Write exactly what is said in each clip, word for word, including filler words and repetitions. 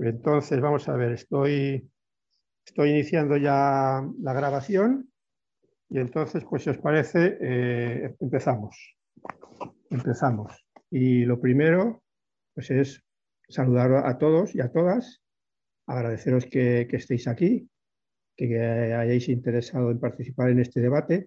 Entonces, vamos a ver, estoy, estoy iniciando ya la grabación y entonces, pues si os parece, eh, empezamos. Empezamos. Y lo primero, pues es saludar a todos y a todas, agradeceros que, que estéis aquí, que hayáis interesado en participar en este debate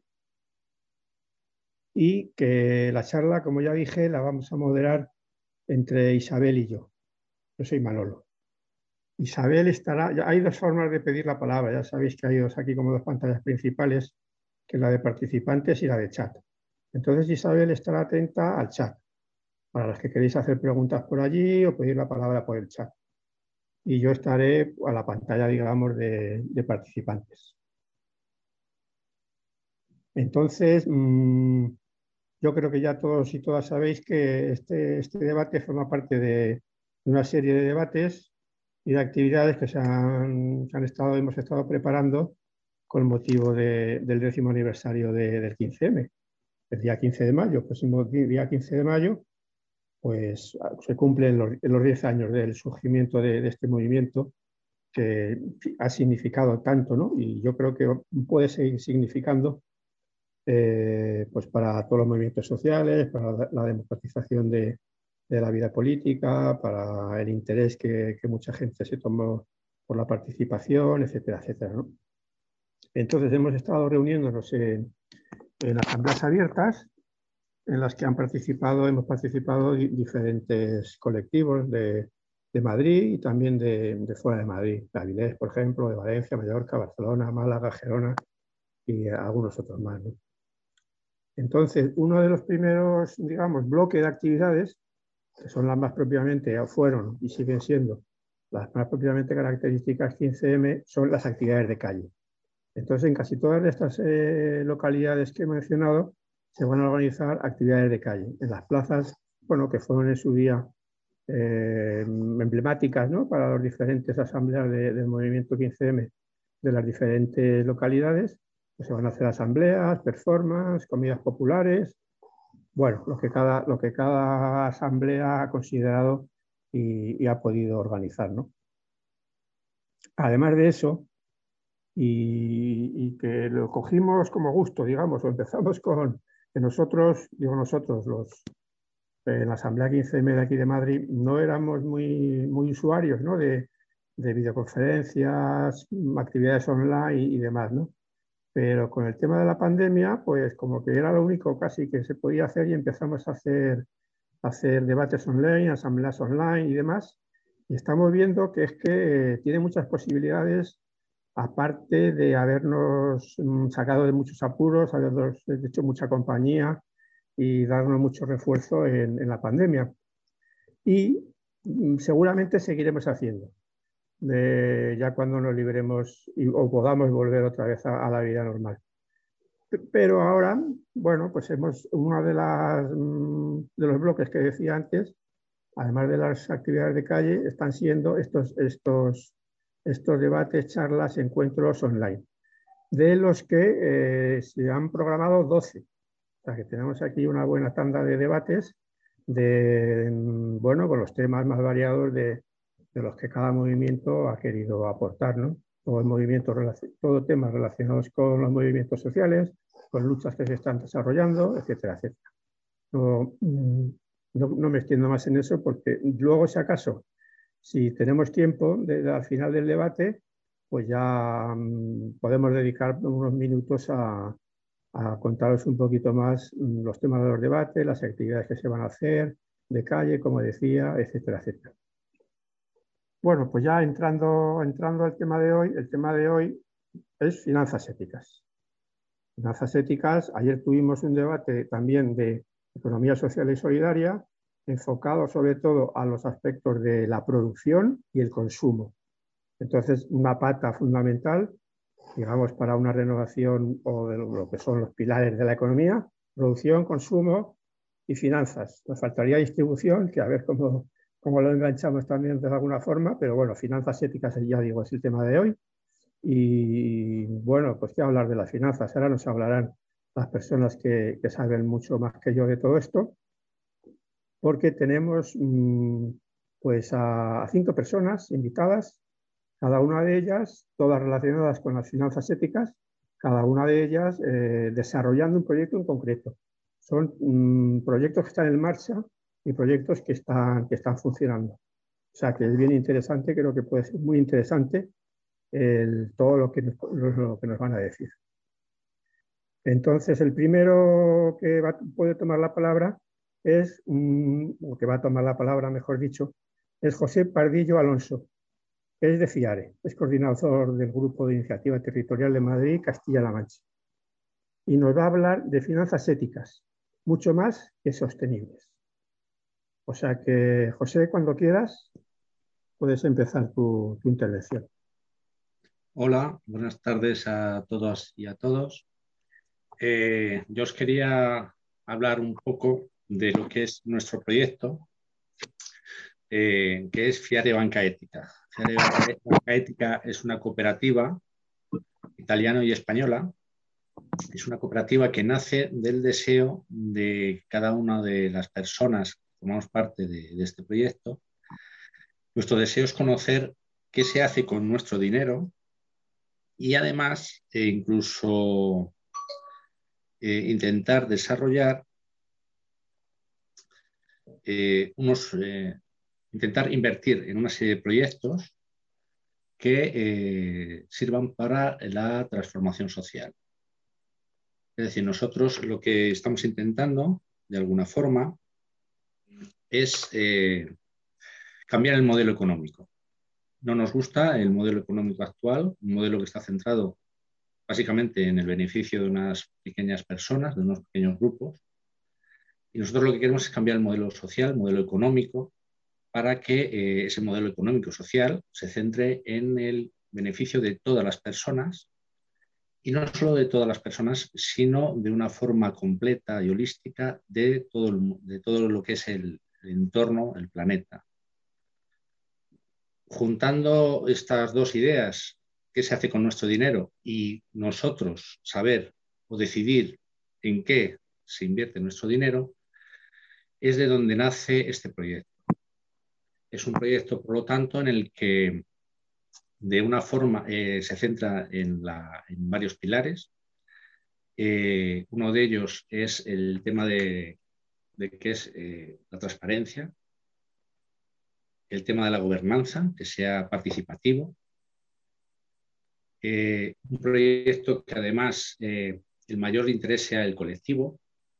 y que la charla, como ya dije, la vamos a moderar entre Isabel y yo. Yo soy Manolo. Isabel estará, ya hay dos formas de pedir la palabra, ya sabéis que hay dos aquí como dos pantallas principales, que es la de participantes y la de chat. Entonces Isabel estará atenta al chat, para los que queréis hacer preguntas por allí o pedir la palabra por el chat. Y yo estaré a la pantalla, digamos, de, de participantes. Entonces, mmm, yo creo que ya todos y todas sabéis que este, este debate forma parte de una serie de debates y de actividades que se han, se han estado, hemos estado preparando con motivo de, del décimo aniversario de, del quince eme. El día quince de mayo, el próximo día quince de mayo, pues se cumplen los, los diez años del surgimiento de, de este movimiento que ha significado tanto, ¿no? Y yo creo que puede seguir significando eh, pues para todos los movimientos sociales, para la, la democratización de, de la vida política, para el interés que, que mucha gente se tomó por la participación, etcétera, etcétera, ¿no? Entonces hemos estado reuniéndonos en, en asambleas abiertas en las que han participado, hemos participado diferentes colectivos de, de Madrid y también de, de fuera de Madrid, de Avilés, por ejemplo, de Valencia, Mallorca, Barcelona, Málaga, Gerona y algunos otros más, ¿no? Entonces, uno de los primeros, digamos, bloques de actividades, que son las más propiamente, o fueron y siguen siendo las más propiamente características quince eme, son las actividades de calle. Entonces, en casi todas estas eh, localidades que he mencionado, se van a organizar actividades de calle. En las plazas, bueno, que fueron en su día eh, emblemáticas, ¿no?, para las diferentes asambleas de, del movimiento quince eme de las diferentes localidades, pues se van a hacer asambleas, performances, comidas populares, bueno, lo que cada, lo que cada asamblea ha considerado y, y ha podido organizar, ¿no? Además de eso, y, y que lo cogimos como gusto, digamos, o empezamos con que nosotros, digo nosotros, los en la Asamblea quince eme de aquí de Madrid, no éramos muy, muy usuarios, ¿no?, de, de videoconferencias, actividades online y, y demás, ¿no? Pero con el tema de la pandemia, pues como que era lo único casi que se podía hacer y empezamos a hacer, a hacer debates online, asambleas online y demás. Y estamos viendo que es que eh, tiene muchas posibilidades, aparte de habernos mm, sacado de muchos apuros, habernos hecho mucha compañía y darnos mucho refuerzo en, en la pandemia. Y mm, seguramente seguiremos haciendo, de, ya cuando nos libremos y, o podamos volver otra vez a, a la vida normal. Pero ahora, bueno, pues hemos, uno de, las, de los bloques que decía antes, además de las actividades de calle, están siendo estos, estos, estos debates, charlas, encuentros online, de los que eh, se han programado doce. O sea que tenemos aquí una buena tanda de debates, de, bueno, con los temas más variados de, de los que cada movimiento ha querido aportar, ¿no? Todo, el movimiento, todo temas relacionados con los movimientos sociales, con luchas que se están desarrollando, etcétera, etcétera. No, no, no me extiendo más en eso porque luego, si acaso, si tenemos tiempo de, de, al final del debate, pues ya um, podemos dedicar unos minutos a, a contaros un poquito más um, los temas de los debates, las actividades que se van a hacer, de calle, como decía, etcétera, etcétera. Bueno, pues ya entrando, entrando al tema de hoy, el tema de hoy es finanzas éticas. Finanzas éticas, ayer tuvimos un debate también de economía social y solidaria, enfocado sobre todo a los aspectos de la producción y el consumo. Entonces, una pata fundamental, digamos, para una renovación o de lo que son los pilares de la economía: producción, consumo y finanzas. Nos faltaría distribución, que a ver cómo, cómo lo enganchamos también de alguna forma, pero bueno, finanzas éticas, ya digo, es el tema de hoy. Y bueno, pues qué hablar de las finanzas. Ahora nos hablarán las personas que, que saben mucho más que yo de todo esto, porque tenemos mmm, pues a, a cinco personas invitadas, cada una de ellas, todas relacionadas con las finanzas éticas, cada una de ellas eh, desarrollando un proyecto en concreto. Son mm, proyectos que están en marcha y proyectos que están, que están funcionando. O sea, que es bien interesante, creo que puede ser muy interesante el, todo lo que, nos, lo que nos van a decir. Entonces, el primero que va, puede tomar la palabra es, mm, o que va a tomar la palabra, mejor dicho, es José Pardillo Alonso, que es de FIARE, es coordinador del Grupo de Iniciativa Territorial de Madrid, Castilla-La Mancha. Y nos va a hablar de finanzas éticas, mucho más que sostenibles. O sea que, José, cuando quieras, puedes empezar tu, tu intervención. Hola, buenas tardes a todas y a todos. Eh, yo os quería hablar un poco de lo que es nuestro proyecto, eh, que es FIARE Banca Ética. FIARE Banca Ética es una cooperativa italiana y española. Es una cooperativa que nace del deseo de cada una de las personas que formamos parte de, de este proyecto. Nuestro deseo es conocer qué se hace con nuestro dinero y además eh, incluso eh, intentar desarrollar eh, unos, eh, intentar invertir en una serie de proyectos que eh, sirvan para la transformación social. Es decir, nosotros lo que estamos intentando, de alguna forma, es eh, cambiar el modelo económico. No nos gusta el modelo económico actual, un modelo que está centrado básicamente en el beneficio de unas pequeñas personas, de unos pequeños grupos. Y nosotros lo que queremos es cambiar el modelo social, el modelo económico, para que eh, ese modelo económico social se centre en el beneficio de todas las personas, y no solo de todas las personas, sino de una forma completa y holística de todo, el, de todo lo que es el, el entorno, el planeta. Juntando estas dos ideas, qué se hace con nuestro dinero y nosotros saber o decidir en qué se invierte nuestro dinero, es de donde nace este proyecto. Es un proyecto, por lo tanto, en el que de una forma eh, se centra en, la, en varios pilares. Eh, uno de ellos es el tema de, de qué es eh, la transparencia, el tema de la gobernanza, que sea participativo. Eh, un proyecto que además eh, el mayor interés sea el colectivo.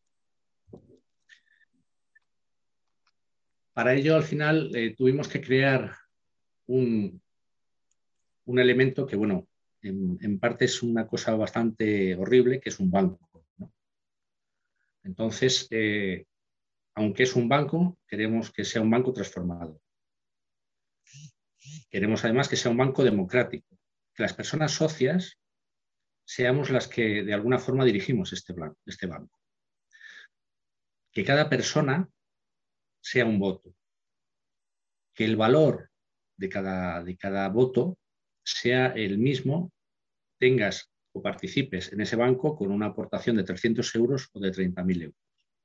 Para ello, al final, eh, tuvimos que crear un, un elemento que, bueno, en, en parte es una cosa bastante horrible, que es un banco, ¿no? Entonces, eh, aunque es un banco, queremos que sea un banco transformado. Queremos además que sea un banco democrático, que las personas socias seamos las que de alguna forma dirigimos este, blanco, este banco. Que cada persona sea un voto. Que el valor de cada, de cada voto sea el mismo, tengas o participes en ese banco con una aportación de trescientos euros o de treinta mil euros.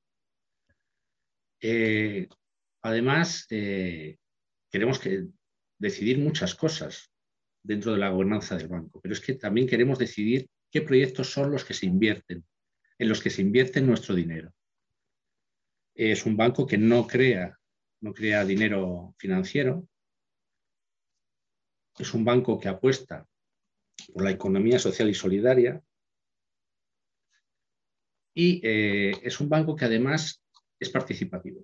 Eh, además, eh, queremos que decidir muchas cosas dentro de la gobernanza del banco, pero es que también queremos decidir qué proyectos son los que se invierten, en los que se invierte nuestro dinero. Es un banco que no crea, no crea dinero financiero, es un banco que apuesta por la economía social y solidaria, y eh, es un banco que además es participativo.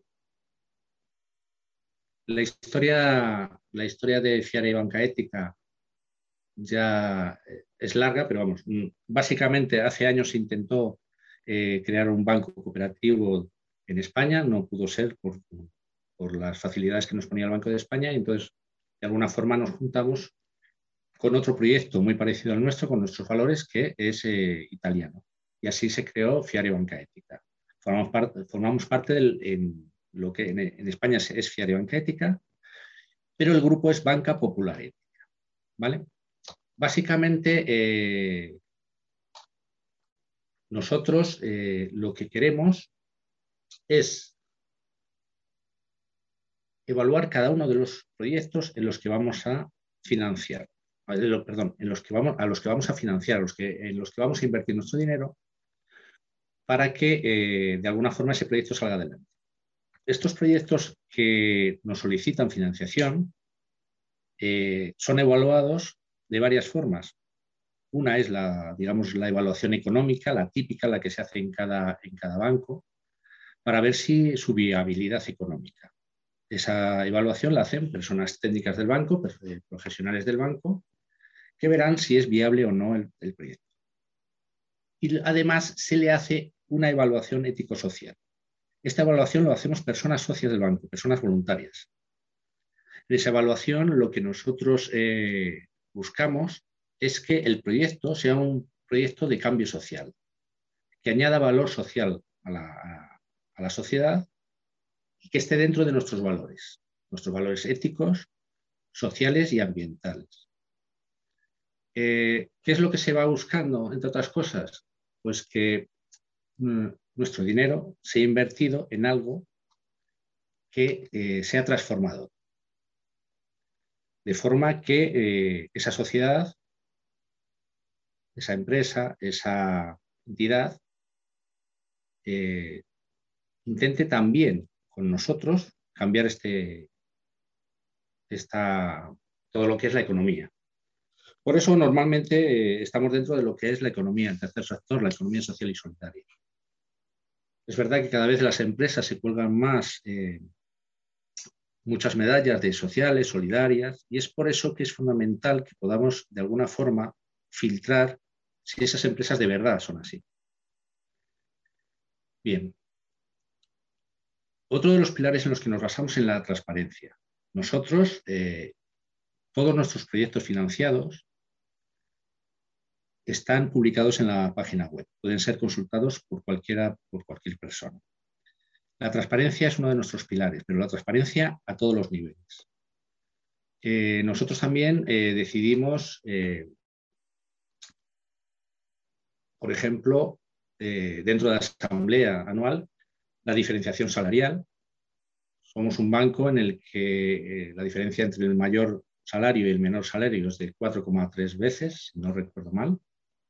La historia, la historia de FIARE Banca Ética ya es larga, pero vamos, básicamente hace años se intentó eh, crear un banco cooperativo en España, no pudo ser por, por las facilidades que nos ponía el Banco de España, y entonces de alguna forma nos juntamos con otro proyecto muy parecido al nuestro, con nuestros valores, que es eh, italiano. Y así se creó FIARE Banca Ética. Formamos, par formamos parte del, en lo que en, en España es FIARE Banca Ética, pero el grupo es Banca Popular Ética, ¿vale? Básicamente, eh, nosotros eh, lo que queremos es evaluar cada uno de los proyectos en los que vamos a financiar, perdón, en los que vamos, a los que vamos a financiar, los que, en los que vamos a invertir nuestro dinero para que eh, de alguna forma ese proyecto salga adelante. Estos proyectos que nos solicitan financiación eh, son evaluados de varias formas. Una es la, digamos, la evaluación económica, la típica, la que se hace en cada, en cada banco, para ver si su viabilidad económica. Esa evaluación la hacen personas técnicas del banco, profesionales del banco, que verán si es viable o no el, el proyecto. Y además se le hace una evaluación ético-social. Esta evaluación lo hacemos personas socias del banco, personas voluntarias. En esa evaluación lo que nosotros eh, buscamos es que el proyecto sea un proyecto de cambio social, que añada valor social a la, a, a la sociedad y que esté dentro de nuestros valores, nuestros valores éticos, sociales y ambientales. Eh, ¿Qué es lo que se va buscando, entre otras cosas? Pues que mm, nuestro dinero sea invertido en algo que eh, sea transformador. De forma que eh, esa sociedad, esa empresa, esa entidad, eh, intente también con nosotros cambiar este, esta, todo lo que es la economía. Por eso normalmente eh, estamos dentro de lo que es la economía, el tercer sector, la economía social y solidaria. Es verdad que cada vez las empresas se cuelgan más eh, muchas medallas de sociales, solidarias, y es por eso que es fundamental que podamos de alguna forma filtrar si esas empresas de verdad son así. Bien. Otro de los pilares en los que nos basamos es en la transparencia. Nosotros, eh, todos nuestros proyectos financiados están publicados en la página web. Pueden ser consultados por cualquiera, por cualquier persona. La transparencia es uno de nuestros pilares, pero la transparencia a todos los niveles. Eh, nosotros también eh, decidimos, eh, por ejemplo, eh, dentro de la asamblea anual, la diferenciación salarial. Somos un banco en el que eh, la diferencia entre el mayor salario y el menor salario es de cuatro coma tres veces, si no recuerdo mal.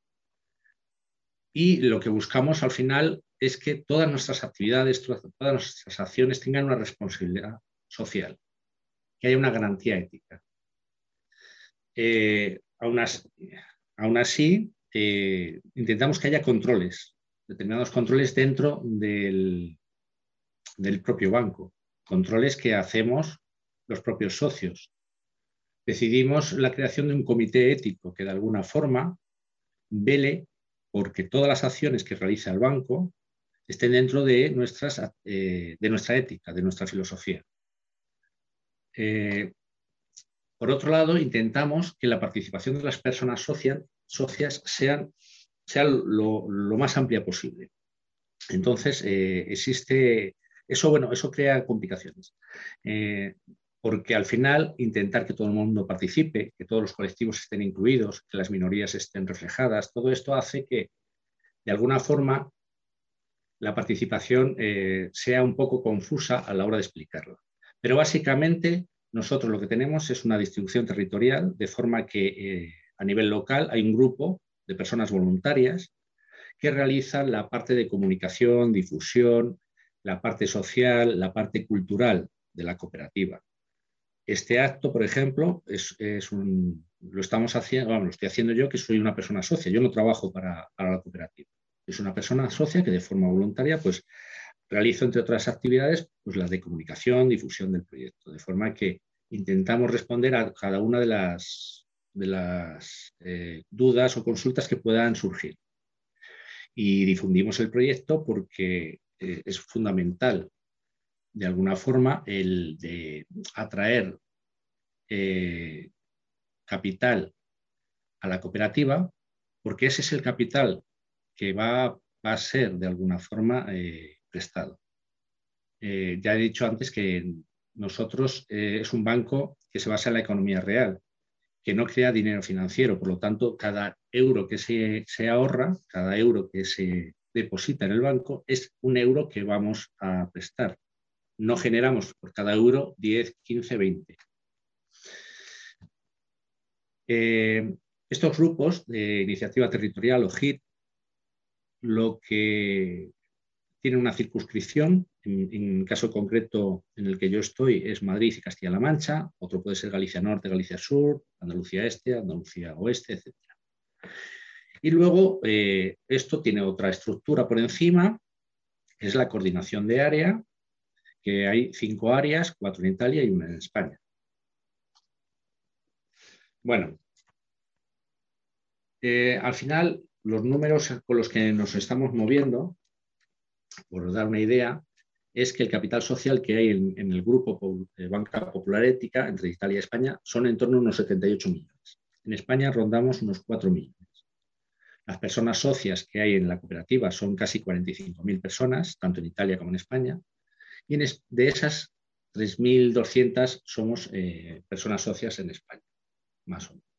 Y lo que buscamos al final es que todas nuestras actividades, todas nuestras acciones tengan una responsabilidad social, que haya una garantía ética. Eh, aún así, aún así eh, intentamos que haya controles, determinados controles dentro del, del propio banco, controles que hacemos los propios socios. Decidimos la creación de un comité ético que de alguna forma vele porque todas las acciones que realiza el banco estén dentro de, nuestras, eh, de nuestra ética, de nuestra filosofía. Eh, por otro lado, intentamos que la participación de las personas socias, socias sean, sea lo, lo más amplia posible. Entonces, eh, existe, eso, bueno, eso crea complicaciones. Eh, porque al final intentar que todo el mundo participe, que todos los colectivos estén incluidos, que las minorías estén reflejadas, todo esto hace que, de alguna forma, la participación eh, sea un poco confusa a la hora de explicarla. Pero básicamente nosotros lo que tenemos es una distribución territorial, de forma que eh, a nivel local hay un grupo de personas voluntarias que realizan la parte de comunicación, difusión, la parte social, la parte cultural de la cooperativa. Este acto, por ejemplo, es, es un, lo estamos haciendo, vamos, lo estoy haciendo yo, que soy una persona socia. Yo no trabajo para, para la cooperativa. Es una persona socia que de forma voluntaria, pues, realizo, entre otras actividades, pues las de comunicación, difusión del proyecto. De forma que intentamos responder a cada una de las, de las eh, dudas o consultas que puedan surgir. Y difundimos el proyecto porque eh, es fundamental, de alguna forma, el de atraer eh, capital a la cooperativa, porque ese es el capital que va, va a ser, de alguna forma, eh, prestado. Eh, ya he dicho antes que nosotros eh, es un banco que se basa en la economía real, que no crea dinero financiero. Por lo tanto, cada euro que se, se ahorra, cada euro que se deposita en el banco, es un euro que vamos a prestar. no generamos por cada euro diez, quince, veinte. Eh, estos grupos de iniciativa territorial o H I T, lo que tienen una circunscripción, en, en caso concreto en el que yo estoy es Madrid y Castilla-La Mancha, otro puede ser Galicia Norte, Galicia Sur, Andalucía Este, Andalucía Oeste, etcétera. Y luego eh, esto tiene otra estructura por encima, que es la coordinación de área, que hay cinco áreas, cuatro en Italia y una en España. Bueno, eh, al final los números con los que nos estamos moviendo, por dar una idea, es que el capital social que hay en, en el grupo de Banca Popular Ética entre Italia y España son en torno a unos setenta y ocho millones. En España rondamos unos cuatro millones. Las personas socias que hay en la cooperativa son casi cuarenta y cinco mil personas, tanto en Italia como en España, y en es, de esas tres mil doscientas somos eh, personas socias en España, más o menos.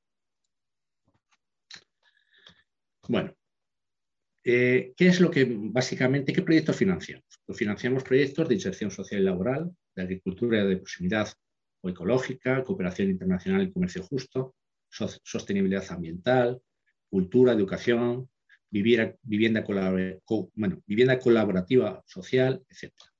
Bueno, eh, ¿qué es lo que básicamente, qué proyectos financiamos? Pues financiamos proyectos de inserción social y laboral, de agricultura de proximidad o ecológica, cooperación internacional y comercio justo, so, sostenibilidad ambiental, cultura, educación, vivienda, vivienda, colabor, co, bueno, vivienda colaborativa social, etcétera.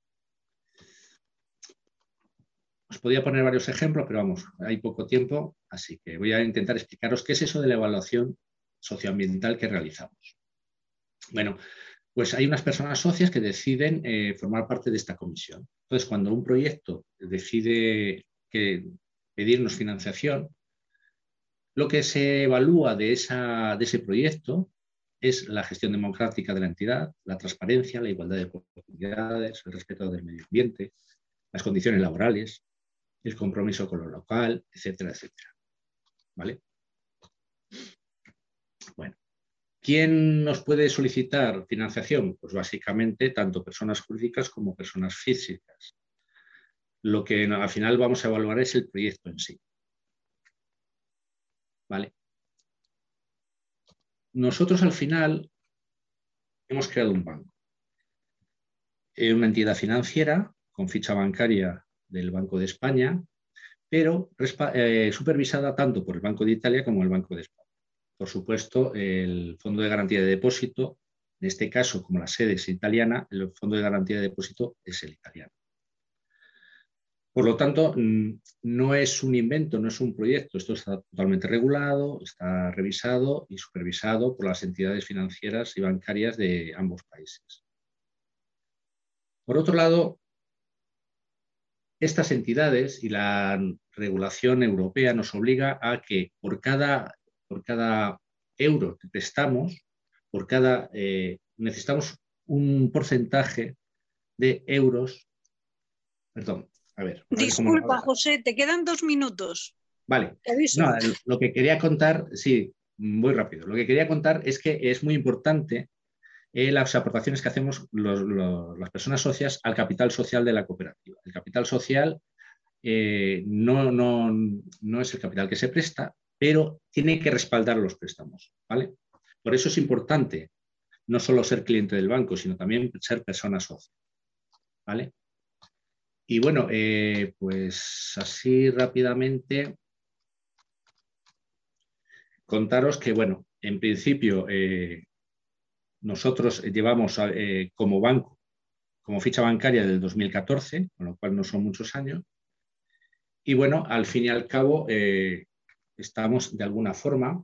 Os podía poner varios ejemplos, pero vamos, hay poco tiempo, así que voy a intentar explicaros qué es eso de la evaluación socioambiental que realizamos. Bueno, pues hay unas personas socias que deciden eh, formar parte de esta comisión. Entonces, cuando un proyecto decide que pedirnos financiación, lo que se evalúa de, esa, de ese proyecto es la gestión democrática de la entidad, la transparencia, la igualdad de oportunidades, el respeto del medio ambiente, las condiciones laborales, el compromiso con lo local, etcétera, etcétera. ¿Vale? Bueno, ¿quién nos puede solicitar financiación? Pues básicamente tanto personas jurídicas como personas físicas. Lo que al final vamos a evaluar es el proyecto en sí. ¿Vale? Nosotros al final hemos creado un banco, una entidad financiera con ficha bancaria del Banco de España, pero eh, supervisada tanto por el Banco de Italia como el Banco de España. Por supuesto, el Fondo de Garantía de Depósito, en este caso, como la sede es italiana, el Fondo de Garantía de Depósito es el italiano. Por lo tanto, no es un invento, no es un proyecto, esto está totalmente regulado, está revisado y supervisado por las entidades financieras y bancarias de ambos países. Por otro lado, estas entidades y la regulación europea nos obliga a que por cada, por cada euro que prestamos, por cada, eh, necesitamos un porcentaje de euros, perdón, a ver. A Disculpa, ver José, te quedan dos minutos. Vale. No, lo que quería contar, sí, muy rápido. Lo que quería contar es que es muy importante eh, las aportaciones que hacemos los, los, las personas socias al capital social de la cooperativa. El capital social eh, no, no, no es el capital que se presta, pero tiene que respaldar los préstamos, ¿vale? Por eso es importante no solo ser cliente del banco, sino también ser persona socia, ¿vale? Y bueno, eh, pues así rápidamente contaros que, bueno, en principio eh, nosotros llevamos eh, como banco, como ficha bancaria del dos mil catorce, con lo cual no son muchos años, y bueno, al fin y al cabo eh, estamos de alguna forma,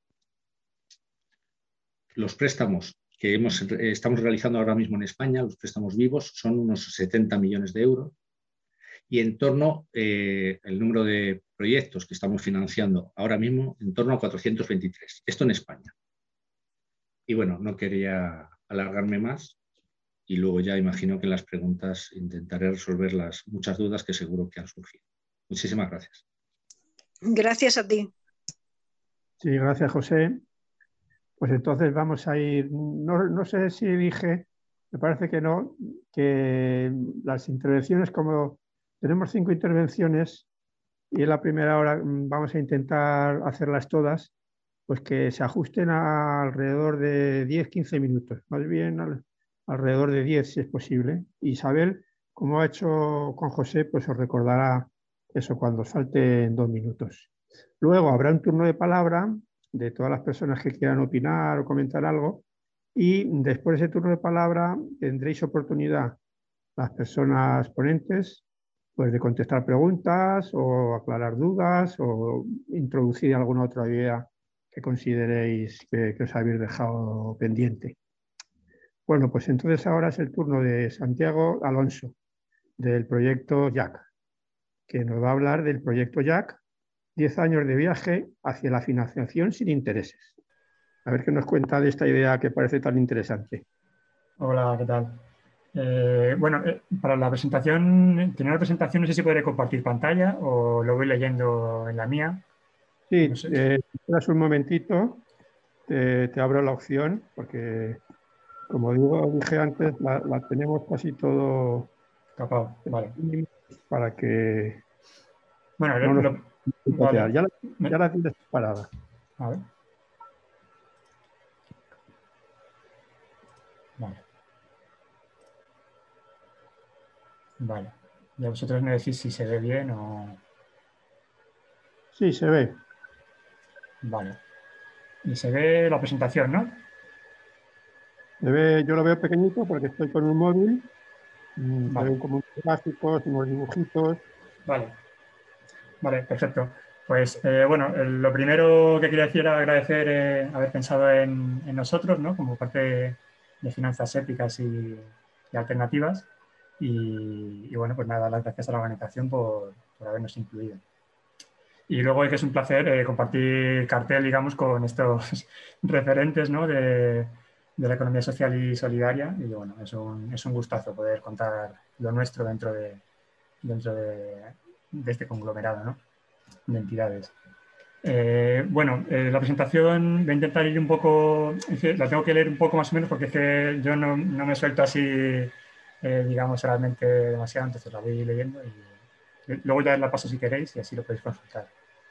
los préstamos que hemos, eh, estamos realizando ahora mismo en España, los préstamos vivos, son unos setenta millones de euros, y en torno, eh, el número de proyectos que estamos financiando ahora mismo, en torno a cuatrocientos veintitrés. Esto en España. Y bueno, no quería alargarme más y luego ya imagino que en las preguntas intentaré resolver las muchas dudas que seguro que han surgido. Muchísimas gracias. Gracias a ti. Sí, gracias, José. Pues entonces vamos a ir, no, no sé si dije, me parece que no, que las intervenciones, como tenemos cinco intervenciones y en la primera hora vamos a intentar hacerlas todas, pues que se ajusten a alrededor de diez a quince minutos, más bien al, alrededor de diez si es posible. Isabel, como ha hecho Juan José, pues os recordará eso cuando salte en dos minutos. Luego habrá un turno de palabra de todas las personas que quieran opinar o comentar algo, y después de ese turno de palabra tendréis oportunidad, las personas ponentes, pues de contestar preguntas o aclarar dudas o introducir alguna otra idea que consideréis que, que os habéis dejado pendiente. Bueno, pues entonces ahora es el turno de Santiago Alonso, del proyecto Jack, que nos va a hablar del proyecto Jack, diez años de viaje hacia la financiación sin intereses. A ver qué nos cuenta de esta idea que parece tan interesante. Hola, ¿qué tal? Eh, bueno, eh, para la presentación, tener una presentación no sé si podré compartir pantalla o lo voy leyendo en la mía. Sí, No sé. eh, esperas un momentito, te, te abro la opción, porque como digo, dije antes, la, la tenemos casi todo Capaz, vale. para que Bueno, no nos lo, picotear. vale. Ya la, Me- ya la tienes preparada. A ver. Vale. Vale. Ya vosotros me decís si se ve bien o... Sí, se ve. Vale. Y se ve la presentación, ¿no? Se ve, yo lo veo pequeñito porque estoy con un móvil. Mm, Se Vale. ven como unos gráficos, unos dibujitos. Vale. Vale, perfecto. Pues eh, bueno, el- lo primero que quería decir era agradecer eh, haber pensado en, en nosotros, ¿no? Como parte de, de finanzas éticas y, y alternativas. Y, y, bueno, pues nada, las gracias a la organización por, por habernos incluido. Y luego es que es un placer eh, compartir cartel, digamos, con estos referentes, ¿no? de, de la economía social y solidaria. Y bueno, es un, es un gustazo poder contar lo nuestro dentro de, dentro de, de este conglomerado, ¿no? De entidades. Eh, bueno, eh, la presentación voy a intentar ir un poco, es que la tengo que leer un poco más o menos porque es que yo no, no me suelto así, eh, digamos, realmente demasiado, entonces la voy leyendo y luego ya la paso si queréis y así lo podéis consultar.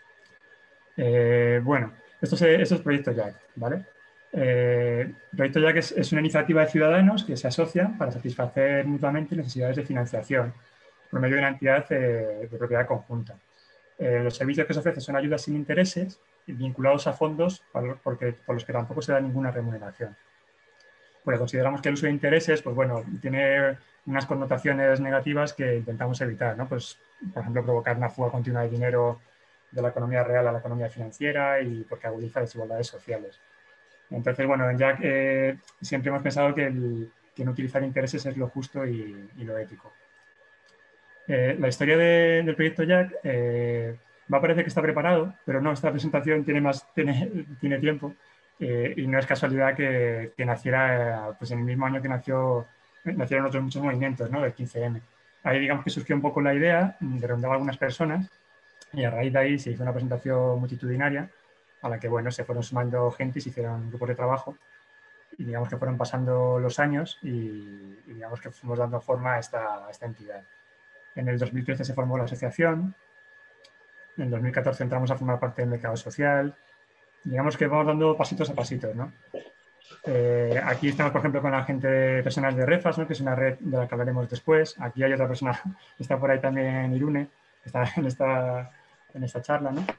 Eh, bueno, esto es, esto es Proyecto Jack, ¿vale? Eh, Proyecto Jack es, es una iniciativa de ciudadanos que se asocian para satisfacer mutuamente necesidades de financiación por medio de una entidad de, de propiedad conjunta. Eh, los servicios que se ofrecen son ayudas sin intereses vinculados a fondos por, porque, por los que tampoco se da ninguna remuneración. Porque consideramos que el uso de intereses, pues bueno, tiene unas connotaciones negativas que intentamos evitar, ¿no? Pues, por ejemplo, provocar una fuga continua de dinero de la economía real a la economía financiera y porque agudiza desigualdades sociales. Entonces, bueno, en Jack eh, siempre hemos pensado que, el, que no utilizar intereses es lo justo y, y lo ético. Eh, la historia de, del proyecto Jack eh, va a parecer que está preparado, pero no, esta presentación tiene, más, tiene, tiene tiempo eh, y no es casualidad que, que naciera pues, en el mismo año que nació, nacieron otros muchos movimientos, ¿no? Del quince eme. Ahí digamos que surgió un poco la idea de rondar a algunas personas y a raíz de ahí se hizo una presentación multitudinaria a la que bueno, se fueron sumando gente y se hicieron grupos de trabajo y digamos que fueron pasando los años y, y digamos que fuimos dando forma a esta, a esta entidad. En el dos mil trece se formó la asociación, en el dos mil catorce entramos a formar parte del mercado social. Digamos que vamos dando pasitos a pasitos, ¿no? Eh, aquí estamos, por ejemplo, con la gente de personas de Refas, ¿no? Que es una red de la que hablaremos después. Aquí hay otra persona, está por ahí también Irune, que está en esta, en esta charla, ¿no?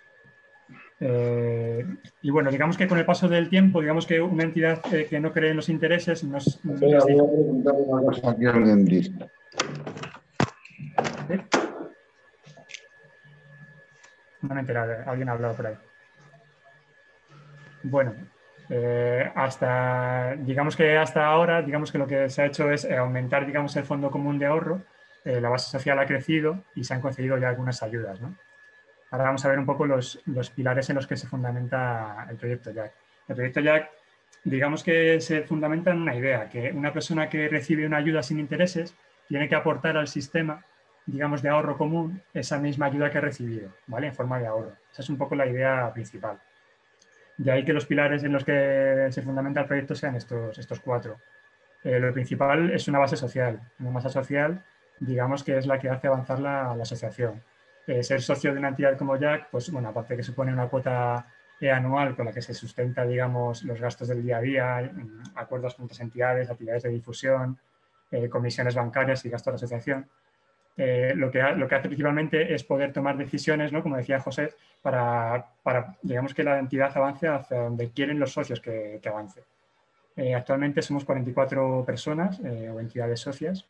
Eh, y bueno, digamos que con el paso del tiempo, digamos que una entidad eh, que no cree en los intereses nos... nos Voy a preguntar una cosa aquí al dentista. ¿Sí? No me he enterado, alguien ha hablado por ahí. Bueno, eh, hasta, digamos que hasta ahora, digamos que lo que se ha hecho es aumentar, digamos, el Fondo Común de Ahorro, eh, la base social ha crecido y se han concedido ya algunas ayudas, ¿no? Ahora vamos a ver un poco los, los pilares en los que se fundamenta el proyecto Jack. El proyecto Jack, digamos que se fundamenta en una idea, que una persona que recibe una ayuda sin intereses tiene que aportar al sistema, digamos, de ahorro común esa misma ayuda que ha recibido, ¿vale? En forma de ahorro. Esa es un poco la idea principal. De ahí que los pilares en los que se fundamenta el proyecto sean estos, estos cuatro. Eh, lo principal es una base social. Una masa social, digamos que es la que hace avanzar la, la asociación. Eh, ser socio de una entidad como Jack, pues bueno, aparte que supone una cuota anual con la que se sustenta, digamos, los gastos del día a día, acuerdos con otras entidades, actividades de difusión, eh, comisiones bancarias y gastos de asociación. Eh, lo, que ha, lo que hace principalmente es poder tomar decisiones, ¿no? Como decía José, para, para digamos que la entidad avance hacia donde quieren los socios que, que avance. Eh, actualmente somos cuarenta y cuatro personas eh, o entidades socias.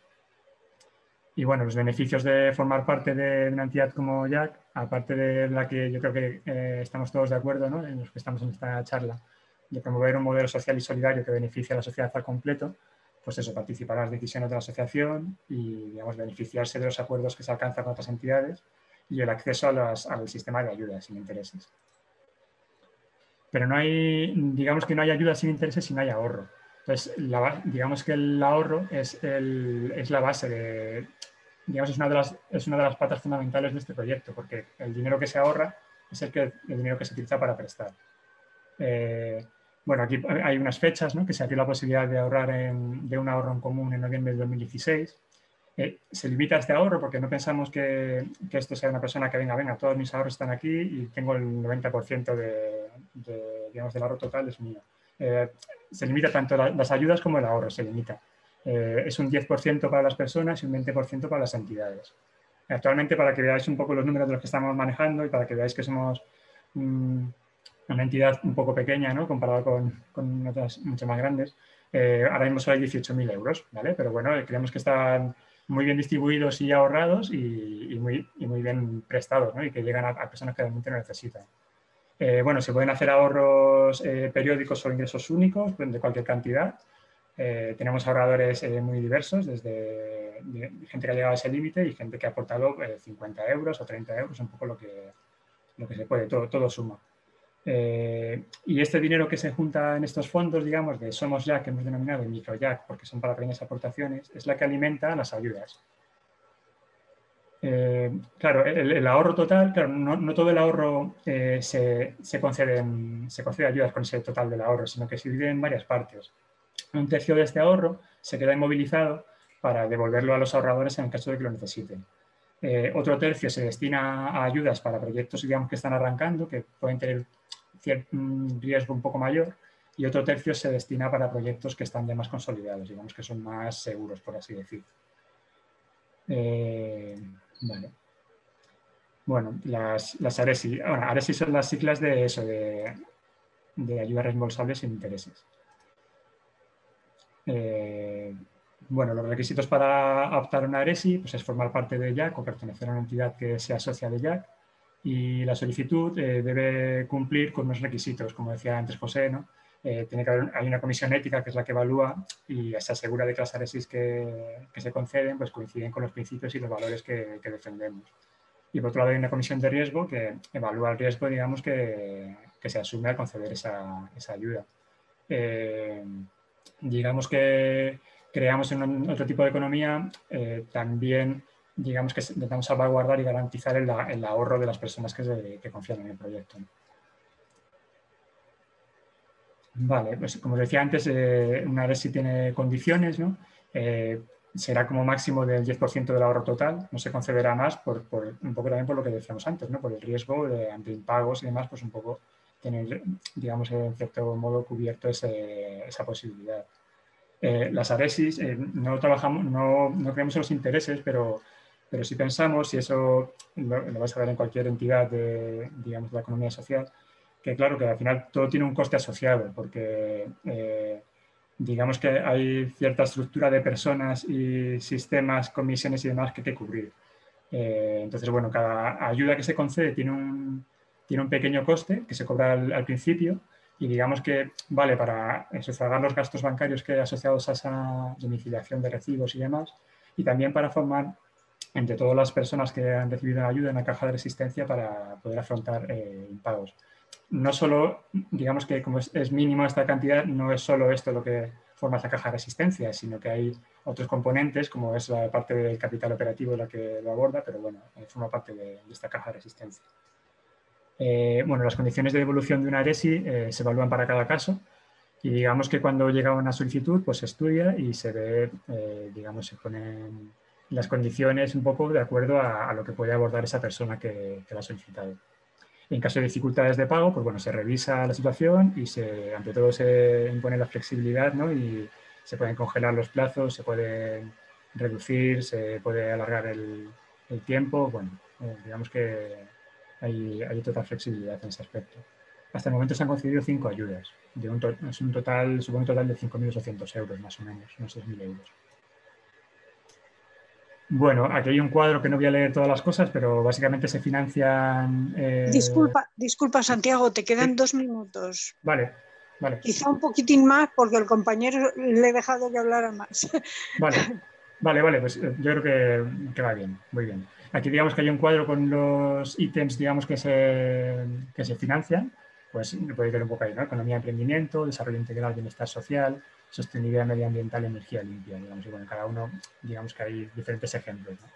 Y bueno, los beneficios de formar parte de una entidad como J A C, aparte de la que yo creo que eh, estamos todos de acuerdo, ¿no? En los que estamos en esta charla, de promover un modelo social y solidario que beneficie a la sociedad al completo, pues eso, participar en las decisiones de la asociación y, digamos, beneficiarse de los acuerdos que se alcanzan con otras entidades y el acceso a las, al sistema de ayudas sin intereses. Pero no hay, digamos que no hay ayuda sin intereses si no hay ahorro. Entonces, la, digamos que el ahorro es, el, es la base de, digamos, es una, de las, es una de las patas fundamentales de este proyecto, porque el dinero que se ahorra es el, que, el dinero que se utiliza para prestar. Eh, bueno, aquí hay unas fechas, ¿no? Que se abrió la posibilidad de ahorrar en, de un ahorro en común en noviembre de dos mil dieciséis. Eh, se limita a este ahorro porque no pensamos que, que esto sea una persona que venga, venga, todos mis ahorros están aquí y tengo el noventa por ciento de, de, digamos, del ahorro total es mío. Eh, se limita tanto la, las ayudas como el ahorro, se limita. Eh, es un diez por ciento para las personas y un veinte por ciento para las entidades. Actualmente, para que veáis un poco los números de los que estamos manejando y para que veáis que somos mmm, una entidad un poco pequeña, ¿no? Comparado con, con otras mucho más grandes, eh, ahora mismo solo hay dieciocho mil euros, ¿vale? Pero bueno, creemos que están muy bien distribuidos y ahorrados y, y, muy, y muy bien prestados, ¿no? Y que llegan a, a personas que realmente lo necesitan. Eh, bueno, se pueden hacer ahorros eh, periódicos o ingresos únicos de cualquier cantidad. Eh, tenemos ahorradores eh, muy diversos, desde de, gente que ha llegado a ese límite y gente que ha aportado eh, cincuenta euros o treinta euros, un poco lo que, lo que se puede, todo, todo suma. Eh, y este dinero que se junta en estos fondos, digamos, de Somos J A C, que hemos denominado Micro J A C, porque son para pequeñas aportaciones, es la que alimenta las ayudas. Eh, claro, el, el ahorro total, claro, no, no todo el ahorro eh, se, se, conceden, se concede ayudas con ese total del ahorro, sino que se divide en varias partes. Un tercio de este ahorro se queda inmovilizado para devolverlo a los ahorradores en el caso de que lo necesiten. Eh, otro tercio se destina a ayudas para proyectos, digamos, que están arrancando, que pueden tener cierto riesgo un poco mayor, y otro tercio se destina para proyectos que están ya más consolidados, digamos que son más seguros, por así decir. Eh, vale. Bueno, las, las ARESI. Bueno, ARESI son las siglas de eso, de, de ayudas reembolsables sin intereses. Eh, bueno, los requisitos para optar a una ARESI pues es formar parte de J A C o pertenecer a una entidad que sea socia de J A C, y la solicitud eh, debe cumplir con unos requisitos, como decía antes José, ¿no? Eh, tiene que haber, hay una comisión ética que es la que evalúa y se asegura de que las ARESIs que, que se conceden pues coinciden con los principios y los valores que, que defendemos. Y por otro lado hay una comisión de riesgo que evalúa el riesgo, digamos, que, que se asume al conceder esa, esa ayuda. Eh, digamos que creamos en un, otro tipo de economía, eh, también digamos que intentamos salvaguardar y garantizar el, el ahorro de las personas que, se, que confían en el proyecto. Vale, pues como os decía antes, eh, una ARESI tiene condiciones, ¿no? Eh, será como máximo del diez por ciento del ahorro total, no se concederá más, por, por, un poco también por lo que decíamos antes, ¿no? Por el riesgo de, ante impagos y demás, pues un poco tener, digamos, en cierto modo cubierto ese, esa posibilidad. Eh, las ARESIs, eh, no trabajamos, no, no creemos en los intereses, pero, pero sí pensamos, y eso lo, lo vais a ver en cualquier entidad de, digamos, de la economía social, que claro, que al final todo tiene un coste asociado, porque eh, digamos que hay cierta estructura de personas y sistemas, comisiones y demás que hay que cubrir. Eh, entonces, bueno, cada ayuda que se concede tiene un, tiene un pequeño coste que se cobra al, al principio, y digamos que vale para sufragar los gastos bancarios que hay asociados a esa domiciliación de recibos y demás, y también para formar entre todas las personas que han recibido ayuda en la caja de resistencia para poder afrontar eh, impagos. No solo, digamos que como es, es mínimo esta cantidad, no es solo esto lo que forma esta caja de resistencia, sino que hay otros componentes, como es la parte del capital operativo la que lo aborda, pero bueno, eh, forma parte de, de esta caja de resistencia. Eh, bueno, las condiciones de devolución de una ARESI eh, se evalúan para cada caso, y digamos que cuando llega una solicitud, pues se estudia y se ve, eh, digamos, se ponen las condiciones un poco de acuerdo a, a lo que puede abordar esa persona que, que la ha solicitado. En caso de dificultades de pago, pues bueno, se revisa la situación y se, ante todo se impone la flexibilidad, ¿no? Y se pueden congelar los plazos, se pueden reducir, se puede alargar el, el tiempo. Bueno, eh, digamos que hay, hay total flexibilidad en ese aspecto. Hasta el momento se han concedido cinco ayudas. De un to es un total, supone un total de cinco mil ochocientos euros, más o menos, unos seis mil euros. Bueno, aquí hay un cuadro que no voy a leer todas las cosas, pero básicamente se financian... Eh... Disculpa, disculpa, Santiago, te quedan ¿Sí? dos minutos. Vale, vale. Quizá un poquitín más porque el compañero le he dejado que hablara más. Vale, vale, vale, pues yo creo que, que va bien, muy bien. Aquí digamos que hay un cuadro con los ítems, digamos, que se, que se financian. Pues podéis ver un poco ahí, ¿no? Economía, emprendimiento, desarrollo integral, bienestar social, sostenibilidad medioambiental, energía limpia, digamos, y bueno, en cada uno, digamos que hay diferentes ejemplos, ¿no?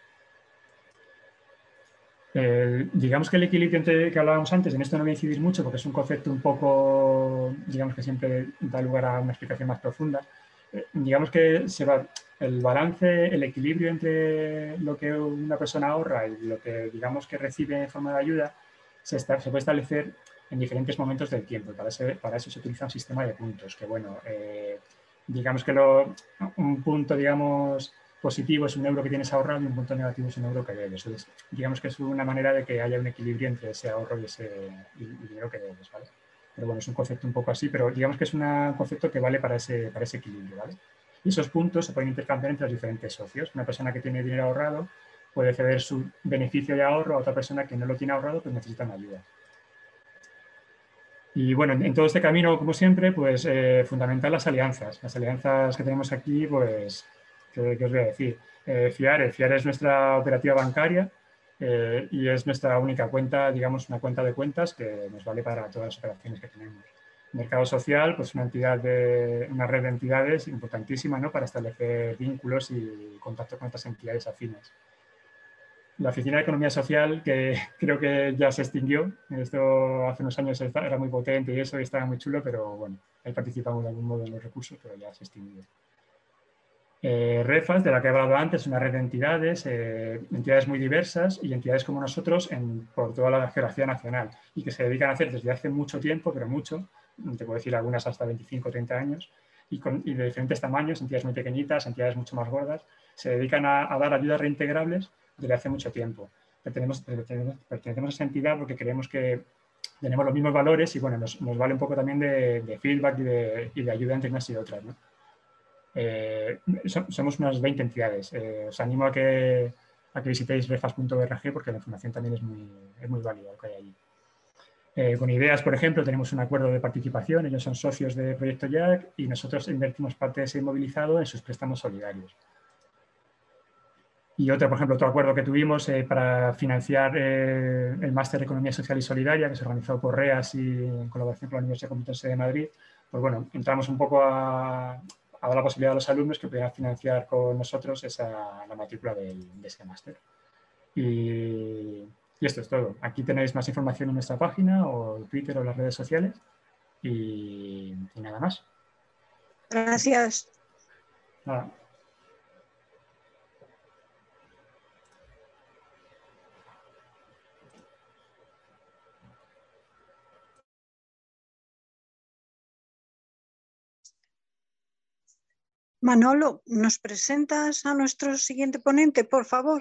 Eh, digamos que el equilibrio entre que hablábamos antes, en esto no voy a incidir mucho porque es un concepto un poco, digamos que siempre da lugar a una explicación más profunda. Eh, digamos que se va, el balance, el equilibrio entre lo que una persona ahorra y lo que digamos que recibe en forma de ayuda se, está, se puede establecer en diferentes momentos del tiempo. Para, ese, para eso se utiliza un sistema de puntos, que bueno, eh, digamos que lo, un punto, digamos, positivo es un euro que tienes ahorrado y un punto negativo es un euro que debes. Entonces, digamos que es una manera de que haya un equilibrio entre ese ahorro y ese y el dinero que debes, ¿vale? Pero bueno, es un concepto un poco así, pero digamos que es un concepto que vale para ese, para ese equilibrio, ¿vale? Y esos puntos se pueden intercambiar entre los diferentes socios. Una persona que tiene dinero ahorrado puede ceder su beneficio de ahorro a otra persona que no lo tiene ahorrado, pues necesita una ayuda. Y bueno, en todo este camino, como siempre, pues eh, fundamental las alianzas. Las alianzas que tenemos aquí, pues, ¿qué, qué os voy a decir? Eh, FIARE. FIARE es nuestra operativa bancaria eh, y es nuestra única cuenta, digamos, una cuenta de cuentas que nos vale para todas las operaciones que tenemos. Mercado Social, pues una entidad de, una red de entidades importantísima, ¿no? Para establecer vínculos y contacto con otras entidades afines. La Oficina de Economía Social, que creo que ya se extinguió. Esto hace unos años era muy potente y eso, y estaba muy chulo, pero bueno, ahí participamos de algún modo en los recursos, pero ya se extinguió. Eh, REFAS, de la que he hablado antes, una red de entidades, eh, entidades muy diversas y entidades como nosotros en, por toda la geografía nacional y que se dedican a hacer desde hace mucho tiempo, pero mucho, te puedo decir algunas hasta veinticinco o treinta años, y, con, y de diferentes tamaños, entidades muy pequeñitas, entidades mucho más gordas, se dedican a, a dar ayudas reintegrables desde hace mucho tiempo. Pertenecemos, pertenecemos, pertenecemos a esa entidad porque creemos que tenemos los mismos valores y bueno, nos, nos vale un poco también de, de feedback y de, y de ayuda entre unas y otras, ¿no? Eh, somos unas veinte entidades. Eh, os animo a que, a que visitéis refas punto org porque la información también es muy, es muy válida lo que hay allí. Eh, con Ideas, por ejemplo, tenemos un acuerdo de participación. Ellos son socios de Proyecto Jack y nosotros invertimos parte de ese inmovilizado en sus préstamos solidarios. Y otro, por ejemplo, otro acuerdo que tuvimos eh, para financiar eh, el Máster de Economía Social y Solidaria, que se organizó por REAS y en colaboración con la Universidad Complutense de Madrid. Pues bueno, entramos un poco a, a dar la posibilidad a los alumnos que pudieran financiar con nosotros esa, la matrícula del, de ese máster. Y, y esto es todo. Aquí tenéis más información en nuestra página o en Twitter o en las redes sociales. Y, y nada más. Gracias. Nada. Manolo, ¿nos presentas a nuestro siguiente ponente, por favor?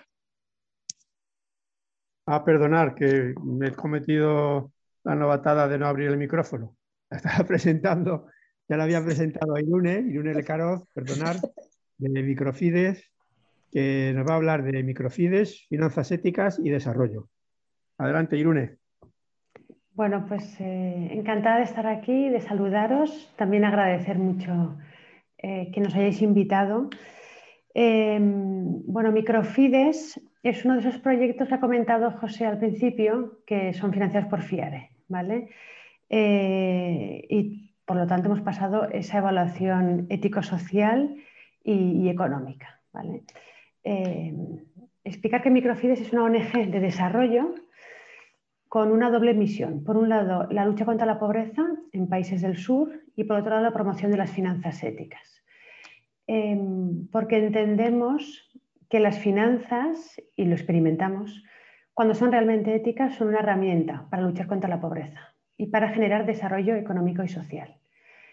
Ah, perdonar, que me he cometido la novatada de no abrir el micrófono. La estaba presentando, ya la había presentado a Irune, Irune Lecaroz, perdonar, de Microfides, que nos va a hablar de microfides, finanzas éticas y desarrollo. Adelante, Irune. Bueno, pues eh, encantada de estar aquí, de saludaros. También agradecer mucho eh, que nos hayáis invitado. Eh, bueno, Microfides es uno de esos proyectos que ha comentado José al principio, que son financiados por FIARE, ¿vale? Eh, y por lo tanto hemos pasado esa evaluación ético-social y, y económica, ¿vale? Eh, explicar que Microfides es una O N G de desarrollo con una doble misión. Por un lado, la lucha contra la pobreza en países del sur y por otro lado, la promoción de las finanzas éticas. Eh, porque entendemos que las finanzas, y lo experimentamos, cuando son realmente éticas, son una herramienta para luchar contra la pobreza y para generar desarrollo económico y social.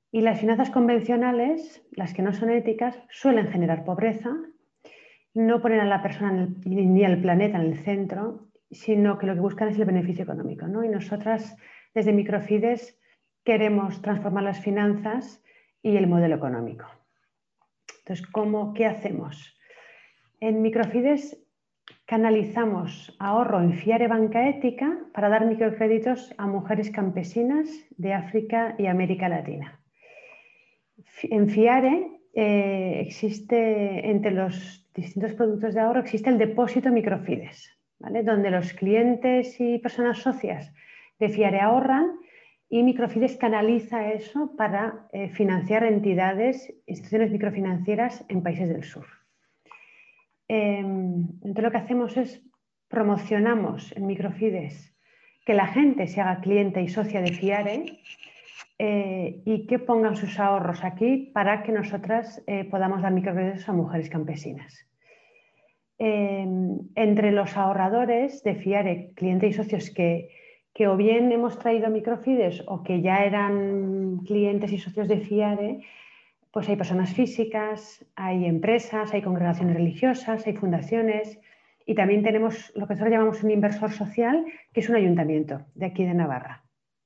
Y las finanzas convencionales, las que no son éticas, suelen generar pobreza, no ponen a la persona en el, ni al planeta en el centro, sino que lo que buscan es el beneficio económico, ¿no? Y nosotras, desde Microfides, queremos transformar las finanzas y el modelo económico. Entonces, ¿cómo, qué hacemos? En Microfides canalizamos ahorro en Fiare Banca Ética para dar microcréditos a mujeres campesinas de África y América Latina. En Fiare eh, existe, entre los distintos productos de ahorro, existe el depósito Microfides, ¿vale? Donde los clientes y personas socias de Fiare ahorran y Microfides canaliza eso para eh, financiar entidades, instituciones microfinancieras en países del sur. Eh, entonces lo que hacemos es promocionamos en Microfides que la gente se haga cliente y socia de Fiare eh, y que pongan sus ahorros aquí para que nosotras eh, podamos dar microcréditos a mujeres campesinas. Eh, entre los ahorradores de Fiare, clientes y socios que, que o bien hemos traído a Microfides o que ya eran clientes y socios de Fiare, pues hay personas físicas, hay empresas, hay congregaciones religiosas, hay fundaciones y también tenemos lo que nosotros llamamos un inversor social, que es un ayuntamiento de aquí de Navarra.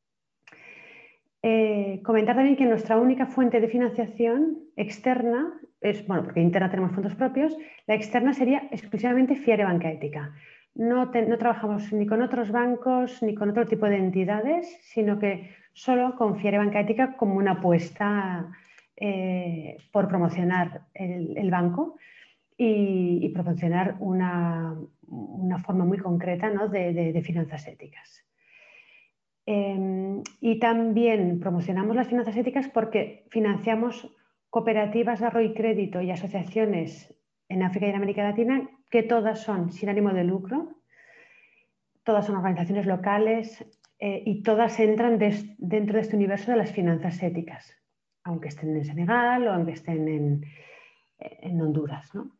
Eh, comentar también que nuestra única fuente de financiación externa, es, bueno, porque interna tenemos fondos propios, la externa sería exclusivamente Fiare Banca Ética. No, te, no trabajamos ni con otros bancos ni con otro tipo de entidades, sino que solo con Fiare Banca Ética como una apuesta eh, por promocionar el, el banco y, y promocionar una, una forma muy concreta, ¿no? de, de, de finanzas éticas. Eh, y también promocionamos las finanzas éticas porque financiamos cooperativas de ahorro y crédito y asociaciones en África y en América Latina que todas son sin ánimo de lucro, todas son organizaciones locales eh, y todas entran des, dentro de este universo de las finanzas éticas, aunque estén en Senegal o aunque estén en, en Honduras, ¿no?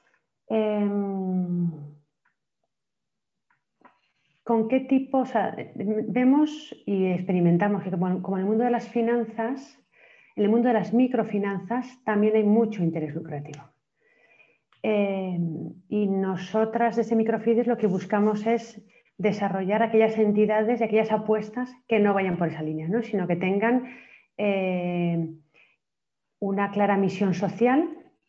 Eh, ¿Con qué tipo? O sea, vemos y experimentamos que como, como en el mundo de las finanzas, en el mundo de las microfinanzas también hay mucho interés lucrativo. Eh, y nosotras desde Microfides lo que buscamos es desarrollar aquellas entidades y aquellas apuestas que no vayan por esa línea, ¿no? Sino que tengan eh, una clara misión social,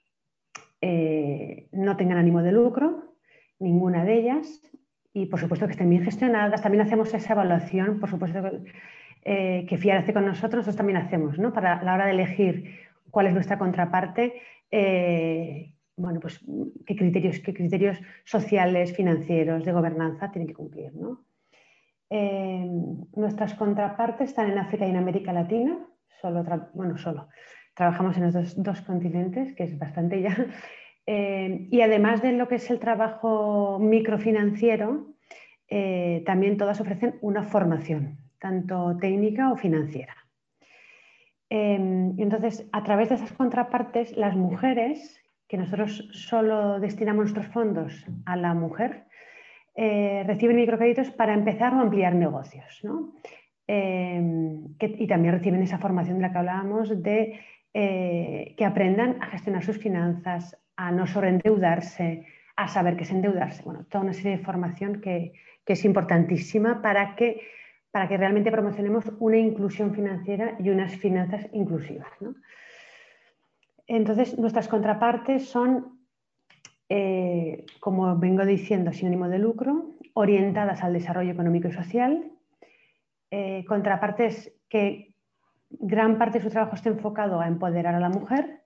eh, no tengan ánimo de lucro, ninguna de ellas, y por supuesto que estén bien gestionadas. También hacemos esa evaluación, por supuesto eh, que Fiare hace con nosotros, nosotros también hacemos, ¿no? Para la hora de elegir cuál es nuestra contraparte, eh, bueno, pues qué criterios, qué criterios sociales, financieros, de gobernanza tienen que cumplir, ¿no? Eh, nuestras contrapartes están en África y en América Latina, solo, bueno, solo, trabajamos en los dos, dos continentes, que es bastante ya. Eh, y además de lo que es el trabajo microfinanciero, eh, también todas ofrecen una formación, tanto técnica o financiera. Eh, entonces, a través de esas contrapartes, las mujeres, que nosotros solo destinamos nuestros fondos a la mujer, eh, reciben microcréditos para empezar o ampliar negocios, ¿no? Eh, que, y también reciben esa formación de la que hablábamos de eh, que aprendan a gestionar sus finanzas, a no sobreendeudarse, a saber qué es endeudarse. Bueno, toda una serie de formación que, que es importantísima para que, para que realmente promocionemos una inclusión financiera y unas finanzas inclusivas, ¿no? Entonces, nuestras contrapartes son, eh, como vengo diciendo, sin ánimo de lucro, orientadas al desarrollo económico y social, eh, contrapartes que gran parte de su trabajo está enfocado a empoderar a la mujer,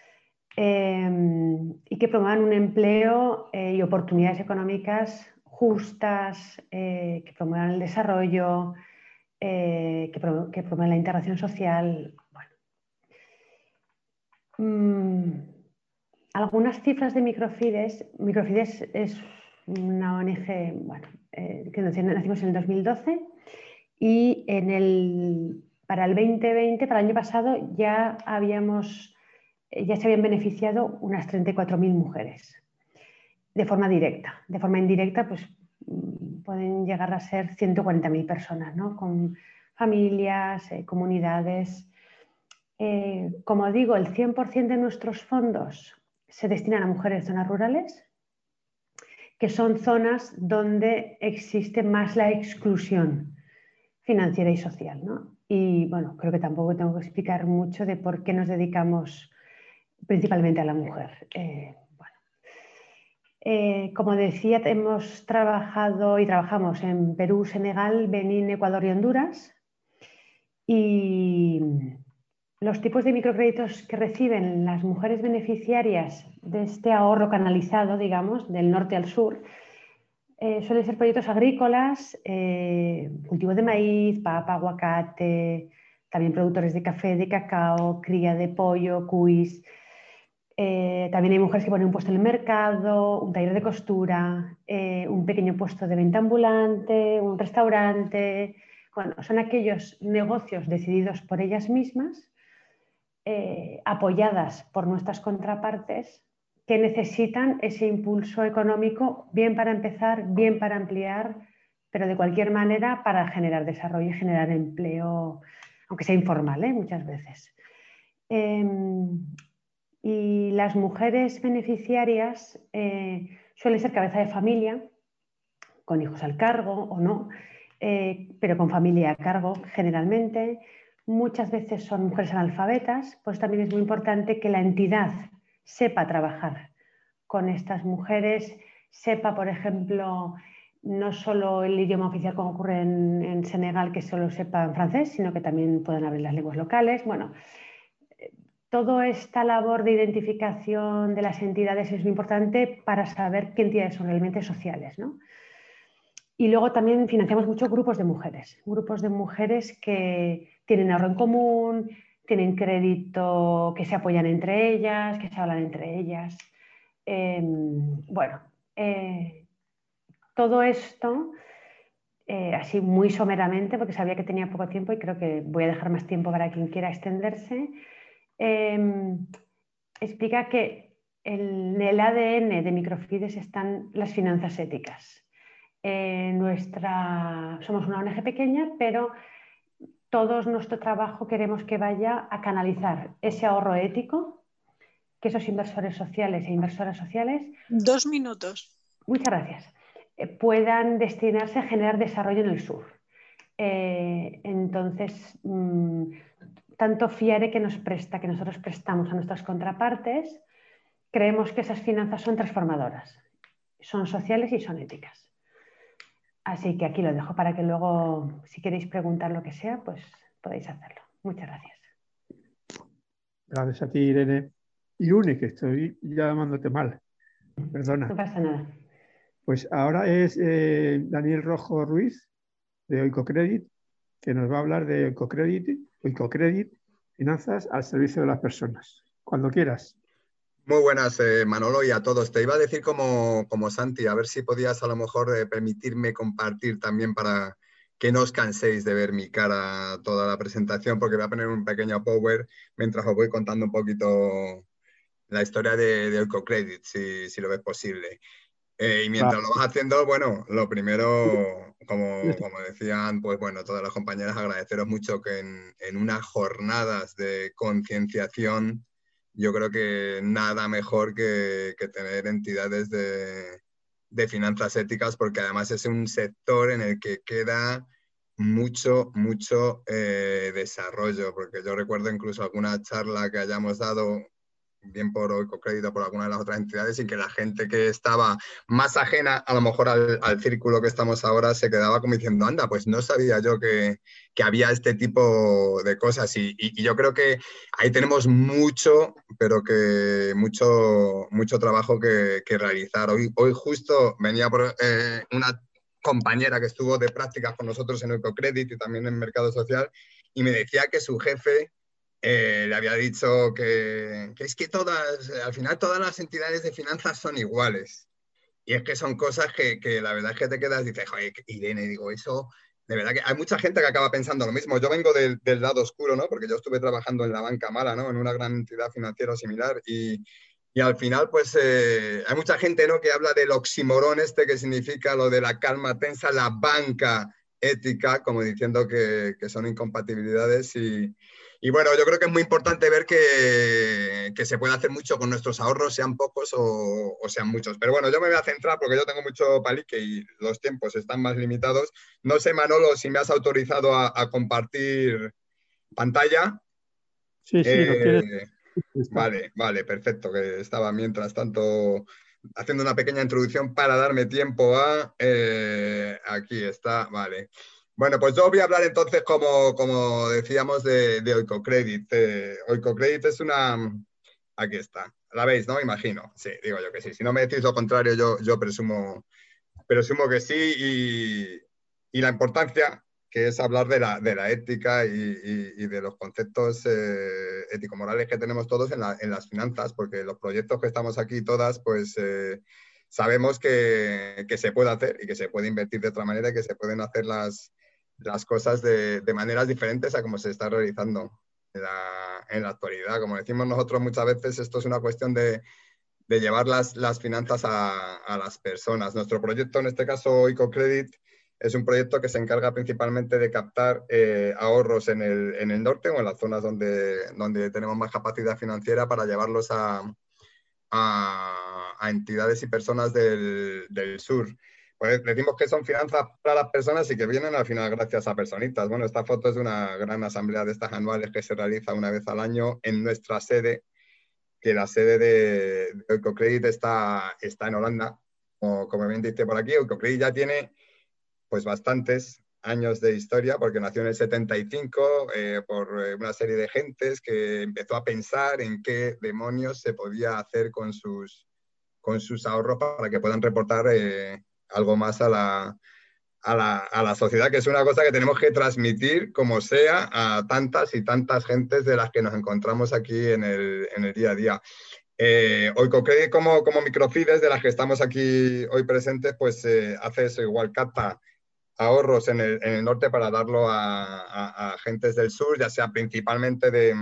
Eh, y que promuevan un empleo eh, y oportunidades económicas justas, eh, que promuevan el desarrollo, eh, que, pro, que promuevan la integración social. Bueno. Mm, algunas cifras de Microfides. Microfides es una O N G, bueno, eh, que nacimos en el dos mil doce y en el, para el veinte veinte, para el año pasado, ya habíamos... ya se habían beneficiado unas treinta y cuatro mil mujeres de forma directa. De forma indirecta, pues pueden llegar a ser ciento cuarenta mil personas, ¿no? Con familias, eh, comunidades. Eh, como digo, el cien por ciento de nuestros fondos se destinan a mujeres de zonas rurales, que son zonas donde existe más la exclusión financiera y social, ¿no? Y bueno, creo que tampoco tengo que explicar mucho de por qué nos dedicamos principalmente a la mujer. Eh, bueno. eh, como decía, hemos trabajado y trabajamos en Perú, Senegal, Benín, Ecuador y Honduras. Y los tipos de microcréditos que reciben las mujeres beneficiarias de este ahorro canalizado, digamos, del norte al sur, eh, suelen ser proyectos agrícolas, eh, cultivo de maíz, papa, aguacate, también productores de café, de cacao, cría de pollo, cuis. Eh, también hay mujeres que ponen un puesto en el mercado, un taller de costura, eh, un pequeño puesto de venta ambulante, un restaurante. Bueno, son aquellos negocios decididos por ellas mismas, eh, apoyadas por nuestras contrapartes, que necesitan ese impulso económico, bien para empezar, bien para ampliar, pero de cualquier manera para generar desarrollo y generar empleo, aunque sea informal, ¿eh? Muchas veces. Eh, y las mujeres beneficiarias eh, suelen ser cabeza de familia, con hijos al cargo o no, eh, pero con familia a cargo generalmente. Muchas veces son mujeres analfabetas, pues también es muy importante que la entidad sepa trabajar con estas mujeres, sepa, por ejemplo, no solo el idioma oficial como ocurre en, en Senegal, que solo sepan francés, sino que también puedan hablar las lenguas locales. Bueno, toda esta labor de identificación de las entidades es muy importante para saber qué entidades son realmente sociales, ¿no? Y luego también financiamos muchos grupos de mujeres, grupos de mujeres que tienen ahorro en común, tienen crédito, que se apoyan entre ellas, que se hablan entre ellas. Eh, bueno, eh, todo esto, eh, así muy someramente, porque sabía que tenía poco tiempo y creo que voy a dejar más tiempo para quien quiera extenderse, eh, explica que en el A D N de Microfides están las finanzas éticas. Eh, nuestra, somos una O N G pequeña, pero todo nuestro trabajo queremos que vaya a canalizar ese ahorro ético, que esos inversores sociales e inversoras sociales... Dos minutos. Muchas gracias. Eh, puedan destinarse a generar desarrollo en el sur. Eh, entonces, mmm, tanto FIARE que nos presta, que nosotros prestamos a nuestras contrapartes, creemos que esas finanzas son transformadoras, son sociales y son éticas. Así que aquí lo dejo para que luego, si queréis preguntar lo que sea, pues podéis hacerlo. Muchas gracias. Gracias a ti, Irene. Irune, que estoy llamándote mal. Perdona. No pasa nada. Pues ahora es eh, Daniel Rojo Ruiz, de Oicocredit, que nos va a hablar de Oicocredit, Oicocredit, finanzas al servicio de las personas. Cuando quieras. Muy buenas, eh, Manolo, y a todos. Te iba a decir como, como Santi, a ver si podías a lo mejor eh, permitirme compartir también para que no os canséis de ver mi cara toda la presentación, porque voy a poner un pequeño power mientras os voy contando un poquito la historia de, de Oicocredit, si, si lo ves posible. Eh, y mientras Va. lo vas haciendo, bueno, lo primero, como, como decían, pues bueno, todas las compañeras, agradeceros mucho que en, en unas jornadas de concienciación, yo creo que nada mejor que, que tener entidades de, de finanzas éticas, porque además es un sector en el que queda mucho, mucho eh, desarrollo, porque yo recuerdo incluso alguna charla que hayamos dado, bien por Oicocredit o por alguna de las otras entidades, y que la gente que estaba más ajena a lo mejor al, al círculo que estamos ahora se quedaba como diciendo, anda, pues no sabía yo que, que había este tipo de cosas, y, y, y yo creo que ahí tenemos mucho, pero que mucho, mucho trabajo que, que realizar. Hoy, hoy justo venía por eh, una compañera que estuvo de prácticas con nosotros en Oicocredit y también en Mercado Social, y me decía que su jefe Eh, le había dicho que, que es que todas, al final todas las entidades de finanzas son iguales. Y es que son cosas que, que la verdad es que te quedas y dices, joder, Irene, digo, eso, de verdad que hay mucha gente que acaba pensando lo mismo. Yo vengo del, del lado oscuro, ¿no? Porque yo estuve trabajando en la banca mala, ¿no? En una gran entidad financiera similar, y, y al final, pues, eh, hay mucha gente, ¿no? Que habla del oxímoron este, que significa lo de la calma tensa, la banca ética, como diciendo que, que son incompatibilidades, y Y bueno, yo creo que es muy importante ver que, que se puede hacer mucho con nuestros ahorros, sean pocos o, o sean muchos. Pero bueno, yo me voy a centrar porque yo tengo mucho palique y los tiempos están más limitados. No sé, Manolo, si me has autorizado a, a compartir pantalla. Sí, sí, lo tienes. Eh, vale, vale, perfecto, que estaba mientras tanto haciendo una pequeña introducción para darme tiempo a... Eh, aquí está, vale. Bueno, pues yo voy a hablar entonces, como, como decíamos, de, de Oikocredit. Eh, Oikocredit es una... Aquí está. ¿La veis, no? Imagino. Sí, digo yo que sí. Si no me decís lo contrario, yo, yo presumo, presumo que sí. Y, y la importancia, que es hablar de la, de la ética y, y, y de los conceptos eh, ético-morales que tenemos todos en, la, en las finanzas, porque los proyectos que estamos aquí todas, pues... Eh, sabemos que, que se puede hacer y que se puede invertir de otra manera y que se pueden hacer las, las cosas de, de maneras diferentes a como se está realizando en la, en la actualidad. Como decimos nosotros muchas veces, esto es una cuestión de, de llevar las, las finanzas a, a las personas. Nuestro proyecto, en este caso Oikocredit, es un proyecto que se encarga principalmente de captar eh, ahorros en el, en el norte o en las zonas donde, donde tenemos más capacidad financiera para llevarlos a, a, a entidades y personas del, del sur. Pues decimos que son finanzas para las personas y que vienen al final gracias a personitas. Bueno, esta foto es de una gran asamblea de estas anuales que se realiza una vez al año en nuestra sede, que la sede de, de Oikocredit está, está en Holanda. Como, como bien dice por aquí, Oikocredit ya tiene pues bastantes años de historia, porque nació en el setenta y cinco eh, por una serie de gentes que empezó a pensar en qué demonios se podía hacer con sus, con sus ahorros para que puedan reportar eh, algo más a la, a, la, a la sociedad, que es una cosa que tenemos que transmitir como sea a tantas y tantas gentes de las que nos encontramos aquí en el, en el día a día. Eh, Oikocredit como, como microfides de las que estamos aquí hoy presentes, pues eh, hace eso, igual capta ahorros en el, en el norte para darlo a, a, a gentes del sur, ya sea principalmente de,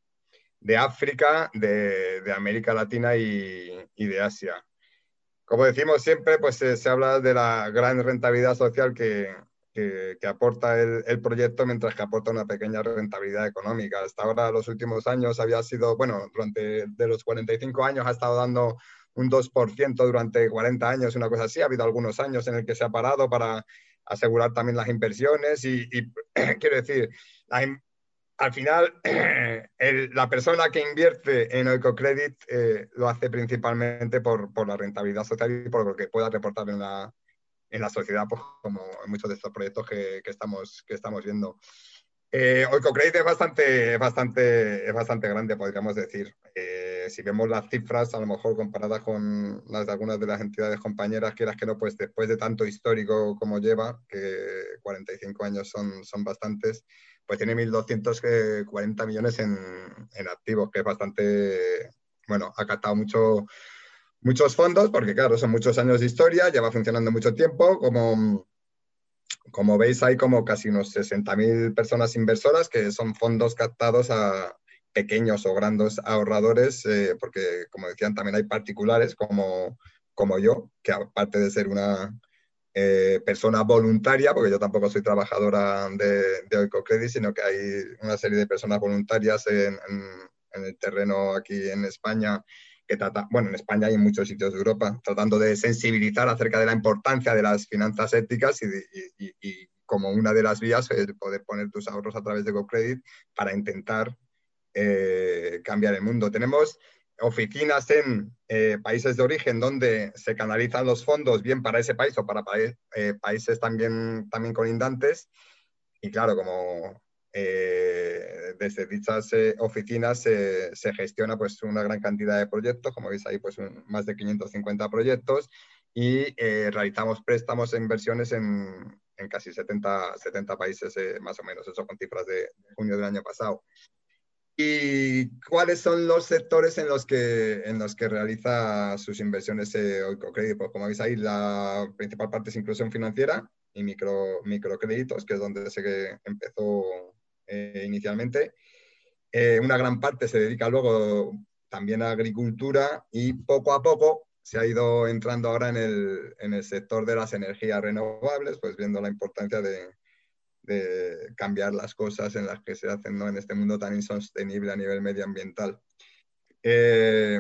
de África, de, de América Latina y, y de Asia. Como decimos siempre, pues se, se habla de la gran rentabilidad social que, que, que aporta el, el proyecto, mientras que aporta una pequeña rentabilidad económica. Hasta ahora, los últimos años había sido, bueno, durante de los cuarenta y cinco años ha estado dando un dos por ciento durante cuarenta años, una cosa así. Ha habido algunos años en el que se ha parado para asegurar también las inversiones y, y quiero decir, la, al final el, la persona que invierte en Oikocredit eh, lo hace principalmente por, por la rentabilidad social y por lo que pueda reportar en la, en la sociedad, pues, como en muchos de estos proyectos que, que, estamos, que estamos viendo. Eh, Oikocredit es bastante, bastante, es bastante grande, podríamos decir. Eh, si vemos las cifras, a lo mejor comparadas con las de algunas de las entidades compañeras, quieras que no, pues después de tanto histórico como lleva, que cuarenta y cinco años son, son bastantes, pues tiene mil doscientos cuarenta millones en, en activos, que es bastante, bueno, ha captado mucho, muchos fondos, porque claro, son muchos años de historia, lleva funcionando mucho tiempo, como... Como veis, hay como casi unos sesenta mil personas inversoras, que son fondos captados a pequeños o grandes ahorradores, eh, porque, como decían, también hay particulares como, como yo, que aparte de ser una eh, persona voluntaria, porque yo tampoco soy trabajadora de, de Oikocredit, sino que hay una serie de personas voluntarias en, en, en el terreno aquí en España, que trata, bueno, en España y en muchos sitios de Europa, tratando de sensibilizar acerca de la importancia de las finanzas éticas y, y, y, y como una de las vías es poder poner tus ahorros a través de Oikocredit para intentar eh, cambiar el mundo. Tenemos oficinas en eh, países de origen donde se canalizan los fondos bien para ese país o para pa eh, países también, también colindantes, y claro, como Eh, desde dichas eh, oficinas eh, se gestiona pues una gran cantidad de proyectos, como veis ahí pues un, más de quinientos cincuenta proyectos, y eh, realizamos préstamos e inversiones en, en casi setenta, setenta países eh, más o menos, eso con cifras de, de junio del año pasado. ¿Y cuáles son los sectores en los que, en los que realiza sus inversiones eh, Oikocredit? Pues como veis ahí, la principal parte es inclusión financiera y micro, microcréditos, que es donde se empezó Eh, inicialmente. Eh, una gran parte se dedica luego también a agricultura y poco a poco se ha ido entrando ahora en el, en el sector de las energías renovables, pues viendo la importancia de, de cambiar las cosas en las que se hacen, ¿no? En este mundo tan insostenible a nivel medioambiental. Eh,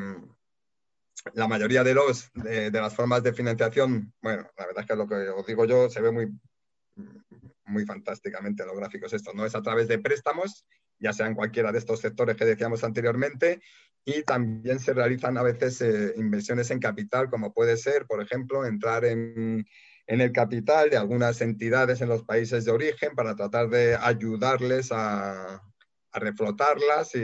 la mayoría de, los, de, de las formas de financiación, bueno, la verdad es que lo que os digo yo se ve muy, muy fantásticamente en los gráficos estos, ¿no? Es a través de préstamos, ya sea en cualquiera de estos sectores que decíamos anteriormente, y también se realizan a veces eh, inversiones en capital, como puede ser, por ejemplo, entrar en, en el capital de algunas entidades en los países de origen para tratar de ayudarles a, a reflotarlas y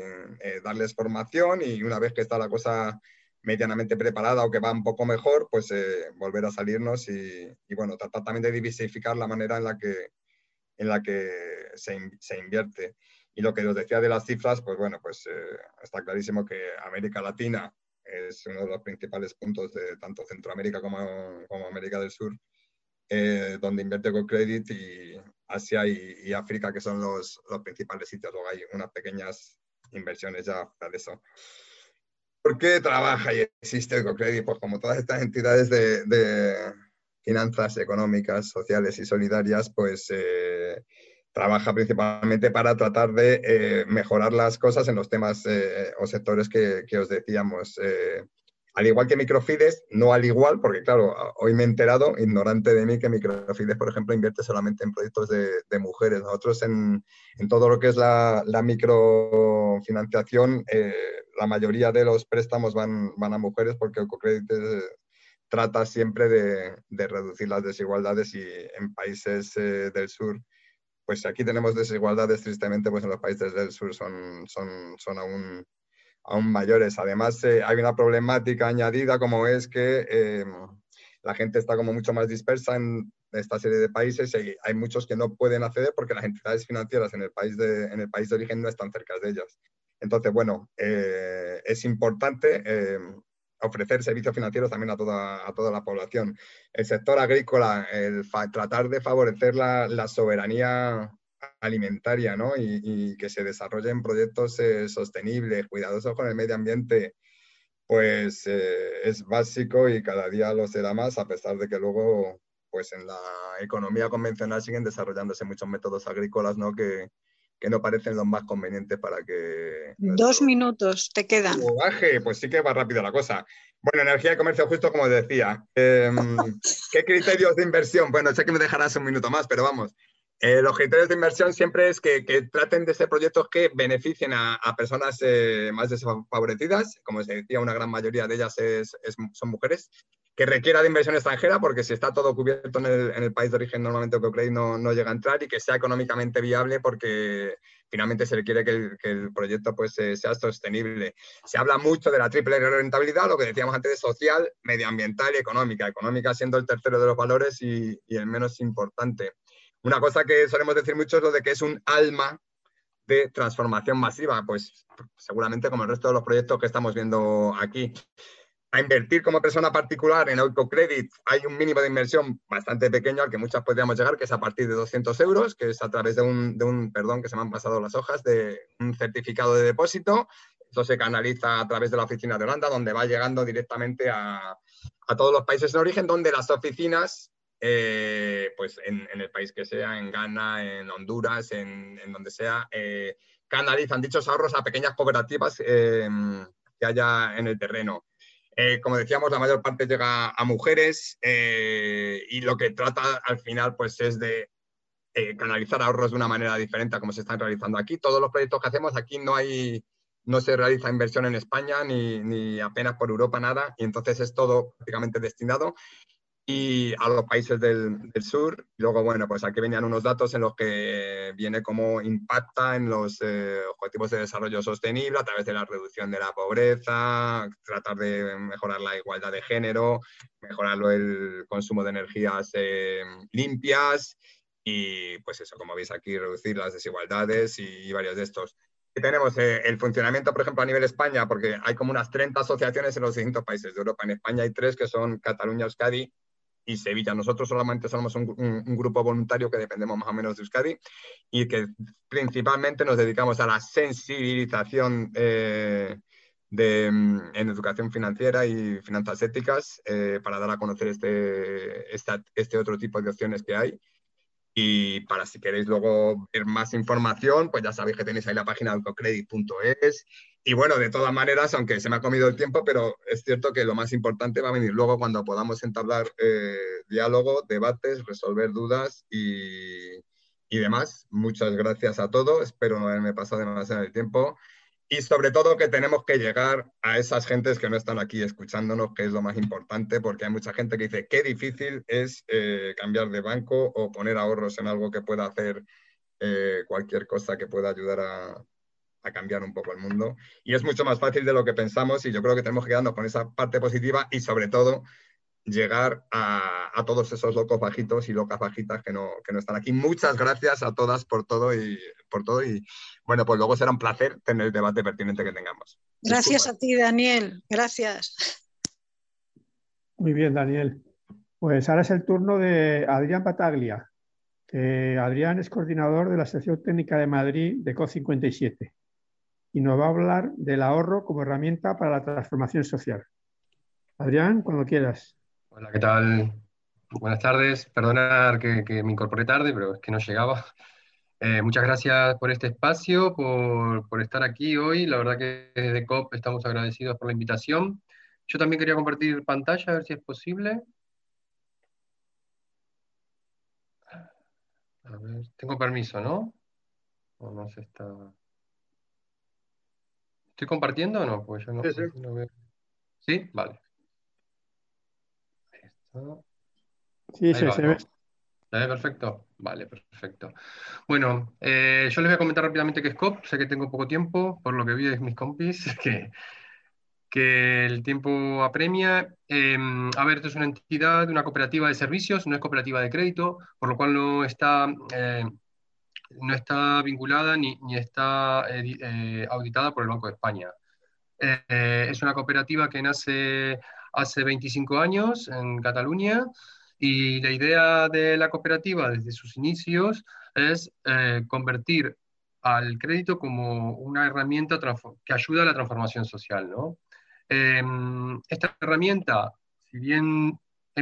eh, darles formación, y una vez que está la cosa medianamente preparada o que va un poco mejor, pues eh, volver a salirnos y, y, bueno, tratar también de diversificar la manera en la que, en la que se, se invierte. Y lo que os decía de las cifras, pues bueno, pues eh, está clarísimo que América Latina es uno de los principales puntos de tanto Centroamérica como, como América del Sur, eh, donde invierte GoCredit, y Asia y, y África, que son los, los principales sitios. Luego hay unas pequeñas inversiones ya de eso. ¿Por qué trabaja y existe GoCredit? Pues como todas estas entidades de, de finanzas económicas, sociales y solidarias, pues eh, trabaja principalmente para tratar de eh, mejorar las cosas en los temas eh, o sectores que, que os decíamos. Eh, al igual que Microfides, no al igual, porque claro, hoy me he enterado, ignorante de mí, que Microfides, por ejemplo, invierte solamente en proyectos de, de mujeres. Nosotros en, en todo lo que es la, la microfinanciación, eh, la mayoría de los préstamos van, van a mujeres, porque GoCredit eh, trata siempre de, de reducir las desigualdades, y en países eh, del sur, pues aquí tenemos desigualdades, tristemente, pues en los países del sur son, son, son aún, aún mayores. Además, eh, hay una problemática añadida, como es que eh, la gente está como mucho más dispersa en esta serie de países, y hay muchos que no pueden acceder porque las entidades financieras en el país de, en el país de origen no están cerca de ellas. Entonces, bueno, eh, es importante eh, ofrecer servicios financieros también a toda, a toda la población. El sector agrícola, el tratar de favorecer la, la soberanía alimentaria, ¿no? Y, y que se desarrollen proyectos eh, sostenibles, cuidadosos con el medio ambiente, pues eh, es básico, y cada día lo será más, a pesar de que luego, pues en la economía convencional siguen desarrollándose muchos métodos agrícolas, ¿no? Que, que no parecen los más convenientes para que... Dos minutos te quedan. Baje, pues sí que va rápido la cosa. Bueno, energía y comercio justo, como decía. Eh, ¿Qué criterios de inversión? Bueno, sé que me dejarás un minuto más, pero vamos. Eh, los criterios de inversión siempre es que, que traten de ser proyectos que beneficien a, a personas eh, más desfavorecidas. Como se decía, una gran mayoría de ellas es, es, son mujeres. Que requiera de inversión extranjera, porque si está todo cubierto en el, en el país de origen, normalmente GoCredit no, no llega a entrar, y que sea económicamente viable, porque finalmente se requiere que el, que el proyecto pues, eh, sea sostenible. Se habla mucho de la triple rentabilidad, lo que decíamos antes, de social, medioambiental y económica. Económica siendo el tercero de los valores y, y el menos importante. Una cosa que solemos decir mucho es lo de que es un alma de transformación masiva, pues seguramente como el resto de los proyectos que estamos viendo aquí. A invertir como persona particular en GoCredit hay un mínimo de inversión bastante pequeño al que muchas podríamos llegar, que es a partir de doscientos euros, que es a través de un, de un perdón, que se me han pasado las hojas, de un certificado de depósito. Eso se canaliza a través de la oficina de Holanda, donde va llegando directamente a, a todos los países de origen, donde las oficinas, eh, pues en, en el país que sea, en Ghana, en Honduras, en, en donde sea, eh, canalizan dichos ahorros a pequeñas cooperativas eh, que haya en el terreno. Eh, como decíamos, la mayor parte llega a mujeres eh, y lo que trata al final pues, es de eh, canalizar ahorros de una manera diferente a como se están realizando aquí. Todos los proyectos que hacemos aquí no hay, no se realiza inversión en España ni, ni apenas por Europa, nada, y entonces es todo prácticamente destinado y a los países del, del sur. Luego, bueno, pues aquí venían unos datos en los que viene cómo impacta en los eh, objetivos de desarrollo sostenible a través de la reducción de la pobreza, tratar de mejorar la igualdad de género, mejorar el consumo de energías eh, limpias y, pues eso, como veis aquí, reducir las desigualdades y, y varios de estos. Y tenemos eh, el funcionamiento, por ejemplo, a nivel España, porque hay como unas treinta asociaciones en los distintos países de Europa. En España hay tres, que son Cataluña, Euskadi y Sevilla. Nosotros solamente somos un, un, un grupo voluntario que dependemos más o menos de Euskadi y que principalmente nos dedicamos a la sensibilización eh, de, en educación financiera y finanzas éticas eh, para dar a conocer este, esta, este otro tipo de opciones que hay. Y para si queréis luego ver más información, pues ya sabéis que tenéis ahí la página alcocredit punto es. Y bueno, de todas maneras, aunque se me ha comido el tiempo, pero es cierto que lo más importante va a venir luego cuando podamos entablar eh, diálogo, debates, resolver dudas y, y demás. Muchas gracias a todos. Espero no haberme pasado demasiado el tiempo. Y sobre todo que tenemos que llegar a esas gentes que no están aquí escuchándonos, que es lo más importante, porque hay mucha gente que dice qué difícil es eh, cambiar de banco o poner ahorros en algo que pueda hacer eh, cualquier cosa que pueda ayudar a, a cambiar un poco el mundo. Y es mucho más fácil de lo que pensamos y yo creo que tenemos que quedarnos con esa parte positiva y sobre todo llegar a, a todos esos locos bajitos y locas bajitas que no, que no están aquí. Muchas gracias a todas por todo y por todo y bueno, pues luego será un placer tener el debate pertinente que tengamos. Gracias Disculpa. a ti, Daniel. Gracias. Muy bien, Daniel. Pues ahora es el turno de Adrián Battaglia. Que Adrián es coordinador de la sección técnica de Madrid de C O P cincuenta y siete y nos va a hablar del ahorro como herramienta para la transformación social. Adrián, cuando quieras. Hola, ¿qué tal? Buenas tardes. Perdonad que, que me incorporé tarde, pero es que no llegaba. Eh, muchas gracias por este espacio, por, por estar aquí hoy. La verdad que desde C O P estamos agradecidos por la invitación. Yo también quería compartir pantalla, a ver si es posible. A ver, tengo permiso, ¿no? O no se está... ¿Estoy compartiendo o no? Pues yo no, Sí, sí. no veo. ¿Sí? Vale. Ahí está. Sí, Ahí sí, va, se ¿no? ve. ¿Se ve perfecto? Vale, perfecto. Bueno, eh, yo les voy a comentar rápidamente qué es C O P. Sé que tengo poco tiempo, por lo que vi de mis compis, que, que el tiempo apremia. Eh, a ver, esto es una entidad, una cooperativa de servicios, no es cooperativa de crédito, por lo cual no está, eh, no está vinculada ni, ni está eh, eh, auditada por el Banco de España. Eh, es una cooperativa que nace hace veinticinco años en Cataluña y la idea de la cooperativa desde sus inicios es eh, convertir al crédito como una herramienta que ayuda a la transformación social, ¿no? Eh, esta herramienta, si bien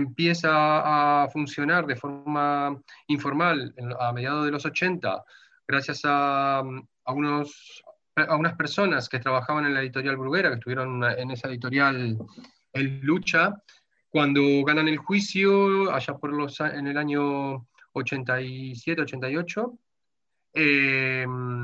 empieza a funcionar de forma informal a mediados de los ochenta, gracias a, a unos a unas personas que trabajaban en la editorial Bruguera, que estuvieron en esa editorial en lucha, cuando ganan el juicio, allá por los, en el año ochenta y siete, ochenta y ocho, eh,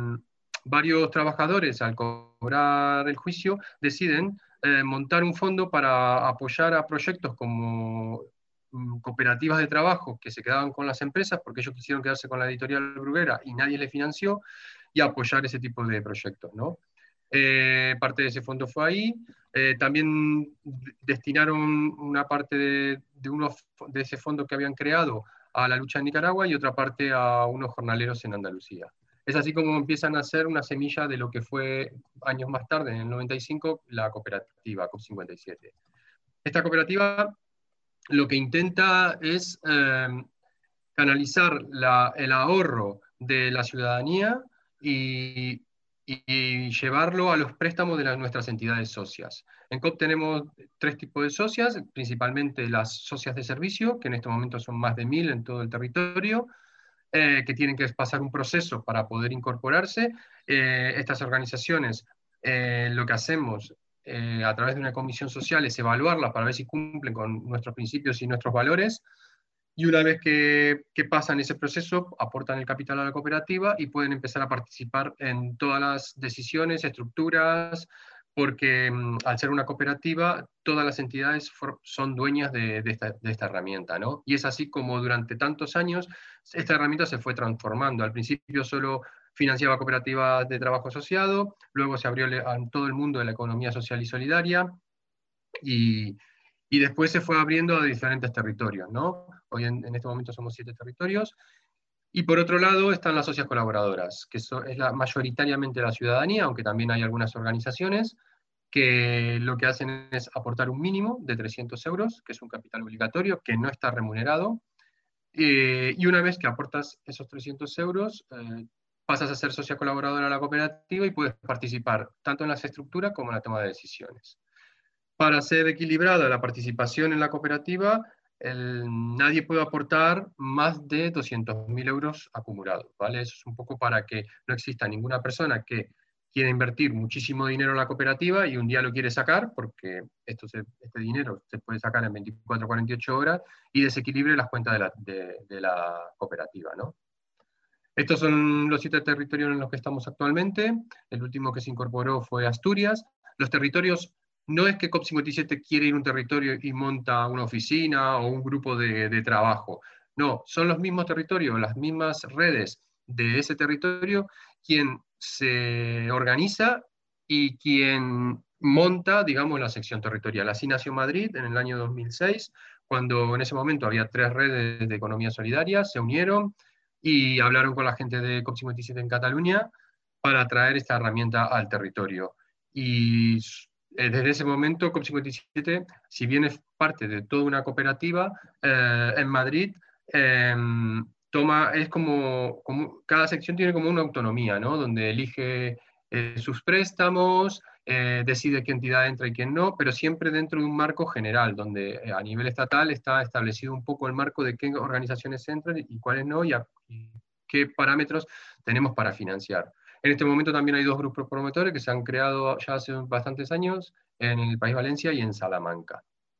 varios trabajadores, al cobrar el juicio, deciden eh, montar un fondo para apoyar a proyectos como mm, cooperativas de trabajo que se quedaban con las empresas, porque ellos quisieron quedarse con la editorial Bruguera y nadie les financió, y apoyar ese tipo de proyectos, ¿no? Eh, parte de ese fondo fue ahí. Eh, también destinaron una parte de, de, unos, de ese fondo que habían creado a la lucha en Nicaragua y otra parte a unos jornaleros en Andalucía. Es así como empiezan a hacer una semilla de lo que fue años más tarde, en el noventa y cinco, la cooperativa C O P cincuenta y siete. Esta cooperativa lo que intenta es eh, canalizar la, el ahorro de la ciudadanía y, y llevarlo a los préstamos de las, nuestras entidades socias. En C O P tenemos tres tipos de socias, principalmente las socias de servicio, que en este momento son más de mil en todo el territorio, eh, que tienen que pasar un proceso para poder incorporarse. Eh, estas organizaciones, eh, lo que hacemos eh, a través de una comisión social es evaluarlas para ver si cumplen con nuestros principios y nuestros valores. Y una vez que, que pasan ese proceso, aportan el capital a la cooperativa y pueden empezar a participar en todas las decisiones, estructuras, porque um, al ser una cooperativa, todas las entidades for, son dueñas de, de, esta, de esta herramienta, ¿no? Y es así como durante tantos años esta herramienta se fue transformando. Al principio solo financiaba cooperativas de trabajo asociado, luego se abrió a todo el mundo de la economía social y solidaria, y... Y después se fue abriendo a diferentes territorios, ¿no? Hoy en, en este momento somos siete territorios. Y por otro lado están las socias colaboradoras, que so, es la, mayoritariamente la ciudadanía, aunque también hay algunas organizaciones que lo que hacen es aportar un mínimo de trescientos euros, que es un capital obligatorio, que no está remunerado. Eh, y una vez que aportas esos trescientos euros, eh, pasas a ser socia colaboradora de la cooperativa y puedes participar tanto en las estructuras como en la toma de decisiones. Para ser equilibrada la participación en la cooperativa, el, nadie puede aportar más de doscientos mil euros acumulados, ¿vale? Eso es un poco para que no exista ninguna persona que quiere invertir muchísimo dinero en la cooperativa y un día lo quiere sacar, porque esto se, este dinero se puede sacar en veinticuatro a cuarenta y ocho horas y desequilibre las cuentas de la, de, de la cooperativa, ¿no? Estos son los siete territorios en los que estamos actualmente. El último que se incorporó fue Asturias. Los territorios, no es que COP cincuenta y siete quiere ir a un territorio y monta una oficina o un grupo de, de trabajo. No, son los mismos territorios, las mismas redes de ese territorio quien se organiza y quien monta, digamos, la sección territorial. Así nació Madrid en el año dos mil seis, cuando en ese momento había tres redes de economía solidaria, se unieron y hablaron con la gente de COP cincuenta y siete en Cataluña para traer esta herramienta al territorio. Y desde ese momento, COP cincuenta y siete, si bien es parte de toda una cooperativa, eh, en Madrid, eh, toma, es como, como, cada sección tiene como una autonomía, ¿no? Donde elige eh, sus préstamos, eh, decide qué entidad entra y quién no, pero siempre dentro de un marco general, donde eh, a nivel estatal está establecido un poco el marco de qué organizaciones entran y cuáles no, y, a, y qué parámetros tenemos para financiar. En este momento también hay dos grupos promotores que se han creado ya hace bastantes años en el País Valencia y en Salamanca.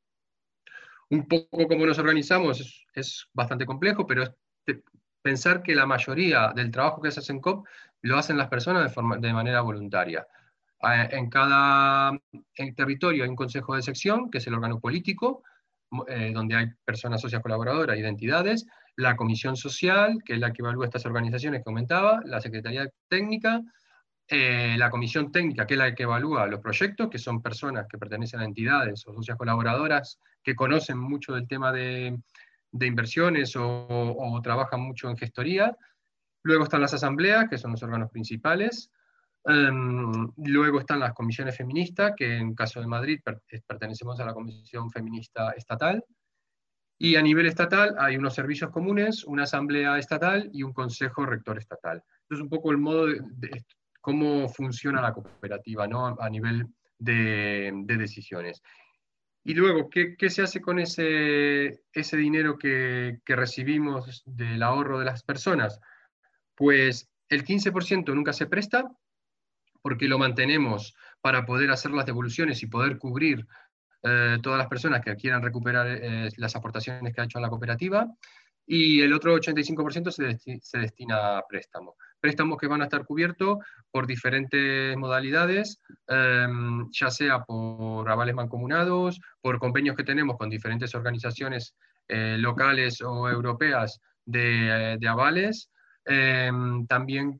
Un poco cómo nos organizamos es, es bastante complejo, pero es de pensar que la mayoría del trabajo que se hace en COP lo hacen las personas de, forma, de manera voluntaria. En cada en territorio hay un consejo de sección, que es el órgano político, eh, donde hay personas socias colaboradoras, identidades, la comisión social, que es la que evalúa estas organizaciones que comentaba, la secretaría técnica, eh, la comisión técnica, que es la que evalúa los proyectos, que son personas que pertenecen a entidades o socias colaboradoras que conocen mucho del tema de, de inversiones o, o trabajan mucho en gestoría. Luego están las asambleas, que son los órganos principales. Um, luego están las comisiones feministas, que en caso de Madrid per pertenecemos a la Comisión Feminista Estatal. Y a nivel estatal hay unos servicios comunes, una asamblea estatal y un consejo rector estatal. Entonces un poco el modo de, de cómo funciona la cooperativa, ¿no? A, a nivel de, de decisiones. Y luego, ¿qué, qué se hace con ese, ese dinero que, que recibimos del ahorro de las personas? Pues el quince por ciento nunca se presta, porque lo mantenemos para poder hacer las devoluciones y poder cubrir eh, todas las personas que quieran recuperar eh, las aportaciones que ha hecho a la cooperativa, y el otro ochenta y cinco por ciento se, desti se destina a préstamos. Préstamos que van a estar cubiertos por diferentes modalidades, eh, ya sea por avales mancomunados, por convenios que tenemos con diferentes organizaciones eh, locales o europeas de, de avales, eh, también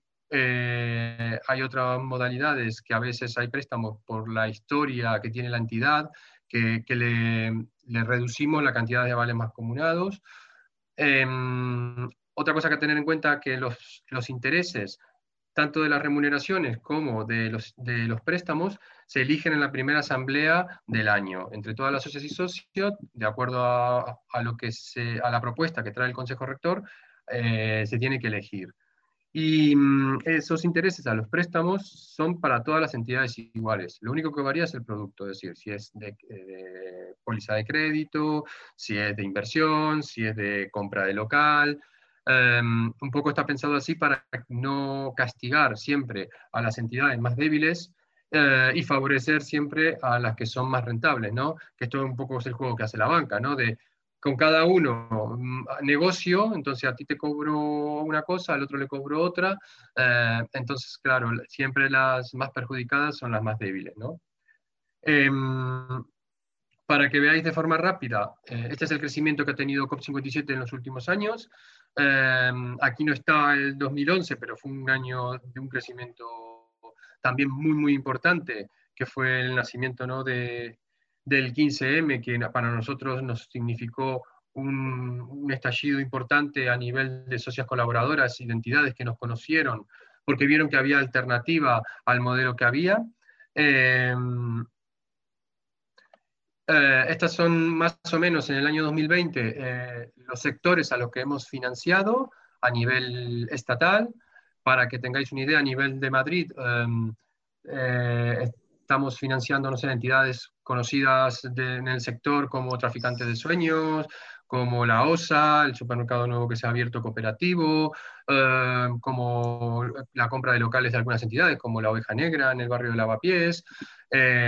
Eh, hay otras modalidades que a veces hay préstamos por la historia que tiene la entidad, que, que le, le reducimos la cantidad de avales mancomunados. Eh, otra cosa que tener en cuenta es que los, los intereses, tanto de las remuneraciones como de los, de los préstamos, se eligen en la primera asamblea del año, entre todas las socias y socios, de acuerdo a, a, lo que se, a la propuesta que trae el Consejo Rector, eh, se tiene que elegir. Y mmm, esos intereses a los préstamos son para todas las entidades iguales. Lo único que varía es el producto, es decir, si es de, de póliza de crédito, si es de inversión, si es de compra de local. Um, un poco está pensado así para no castigar siempre a las entidades más débiles uh, y favorecer siempre a las que son más rentables, ¿no? Que esto un poco es el juego que hace la banca, ¿no? De, con cada uno negocio, entonces a ti te cobro una cosa, al otro le cobro otra, eh, entonces claro, siempre las más perjudicadas son las más débiles, ¿no? Eh, para que veáis de forma rápida, eh, este es el crecimiento que ha tenido COP cincuenta y siete en los últimos años. Eh, aquí no está el dos mil once, pero fue un año de un crecimiento también muy, muy importante, que fue el nacimiento, ¿no? de del quince eme, que para nosotros nos significó un, un estallido importante a nivel de socias colaboradoras, identidades que nos conocieron, porque vieron que había alternativa al modelo que había. Eh, eh, estas son más o menos en el año dos mil veinte eh, los sectores a los que hemos financiado a nivel estatal. Para que tengáis una idea, a nivel de Madrid, eh, eh, estamos financiando, no sé, entidades conocidas de, en el sector como Traficantes de Sueños, como la OSA, el supermercado nuevo que se ha abierto cooperativo, eh, como la compra de locales de algunas entidades, como la Oveja Negra en el barrio de Lavapiés, eh,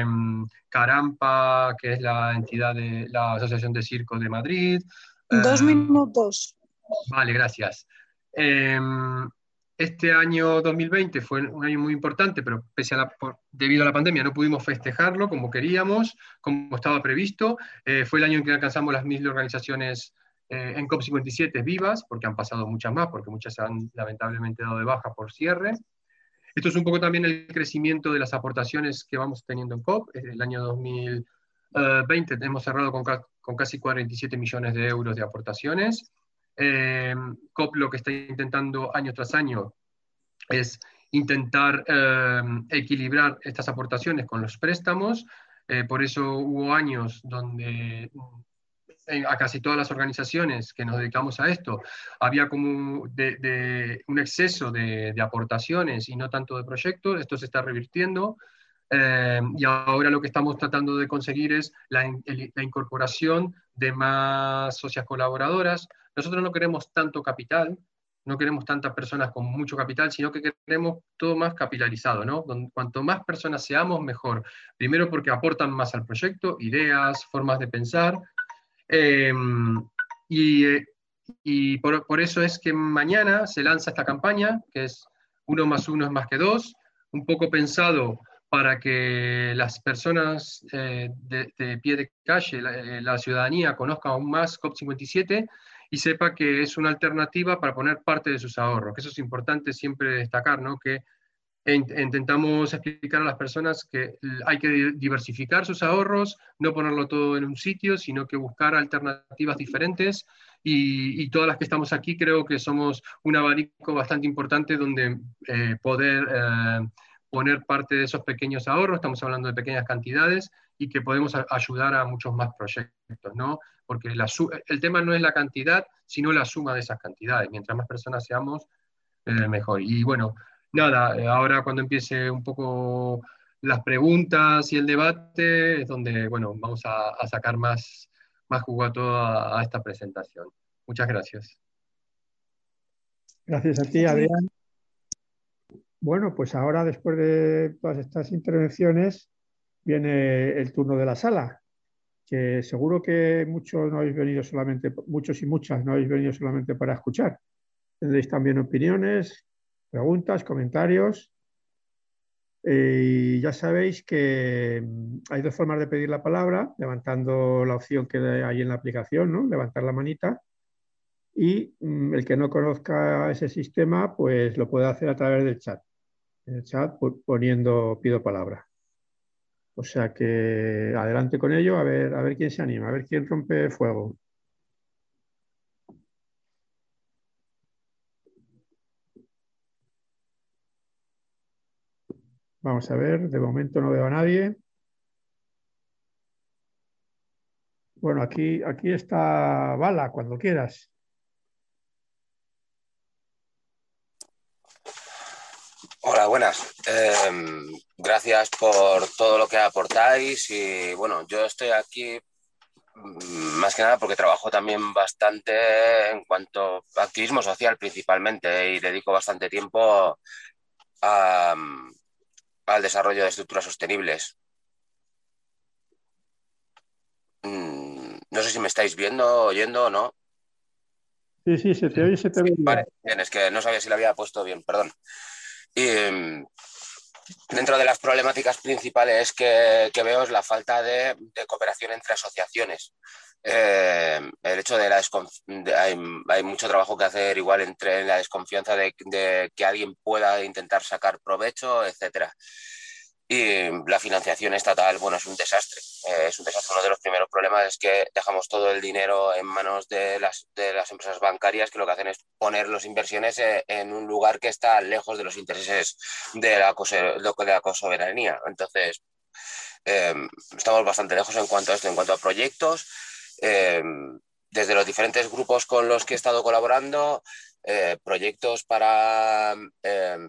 Carampa, que es la entidad de la Asociación de Circo de Madrid. Dos eh, minutos. Vale, gracias. Eh, este año dos mil veinte fue un año muy importante, pero pese a la, por, debido a la pandemia no pudimos festejarlo como queríamos, como estaba previsto. Eh, fue el año en que alcanzamos las mil organizaciones eh, en COP cincuenta y siete vivas, porque han pasado muchas más, porque muchas se han lamentablemente dado de baja por cierre. Esto es un poco también el crecimiento de las aportaciones que vamos teniendo en COP. El año dos mil veinte hemos cerrado con, ca con casi cuarenta y siete millones de euros de aportaciones. Eh, COP lo que está intentando año tras año es intentar eh, equilibrar estas aportaciones con los préstamos. Eh, por eso hubo años donde eh, a casi todas las organizaciones que nos dedicamos a esto había como de, de un exceso de, de aportaciones y no tanto de proyectos. Esto se está revirtiendo. Eh, y ahora lo que estamos tratando de conseguir es la, el, la incorporación de más socias colaboradoras. Nosotros no queremos tanto capital, no queremos tantas personas con mucho capital, sino que queremos todo más capitalizado, ¿no? Donde, cuanto más personas seamos, mejor. Primero porque aportan más al proyecto, ideas, formas de pensar. Eh, y eh, y por, por eso es que mañana se lanza esta campaña, que es uno más uno es más que dos, un poco pensado para que las personas eh, de, de pie de calle, la, la ciudadanía, conozca aún más COP cincuenta y siete y sepa que es una alternativa para poner parte de sus ahorros, que eso es importante siempre destacar, ¿no? Que intentamos explicar a las personas que hay que diversificar sus ahorros, no ponerlo todo en un sitio, sino que buscar alternativas diferentes, y, y todas las que estamos aquí creo que somos un abanico bastante importante donde eh, poder... Eh, poner parte de esos pequeños ahorros, estamos hablando de pequeñas cantidades, y que podemos a, ayudar a muchos más proyectos, ¿no? Porque la, el tema no es la cantidad, sino la suma de esas cantidades. Mientras más personas seamos, eh, mejor. Y bueno, nada, ahora cuando empiece un poco las preguntas y el debate, es donde, bueno, vamos a, a sacar más, más jugo a toda a esta presentación. Muchas gracias. Gracias a ti, Adrián. Bueno, pues ahora, después de todas estas intervenciones, viene el turno de la sala, que seguro que muchos no habéis venido solamente, muchos y muchas no habéis venido solamente para escuchar. Tendréis también opiniones, preguntas, comentarios. Eh, y ya sabéis que hay dos formas de pedir la palabra, levantando la opción que hay en la aplicación, ¿no? Levantar la manita. Y mm, el que no conozca ese sistema, pues lo puede hacer a través del chat. En el chat poniendo pido palabra. O sea que adelante con ello, a ver, a ver quién se anima, a ver quién rompe fuego. Vamos a ver, de momento no veo a nadie. Bueno, aquí, aquí está Bala, cuando quieras. Hola, buenas. Eh, gracias por todo lo que aportáis y bueno, yo estoy aquí más que nada porque trabajo también bastante en cuanto a activismo social principalmente y dedico bastante tiempo a, al desarrollo de estructuras sostenibles. No sé si me estáis viendo, oyendo o no. Sí, sí, se te oye y se te ve. Sí, vale, bien, es que no sabía si lo había puesto bien, perdón. Y dentro de las problemáticas principales que, que veo es la falta de, de cooperación entre asociaciones. Eh, el hecho de la desconfianza, hay, hay mucho trabajo que hacer igual entre la desconfianza de, de que alguien pueda intentar sacar provecho, etcétera. Y la financiación estatal, bueno, es un desastre. Eh, es un desastre. Uno de los primeros problemas es que dejamos todo el dinero en manos de las, de las empresas bancarias, que lo que hacen es poner las inversiones en un lugar que está lejos de los intereses de la, de la soberanía. Entonces, eh, estamos bastante lejos en cuanto a esto, en cuanto a proyectos. Eh, desde los diferentes grupos con los que he estado colaborando, eh, proyectos para... Eh,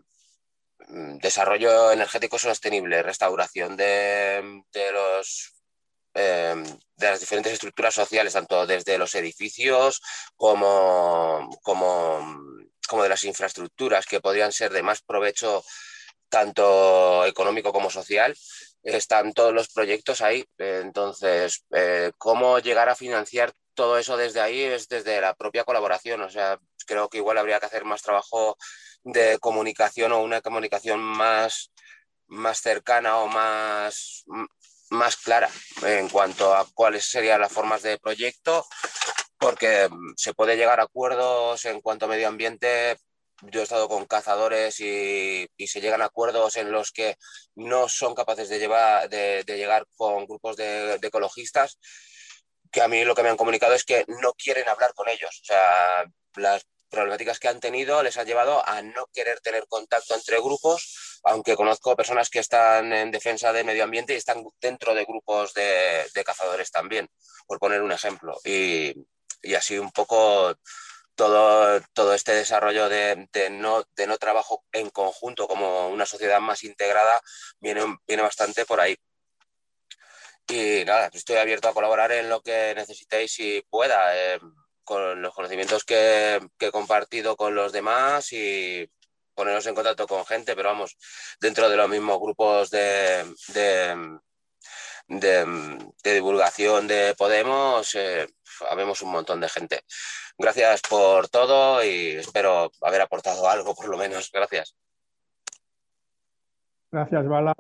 desarrollo energético sostenible, restauración de, de los eh, de las diferentes estructuras sociales, tanto desde los edificios como, como, como de las infraestructuras, que podrían ser de más provecho tanto económico como social. Están todos los proyectos ahí. Entonces, eh, ¿cómo llegar a financiar todo eso desde ahí? Es desde la propia colaboración. O sea, creo que igual habría que hacer más trabajo de comunicación o una comunicación más, más cercana o más, más clara en cuanto a cuáles serían las formas de proyecto, porque se puede llegar a acuerdos en cuanto a medio ambiente. Yo he estado con cazadores y, y se llegan a acuerdos en los que no son capaces de, llevar, de, de llegar con grupos de, de ecologistas, que a mí lo que me han comunicado es que no quieren hablar con ellos. O sea, las problemáticas que han tenido les han llevado a no querer tener contacto entre grupos, aunque conozco personas que están en defensa del medio ambiente y están dentro de grupos de, de cazadores también, por poner un ejemplo. Y, y así un poco... Todo, todo este desarrollo de, de, no, de no trabajo en conjunto como una sociedad más integrada viene, viene bastante por ahí. Y nada, estoy abierto a colaborar en lo que necesitéis y pueda, eh, con los conocimientos que, que he compartido con los demás y poneros en contacto con gente, pero vamos, dentro de los mismos grupos de, de, de, de divulgación de Podemos, eh, habemos un montón de gente. Gracias por todo y espero haber aportado algo, por lo menos. Gracias. Gracias, Bala.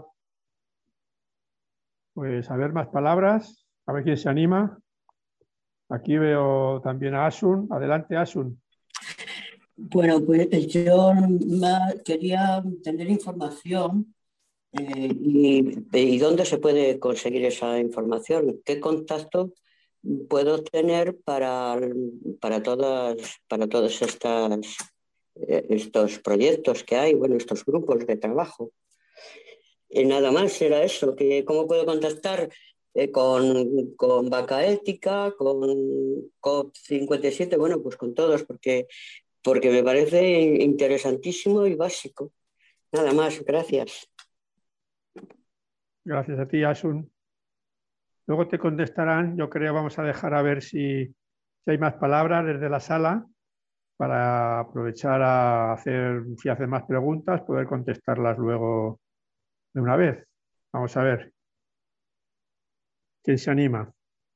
Pues a ver más palabras, a ver quién se anima. Aquí veo también a Asun. Adelante, Asun. Bueno, pues yo quería tener información eh, y, y dónde se puede conseguir esa información. ¿Qué contacto puedo tener para, para, todas, para todos estas, estos proyectos que hay, bueno, estos grupos de trabajo? Y nada más era eso, que cómo puedo contactar eh, con, con Vaca Ética, con COP cincuenta y siete, bueno, pues con todos, porque, porque me parece interesantísimo y básico. Nada más, gracias. Gracias a ti, Asun. Luego te contestarán, yo creo, vamos a dejar a ver si, si hay más palabras desde la sala para aprovechar a hacer, si hacen más preguntas, poder contestarlas luego de una vez. Vamos a ver. ¿Quién se anima?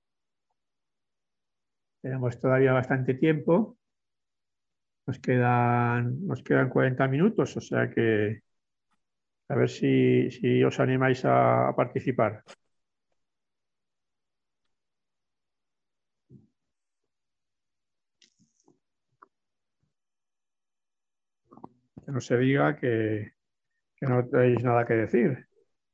Tenemos todavía bastante tiempo. Nos quedan, nos quedan cuarenta minutos, o sea que a ver si, si os animáis a, a participar. Que no se diga que, que no tenéis nada que decir.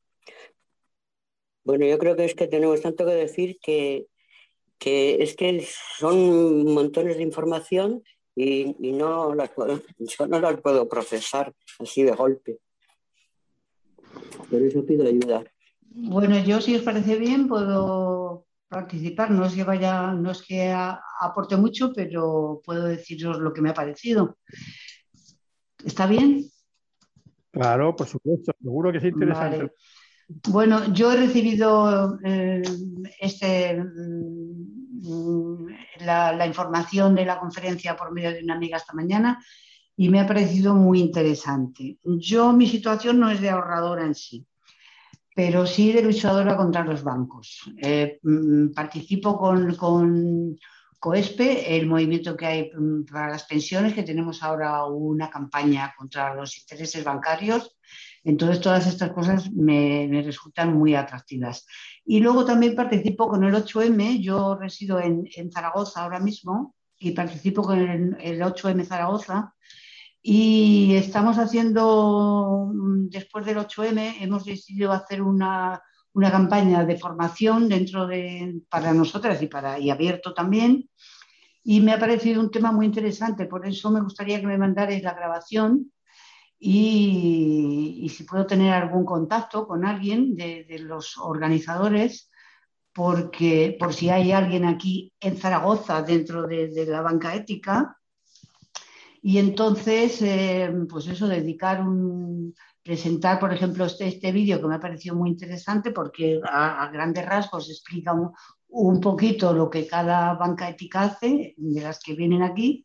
Bueno, yo creo que es que tenemos tanto que decir que, que es que son montones de información y, y no las puedo, yo no las puedo procesar así de golpe. Por eso pido ayuda. Bueno, yo, si os parece bien, puedo participar. No es que vaya, no es que a, aporte mucho, pero puedo deciros lo que me ha parecido. ¿Está bien? Claro, por supuesto, seguro que es interesante. Vale. Bueno, yo he recibido eh, este, la, la información de la conferencia por medio de una amiga esta mañana y me ha parecido muy interesante. Yo, mi situación no es de ahorradora en sí, pero sí de luchadora contra los bancos. Eh, participo con, con COESPE, el movimiento que hay para las pensiones, que tenemos ahora una campaña contra los intereses bancarios. Entonces, todas estas cosas me, me resultan muy atractivas. Y luego también participo con el ocho eme. Yo resido en, en Zaragoza ahora mismo y participo con el, el ocho eme Zaragoza. Y estamos haciendo, después del ocho eme, hemos decidido hacer una, una campaña de formación dentro de, para nosotras y, para, y abierto también. Y me ha parecido un tema muy interesante. Por eso me gustaría que me mandarais la grabación. Y, y si puedo tener algún contacto con alguien de, de los organizadores, porque por si hay alguien aquí en Zaragoza dentro de, de la banca ética, y entonces, eh, pues eso, dedicar un, presentar, por ejemplo, este, este vídeo que me ha parecido muy interesante porque a, a grandes rasgos explica un, un poquito lo que cada banca ética hace, de las que vienen aquí.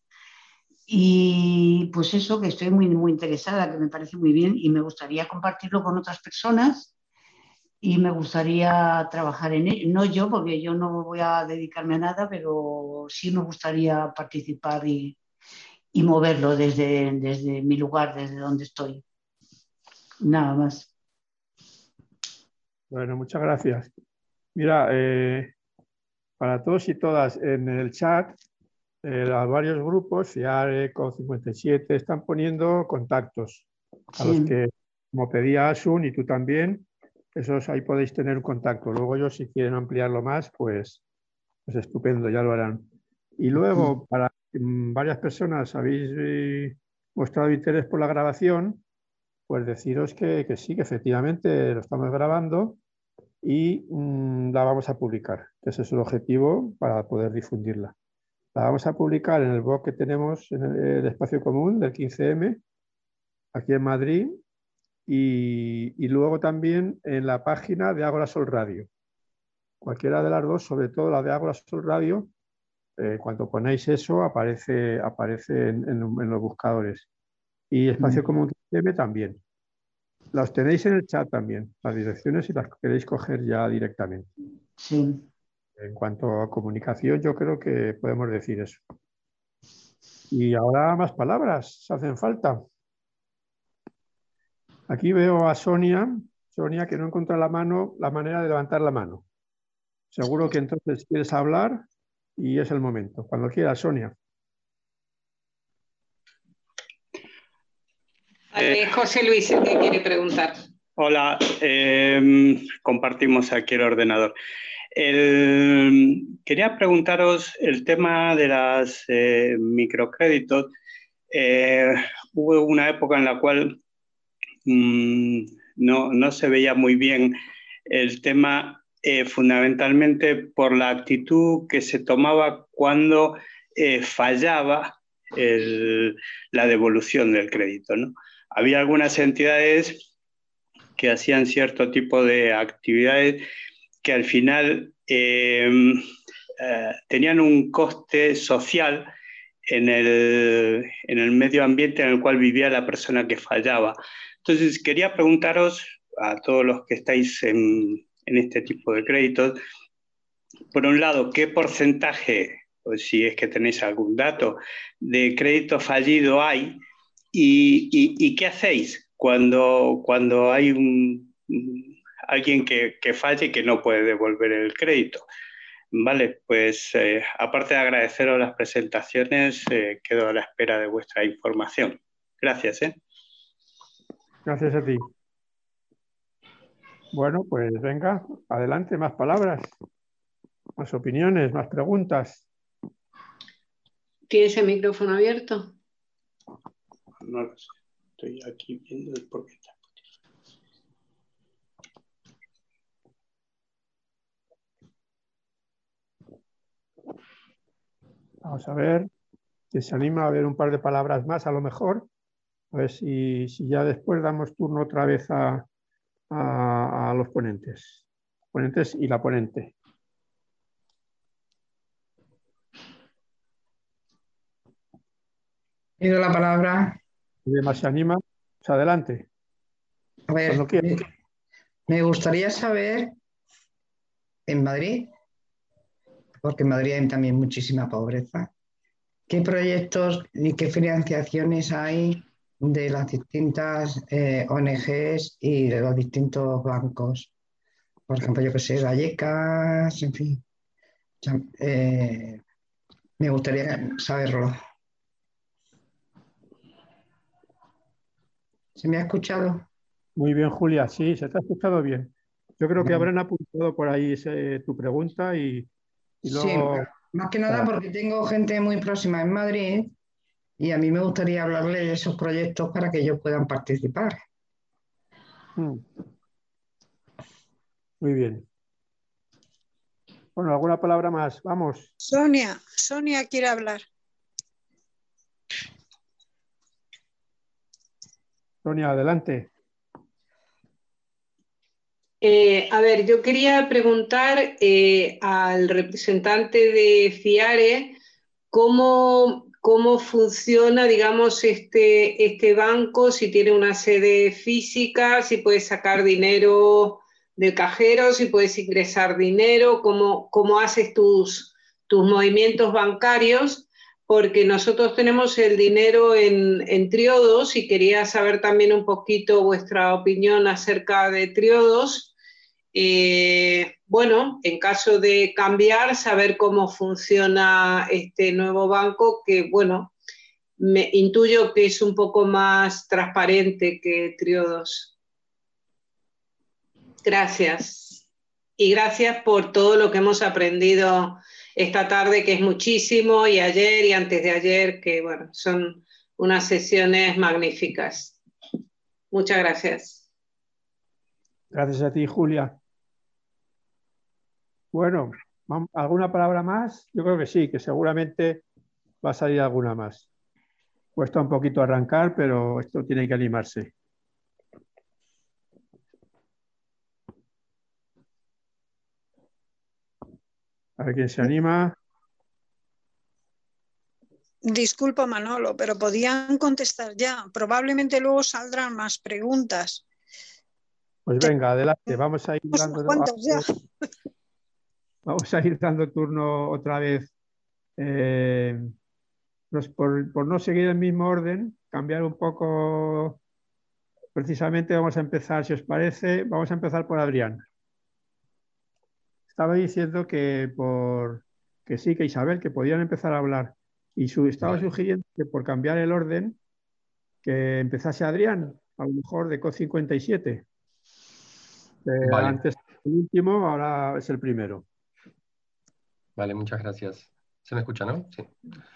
Y pues eso, que estoy muy, muy interesada, que me parece muy bien y me gustaría compartirlo con otras personas y me gustaría trabajar en ello. No yo, porque yo no voy a dedicarme a nada, pero sí me gustaría participar y, y moverlo desde, desde mi lugar, desde donde estoy. Nada más. Bueno, muchas gracias. Mira, eh, para todos y todas en el chat, eh, los varios grupos, FIARE, C O cincuenta y siete, están poniendo contactos a Sí. los que, como pedía Asun y tú también, esos ahí podéis tener un contacto. Luego ellos, si quieren ampliarlo más, pues, pues estupendo, ya lo harán. Y luego, para mm, varias personas habéis eh, mostrado interés por la grabación, pues deciros que, que sí, que efectivamente lo estamos grabando y mmm, la vamos a publicar. Ese es el objetivo para poder difundirla. La vamos a publicar en el blog que tenemos en el, el espacio común del quince eme, aquí en Madrid, y, y luego también en la página de Ágora Sol Radio. Cualquiera de las dos, sobre todo la de Ágora Sol Radio, eh, cuando ponéis eso aparece, aparece en, en, en los buscadores. Y espacio común quince eme también. Las tenéis en el chat también, las direcciones, si las queréis coger ya directamente. Sí. En cuanto a comunicación, yo creo que podemos decir eso. Y ahora más palabras, hacen falta. Aquí veo a Sonia, Sonia que no encuentra la mano, la manera de levantar la mano. Seguro que entonces quieres hablar y es el momento. Cuando quieras, Sonia. Eh, José Luis, el que quiere preguntar. Hola, eh, compartimos aquí el ordenador. El, quería preguntaros el tema de los eh, microcréditos. Eh, hubo una época en la cual mmm, no, no se veía muy bien el tema, eh, fundamentalmente por la actitud que se tomaba cuando eh, fallaba el, la devolución del crédito, ¿no? Había algunas entidades que hacían cierto tipo de actividades que al final eh, eh, tenían un coste social en el, en el medio ambiente en el cual vivía la persona que fallaba. Entonces, quería preguntaros a todos los que estáis en, en este tipo de créditos, por un lado, ¿qué porcentaje, o si es que tenéis algún dato, de crédito fallido hay? ¿Y, y, y qué hacéis cuando, cuando hay un, alguien que, que falle y que no puede devolver el crédito? Vale, pues eh, aparte de agradeceros las presentaciones, eh, quedo a la espera de vuestra información. Gracias. ¿eh? Gracias a ti. Bueno, pues venga, adelante, más palabras, más opiniones, más preguntas. ¿Tienes el micrófono abierto? No lo sé, estoy aquí viendo el por qué está. Vamos a ver si se anima a ver un par de palabras más, a lo mejor. A ver si, si ya después damos turno otra vez a, a, a los ponentes. Ponentes y la ponente. Pido la palabra. Si más se anima, pues adelante. A ver, me, me gustaría saber, en Madrid, porque en Madrid hay también muchísima pobreza, ¿qué proyectos y qué financiaciones hay de las distintas eh, O N Ges y de los distintos bancos? Por ejemplo, yo que sé, Vallecas, en fin. O sea, eh, me gustaría saberlo. ¿Se me ha escuchado? Muy bien, Julia. Sí, se te ha escuchado bien. Yo creo que habrán apuntado por ahí ese, tu pregunta y, y luego... Sí, más que nada porque tengo gente muy próxima en Madrid y a mí me gustaría hablarle de esos proyectos para que ellos puedan participar. Hmm. Muy bien. Bueno, ¿alguna palabra más? Vamos. Sonia, Sonia quiere hablar. Sonia, adelante. Eh, a ver, yo quería preguntar eh, al representante de FIARE cómo, cómo funciona, digamos, este, este banco, si tiene una sede física, si puedes sacar dinero del cajero, si puedes ingresar dinero, cómo, cómo haces tus, tus movimientos bancarios, porque nosotros tenemos el dinero en, en Triodos y quería saber también un poquito vuestra opinión acerca de Triodos. Eh, bueno, en caso de cambiar, saber cómo funciona este nuevo banco, que bueno, me intuyo que es un poco más transparente que Triodos. Gracias. Y gracias por todo lo que hemos aprendido esta tarde, que es muchísimo, y ayer y antes de ayer, que bueno, son unas sesiones magníficas. Muchas gracias. Gracias a ti, Julia. Bueno, ¿alguna palabra más? Yo creo que sí, que seguramente va a salir alguna más. Cuesta un poquito arrancar, pero esto tiene que animarse. A ver quién se anima. Disculpa, Manolo, pero podían contestar ya. Probablemente luego saldrán más preguntas. Pues venga, adelante. Vamos a ir dando, ya. vamos a ir dando turno otra vez. Eh, pues por, por no seguir el mismo orden, cambiar un poco. Precisamente vamos a empezar, si os parece, vamos a empezar por Adrián. Estaba diciendo que, por, que sí, que Isabel, que podían empezar a hablar. Y su, estaba vale. sugiriendo que por cambiar el orden, que empezase Adrián, a lo mejor de C O cincuenta y siete. Eh, vale. Antes el último, ahora es el primero. Vale, muchas gracias. ¿Se me escucha, no? Sí.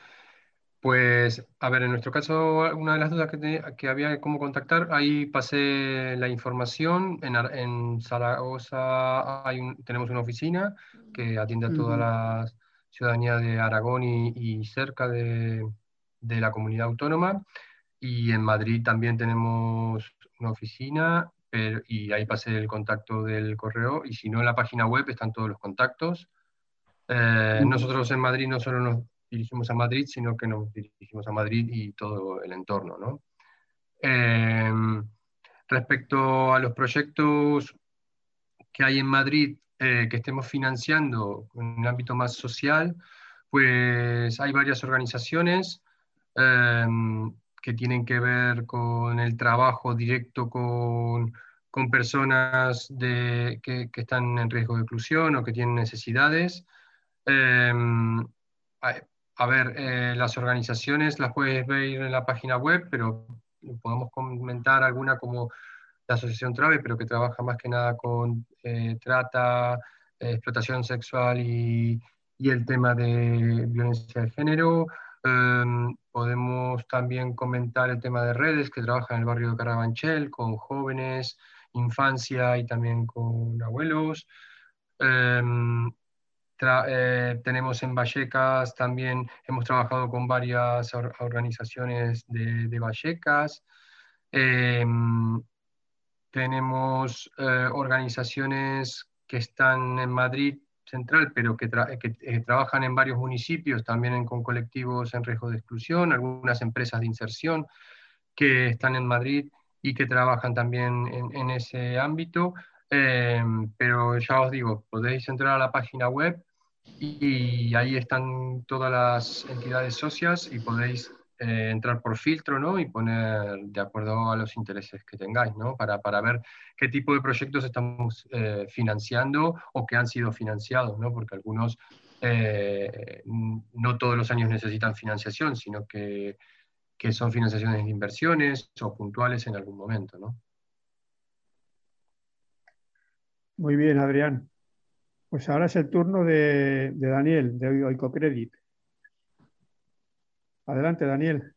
Pues, a ver, en nuestro caso, una de las dudas que, te, que había cómo contactar, ahí pasé la información. En, en Zaragoza hay un, tenemos una oficina que atiende a toda la ciudadanía de Aragón y, y cerca de, de la comunidad autónoma. Y en Madrid también tenemos una oficina, pero, y ahí pasé el contacto del correo. Y si no, en la página web están todos los contactos. Eh, nosotros en Madrid no solo nos dirigimos a Madrid, sino que nos dirigimos a Madrid y todo el entorno, ¿no? Eh, respecto a los proyectos que hay en Madrid eh, que estemos financiando en el ámbito más social, pues hay varias organizaciones eh, que tienen que ver con el trabajo directo con, con personas de, que, que están en riesgo de exclusión o que tienen necesidades. Eh, A ver, eh, las organizaciones las puedes ver en la página web, pero podemos comentar alguna como la Asociación Trave, pero que trabaja más que nada con eh, trata, eh, explotación sexual y, y el tema de violencia de género. Eh, podemos también comentar el tema de redes, que trabaja en el barrio de Carabanchel, con jóvenes, infancia y también con abuelos. Eh, Tra eh, tenemos en Vallecas también, hemos trabajado con varias or organizaciones de, de Vallecas. Eh, tenemos eh, organizaciones que están en Madrid Central, pero que, tra que eh, trabajan en varios municipios, también en, con colectivos en riesgo de exclusión, algunas empresas de inserción que están en Madrid y que trabajan también en, en ese ámbito. Eh, pero ya os digo, podéis entrar a la página web y ahí están todas las entidades socias y podéis eh, entrar por filtro, ¿no? Y poner de acuerdo a los intereses que tengáis, ¿no? Para, para ver qué tipo de proyectos estamos eh, financiando o que han sido financiados, ¿no? Porque algunos eh, no todos los años necesitan financiación, sino que, que son financiaciones de inversiones o puntuales en algún momento, ¿no? Muy bien, Adrián. Pues ahora es el turno de, de Daniel, de Oikocredit. Adelante, Daniel.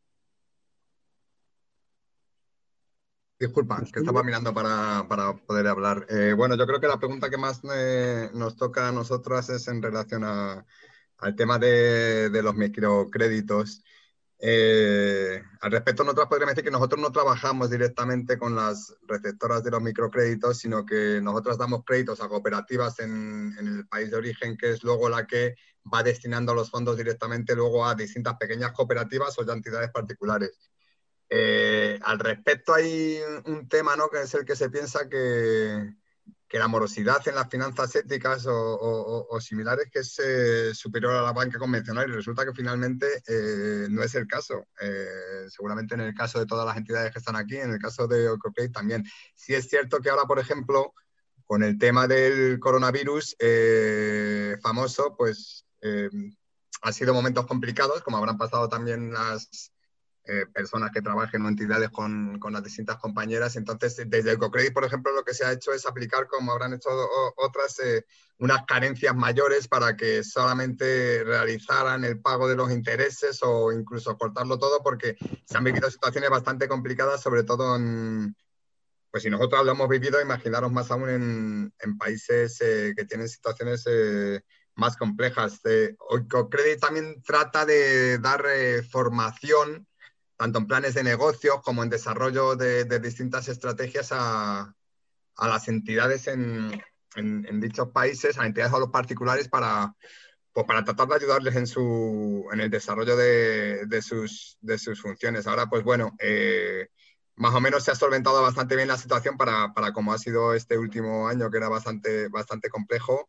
Disculpa, que estaba mirando para, para poder hablar. Eh, bueno, yo creo que la pregunta que más eh, nos toca a nosotras es en relación a, al tema de, de los microcréditos. Eh, al respecto, nosotros podríamos decir que nosotros no trabajamos directamente con las receptoras de los microcréditos, sino que nosotros damos créditos a cooperativas en, en el país de origen, que es luego la que va destinando los fondos directamente luego a distintas pequeñas cooperativas o ya entidades particulares. Eh, al respecto hay un tema, ¿no?, que es el que se piensa que, que la morosidad en las finanzas éticas o, o, o similares que es eh, superior a la banca convencional, y resulta que finalmente eh, no es el caso. Eh, seguramente en el caso de todas las entidades que están aquí, en el caso de Oikocredit también. Sí es cierto que ahora, por ejemplo, con el tema del coronavirus eh, famoso, pues eh, han sido momentos complicados, como habrán pasado también las Eh, personas que trabajen o entidades con, con las distintas compañeras. Entonces, desde Oikocredit, por ejemplo, lo que se ha hecho es aplicar, como habrán hecho o, otras, eh, unas carencias mayores para que solamente realizaran el pago de los intereses o incluso cortarlo todo, porque se han vivido situaciones bastante complicadas, sobre todo en, pues si nosotros lo hemos vivido, imaginaros más aún en, en países eh, que tienen situaciones eh, más complejas. Eh, Oikocredit también trata de dar eh, formación tanto en planes de negocios como en desarrollo de, de distintas estrategias a, a las entidades en, en, en dichos países, a entidades o a los particulares para, pues para tratar de ayudarles en, su, en el desarrollo de, de, sus, de sus funciones. Ahora, pues bueno, eh, más o menos se ha solventado bastante bien la situación para, para como ha sido este último año, que era bastante, bastante complejo.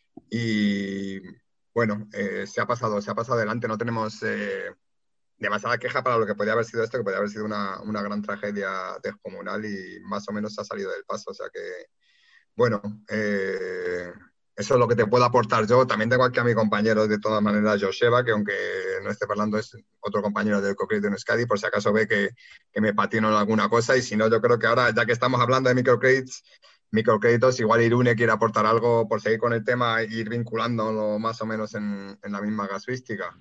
Y bueno, eh, se ha pasado, se ha pasado adelante. No tenemos eh, demasiada queja para lo que podía haber sido esto, que podía haber sido una, una gran tragedia descomunal, y más o menos se ha salido del paso. O sea que, bueno, eh, eso es lo que te puedo aportar yo. También tengo aquí a mi compañero, de todas maneras, Joseba, que aunque no esté hablando es otro compañero de Oikocredit en Euskadi, por si acaso ve que, que me patino en alguna cosa. Y si no, yo creo que ahora, ya que estamos hablando de microcréditos, microcréditos, igual Irune quiere aportar algo por seguir con el tema e ir vinculándolo más o menos en, en la misma casuística.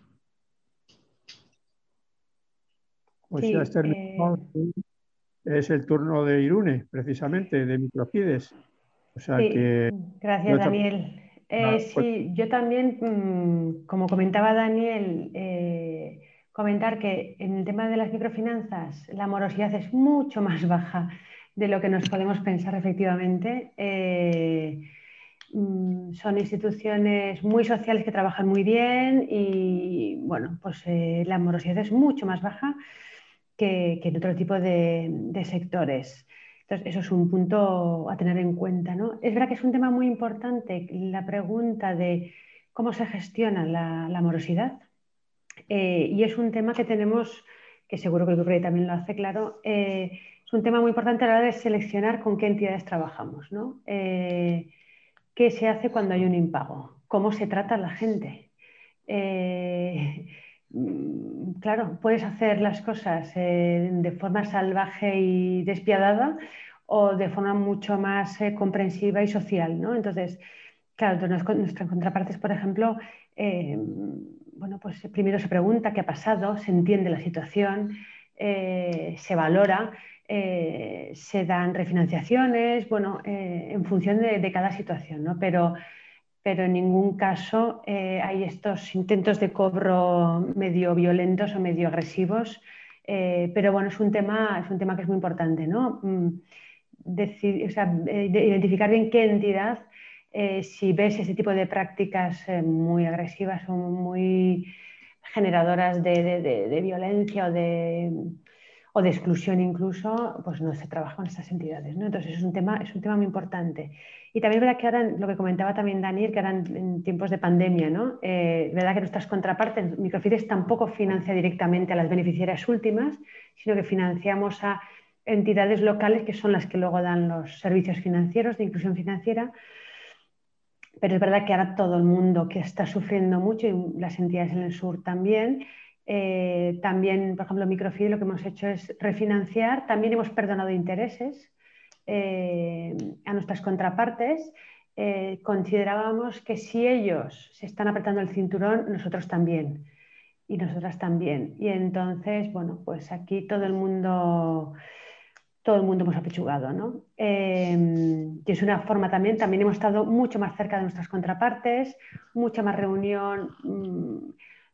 Pues Sí, ya es terminado. eh, Es el turno de Irune, precisamente, de Microfides. O sea sí, que gracias, nuestra- Daniel. nada, Eh, pues, sí, yo también, mm, como comentaba Daniel, eh, comentar que en el tema de las microfinanzas la morosidad es mucho más baja de lo que nos podemos pensar efectivamente. Eh, mm, son instituciones muy sociales que trabajan muy bien y, bueno, pues eh, la morosidad es mucho más baja que, que en otro tipo de, de sectores. Entonces, eso es un punto a tener en cuenta, ¿no? Es verdad que es un tema muy importante la pregunta de cómo se gestiona la, la morosidad, eh, y es un tema que tenemos, que seguro que el Oikocredit también lo hace claro, eh, es un tema muy importante a la hora de seleccionar con qué entidades trabajamos, ¿no? Eh, ¿qué se hace cuando hay un impago? ¿Cómo se trata a la gente? Eh, mm, claro, puedes hacer las cosas eh, de forma salvaje y despiadada o de forma mucho más eh, comprensiva y social, ¿no? Entonces, claro, nuestras contrapartes, por ejemplo, eh, bueno, pues primero se pregunta qué ha pasado, se entiende la situación, eh, se valora, eh, se dan refinanciaciones, bueno, eh, en función de, de cada situación, ¿no? Pero pero en ningún caso eh, hay estos intentos de cobro medio violentos o medio agresivos. Eh, pero bueno, es un tema, es un tema que es muy importante, ¿no? Decir, o sea, de identificar bien qué entidad, eh, si ves ese tipo de prácticas eh, muy agresivas o muy generadoras de, de, de, de violencia o de, o de exclusión incluso, pues no se trabaja con estas entidades, ¿no? Entonces es un tema, es un tema muy importante. Y también es verdad que ahora, lo que comentaba también Daniel, que ahora en, en tiempos de pandemia, ¿no? Eh, es verdad que nuestras contrapartes, Microfides tampoco financia directamente a las beneficiarias últimas, sino que financiamos a entidades locales que son las que luego dan los servicios financieros de inclusión financiera. Pero es verdad que ahora todo el mundo que está sufriendo mucho, y las entidades en el sur también, eh, también, por ejemplo, Microfides lo que hemos hecho es refinanciar, también hemos perdonado intereses eh, a nuestras contrapartes. Eh, considerábamos que si ellos se están apretando el cinturón, nosotros también, y nosotras también. Y entonces, bueno, pues aquí todo el mundo... todo el mundo hemos apechugado, ¿no? Eh, y es una forma también, también hemos estado mucho más cerca de nuestras contrapartes, mucha más reunión, mmm,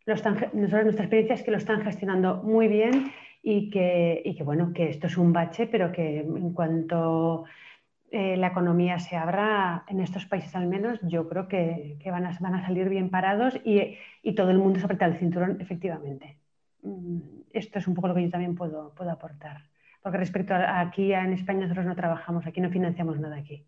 lo están, nosotros, nuestra experiencia es que lo están gestionando muy bien y que, y que, bueno, que esto es un bache, pero que en cuanto eh, la economía se abra, en estos países al menos, yo creo que, que van, a, van a salir bien parados y, y todo el mundo se aprieta el cinturón, efectivamente. Esto es un poco lo que yo también puedo, puedo aportar. Porque respecto a aquí en España, nosotros no trabajamos aquí, no financiamos nada aquí.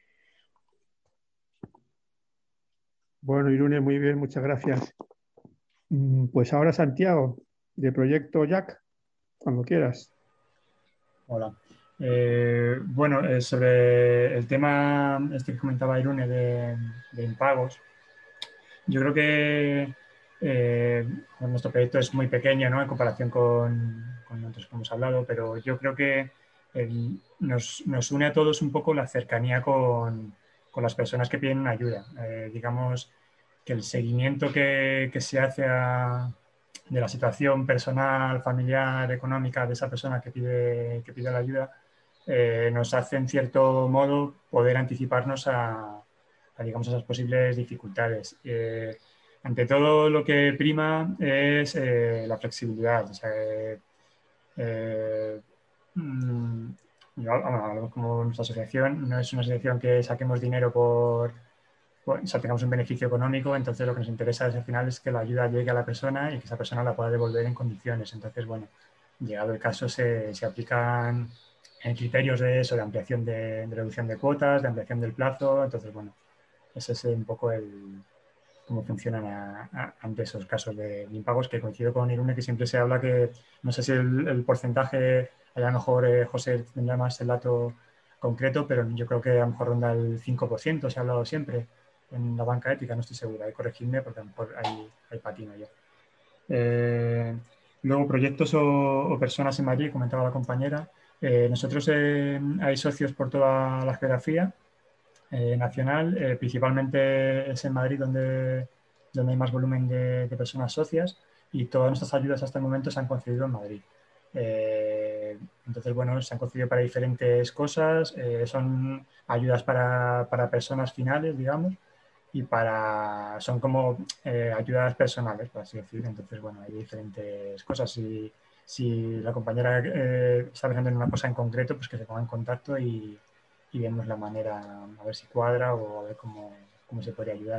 Bueno, Irune, muy bien, muchas gracias. Pues ahora Santiago, de Proyecto Jack, cuando quieras. Hola. Eh, bueno, eh, sobre el tema este que comentaba Irune de, de impagos, yo creo que eh, nuestro proyecto es muy pequeño, ¿no?, en comparación con, con otros que hemos hablado, pero yo creo que eh, nos, nos une a todos un poco la cercanía con, con las personas que piden ayuda. Eh, digamos que el seguimiento que, que se hace a, de la situación personal, familiar, económica de esa persona que pide, que pide la ayuda, eh, nos hace en cierto modo poder anticiparnos a, a digamos, esas posibles dificultades. Eh, ante todo, lo que prima es eh, la flexibilidad. O sea, eh, eh, mm, yo, bueno, como nuestra asociación no es una asociación que saquemos dinero por, por o sea, tengamos un beneficio económico, entonces lo que nos interesa es, al final, es que la ayuda llegue a la persona y que esa persona la pueda devolver en condiciones. Entonces, bueno, llegado el caso, se, se aplican criterios de eso, de ampliación de, de reducción de cuotas, de ampliación del plazo. Entonces, bueno, ese es un poco el cómo funcionan a, a, ante esos casos de, de impagos, que coincido con Irune, que siempre se habla que, no sé si el, el porcentaje, a lo mejor eh, José tendrá más el dato concreto, pero yo creo que a lo mejor ronda el cinco por ciento, se ha hablado siempre en la banca ética, no estoy segura, de corregirme porque a lo mejor hay, hay patino yo. Eh, luego, proyectos o, o personas en Madrid, comentaba la compañera. Eh, nosotros eh, hay socios por toda la geografía eh, nacional, eh, principalmente es en Madrid donde, donde hay más volumen de, de personas socias, y todas nuestras ayudas hasta el momento se han concedido en Madrid. Eh, entonces, bueno, se han concedido para diferentes cosas, eh, son ayudas para, para personas finales, digamos, y para, son como eh, ayudas personales, por así decir. Entonces, bueno, hay diferentes cosas. Y si la compañera eh, está pensando en una cosa en concreto, pues que se ponga en contacto y, y vemos la manera, a ver si cuadra o a ver cómo, cómo se podría ayudar.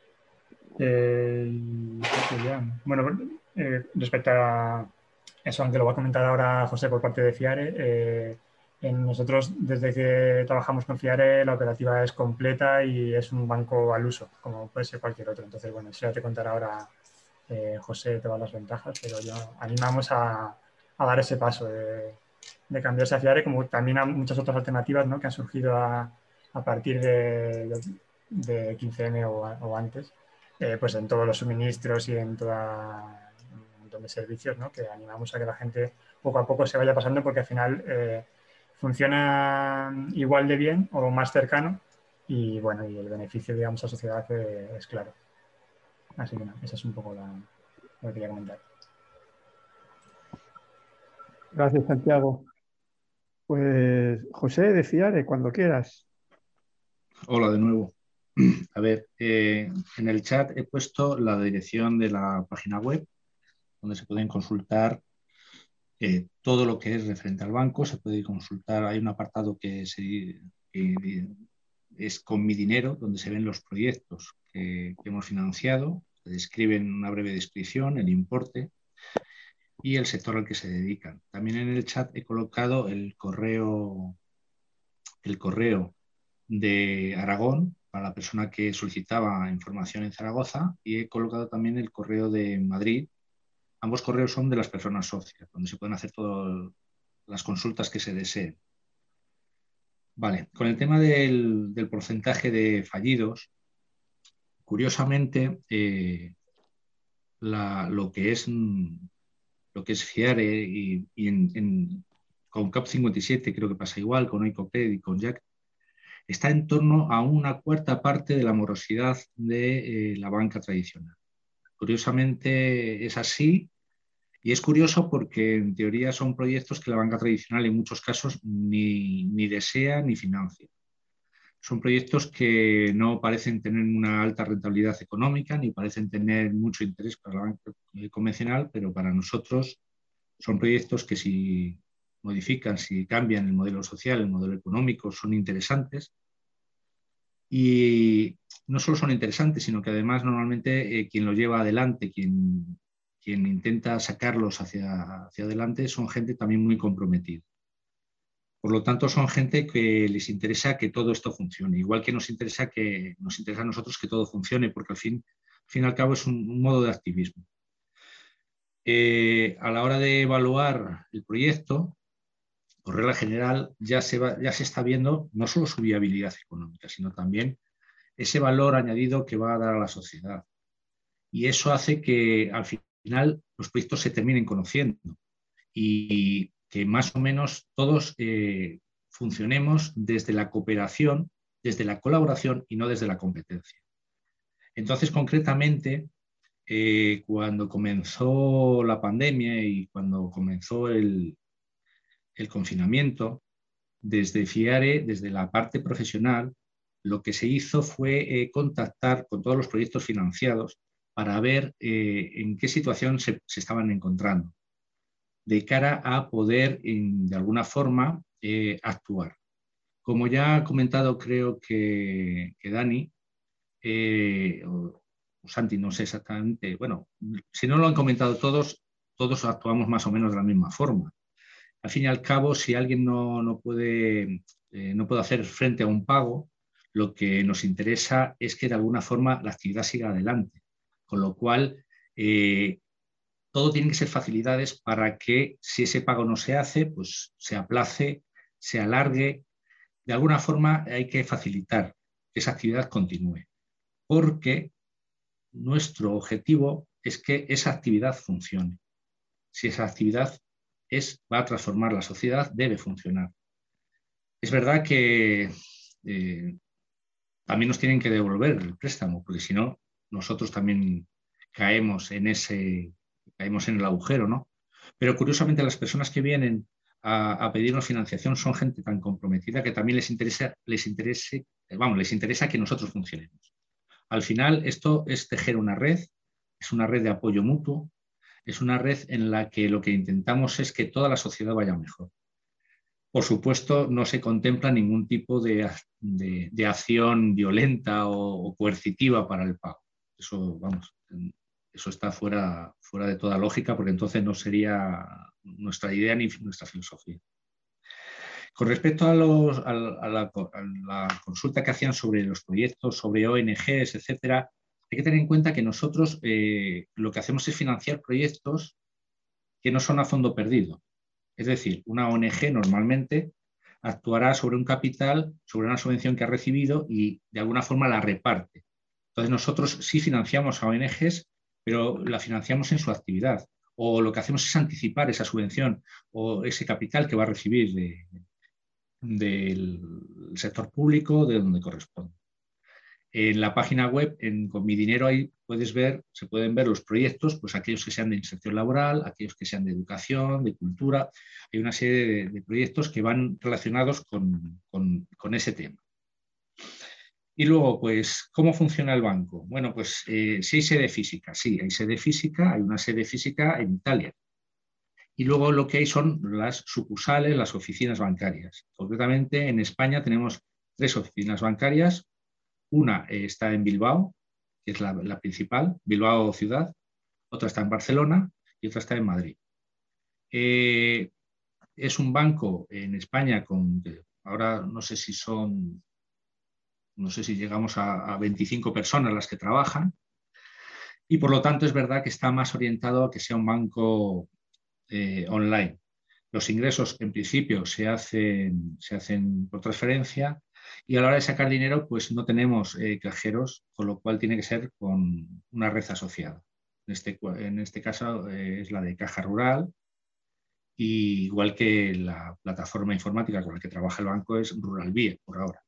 Eh, bueno, eh, respecto a eso, aunque lo va a comentar ahora José por parte de FIARE, eh, en nosotros, desde que trabajamos con FIARE, la operativa es completa y es un banco al uso, como puede ser cualquier otro. Entonces, bueno, eso ya te contará ahora eh, José todas las ventajas, pero yo animamos a, a dar ese paso de, de cambiarse a FIARE, como también a muchas otras alternativas, ¿no?, que han surgido a, a partir de, de, de quince eme o, o antes, eh, pues en todos los suministros y en toda un montón de servicios, ¿no?, que animamos a que la gente poco a poco se vaya pasando, porque al final eh, funciona igual de bien o más cercano, y bueno, y el beneficio, digamos, a la sociedad eh, es claro. Así que no, esa es un poco la, lo que quería comentar. Gracias, Santiago. Pues José, de FIARE, cuando quieras. Hola de nuevo. A ver, eh, en el chat he puesto la dirección de la página web, donde se pueden consultar eh, todo lo que es referente al banco. Se puede consultar, hay un apartado que, se, que es con mi dinero, donde se ven los proyectos que, que hemos financiado, se describen una breve descripción, el importe y el sector al que se dedican. También en el chat he colocado el correo, el correo de Aragón para la persona que solicitaba información en Zaragoza, y he colocado también el correo de Madrid. Ambos correos son de las personas socias, donde se pueden hacer todas las consultas que se deseen. Vale, con el tema del, del porcentaje de fallidos, curiosamente, eh, la, lo que es lo que es FIARE y, y en, en, con CAP cincuenta y siete creo que pasa igual, con Oicocred y con Jack, está en torno a una cuarta parte de la morosidad de eh, la banca tradicional. Curiosamente es así, y es curioso porque en teoría son proyectos que la banca tradicional en muchos casos ni, ni desea ni financia. son proyectos que no parecen tener una alta rentabilidad económica ni parecen tener mucho interés para la banca convencional, pero para nosotros son proyectos que si modifican, si cambian el modelo social, el modelo económico, son interesantes. Y no solo son interesantes, sino que además normalmente eh, quien los lleva adelante, quien, quien intenta sacarlos hacia, hacia adelante, son gente también muy comprometida. Por lo tanto, son gente que les interesa que todo esto funcione, igual que nos interesa, que, nos interesa a nosotros que todo funcione, porque al fin, al fin y al cabo es un, un modo de activismo. Eh, a la hora de evaluar el proyecto, por regla general, ya se, va, ya se está viendo no solo su viabilidad económica, sino también ese valor añadido que va a dar a la sociedad. Y eso hace que al final los proyectos se terminen conociendo y que más o menos todos eh, funcionemos desde la cooperación, desde la colaboración y no desde la competencia. Entonces, concretamente, eh, cuando comenzó la pandemia y cuando comenzó el, el confinamiento, desde FIARE, desde la parte profesional, lo que se hizo fue eh, contactar con todos los proyectos financiados para ver eh, en qué situación se, se estaban encontrando, de cara a poder, en, de alguna forma, eh, actuar. Como ya ha comentado, creo que, que Dani, eh, o, o Santi, no sé exactamente, bueno, si no lo han comentado todos, todos actuamos más o menos de la misma forma. Al fin y al cabo, si alguien no, no, puede, eh, no puede hacer frente a un pago, lo que nos interesa es que de alguna forma la actividad siga adelante. Con lo cual, eh, todo tiene que ser facilidades para que si ese pago no se hace, pues se aplace, se alargue. De alguna forma hay que facilitar que esa actividad continúe, porque nuestro objetivo es que esa actividad funcione. Si esa actividad es, va a transformar la sociedad, debe funcionar. Es verdad que eh, también nos tienen que devolver el préstamo, porque si no, nosotros también caemos en ese, caemos en el agujero, ¿no? Pero curiosamente las personas que vienen a, a pedirnos financiación son gente tan comprometida que también les interesa, les interese, vamos, les interesa que nosotros funcionemos. Al final, esto es tejer una red, es una red de apoyo mutuo, es una red en la que lo que intentamos es que toda la sociedad vaya mejor. Por supuesto, no se contempla ningún tipo de, de, de acción violenta o, o coercitiva para el pago. Eso, vamos, eso está fuera, fuera de toda lógica, porque entonces no sería nuestra idea ni nuestra filosofía. Con respecto a, los, a, a, la, a la consulta que hacían sobre los proyectos, sobre O N Ges, etcétera, hay que tener en cuenta que nosotros eh, lo que hacemos es financiar proyectos que no son a fondo perdido. Es decir, una O N Ge normalmente actuará sobre un capital, sobre una subvención que ha recibido y de alguna forma la reparte. Entonces nosotros sí financiamos a O N Ges, pero la financiamos en su actividad. O lo que hacemos es anticipar esa subvención o ese capital que va a recibir de, del sector público, de donde corresponde. En la página web, en, con mi dinero, ahí puedes ver, se pueden ver los proyectos, pues aquellos que sean de inserción laboral, aquellos que sean de educación, de cultura. Hay una serie de, de proyectos que van relacionados con, con, con ese tema. Y luego, pues, ¿cómo funciona el banco? Bueno, pues eh, sí hay sede física, sí, hay sede física, hay una sede física en Italia. Y luego lo que hay son las sucursales, las oficinas bancarias. Concretamente, en España tenemos tres oficinas bancarias. Una eh, está en Bilbao, que es la, la principal, Bilbao ciudad. Otra está en Barcelona y otra está en Madrid. Eh, es un banco en España con, ahora no sé si son, no sé si llegamos a, a veinticinco personas las que trabajan. Y por lo tanto es verdad que está más orientado a que sea un banco eh, online. Los ingresos en principio se hacen, se hacen por transferencia y a la hora de sacar dinero pues no tenemos eh, cajeros, con lo cual tiene que ser con una red asociada. En este, en este caso eh, es la de Caja Rural, y igual que la plataforma informática con la que trabaja el banco es Ruralvie por ahora.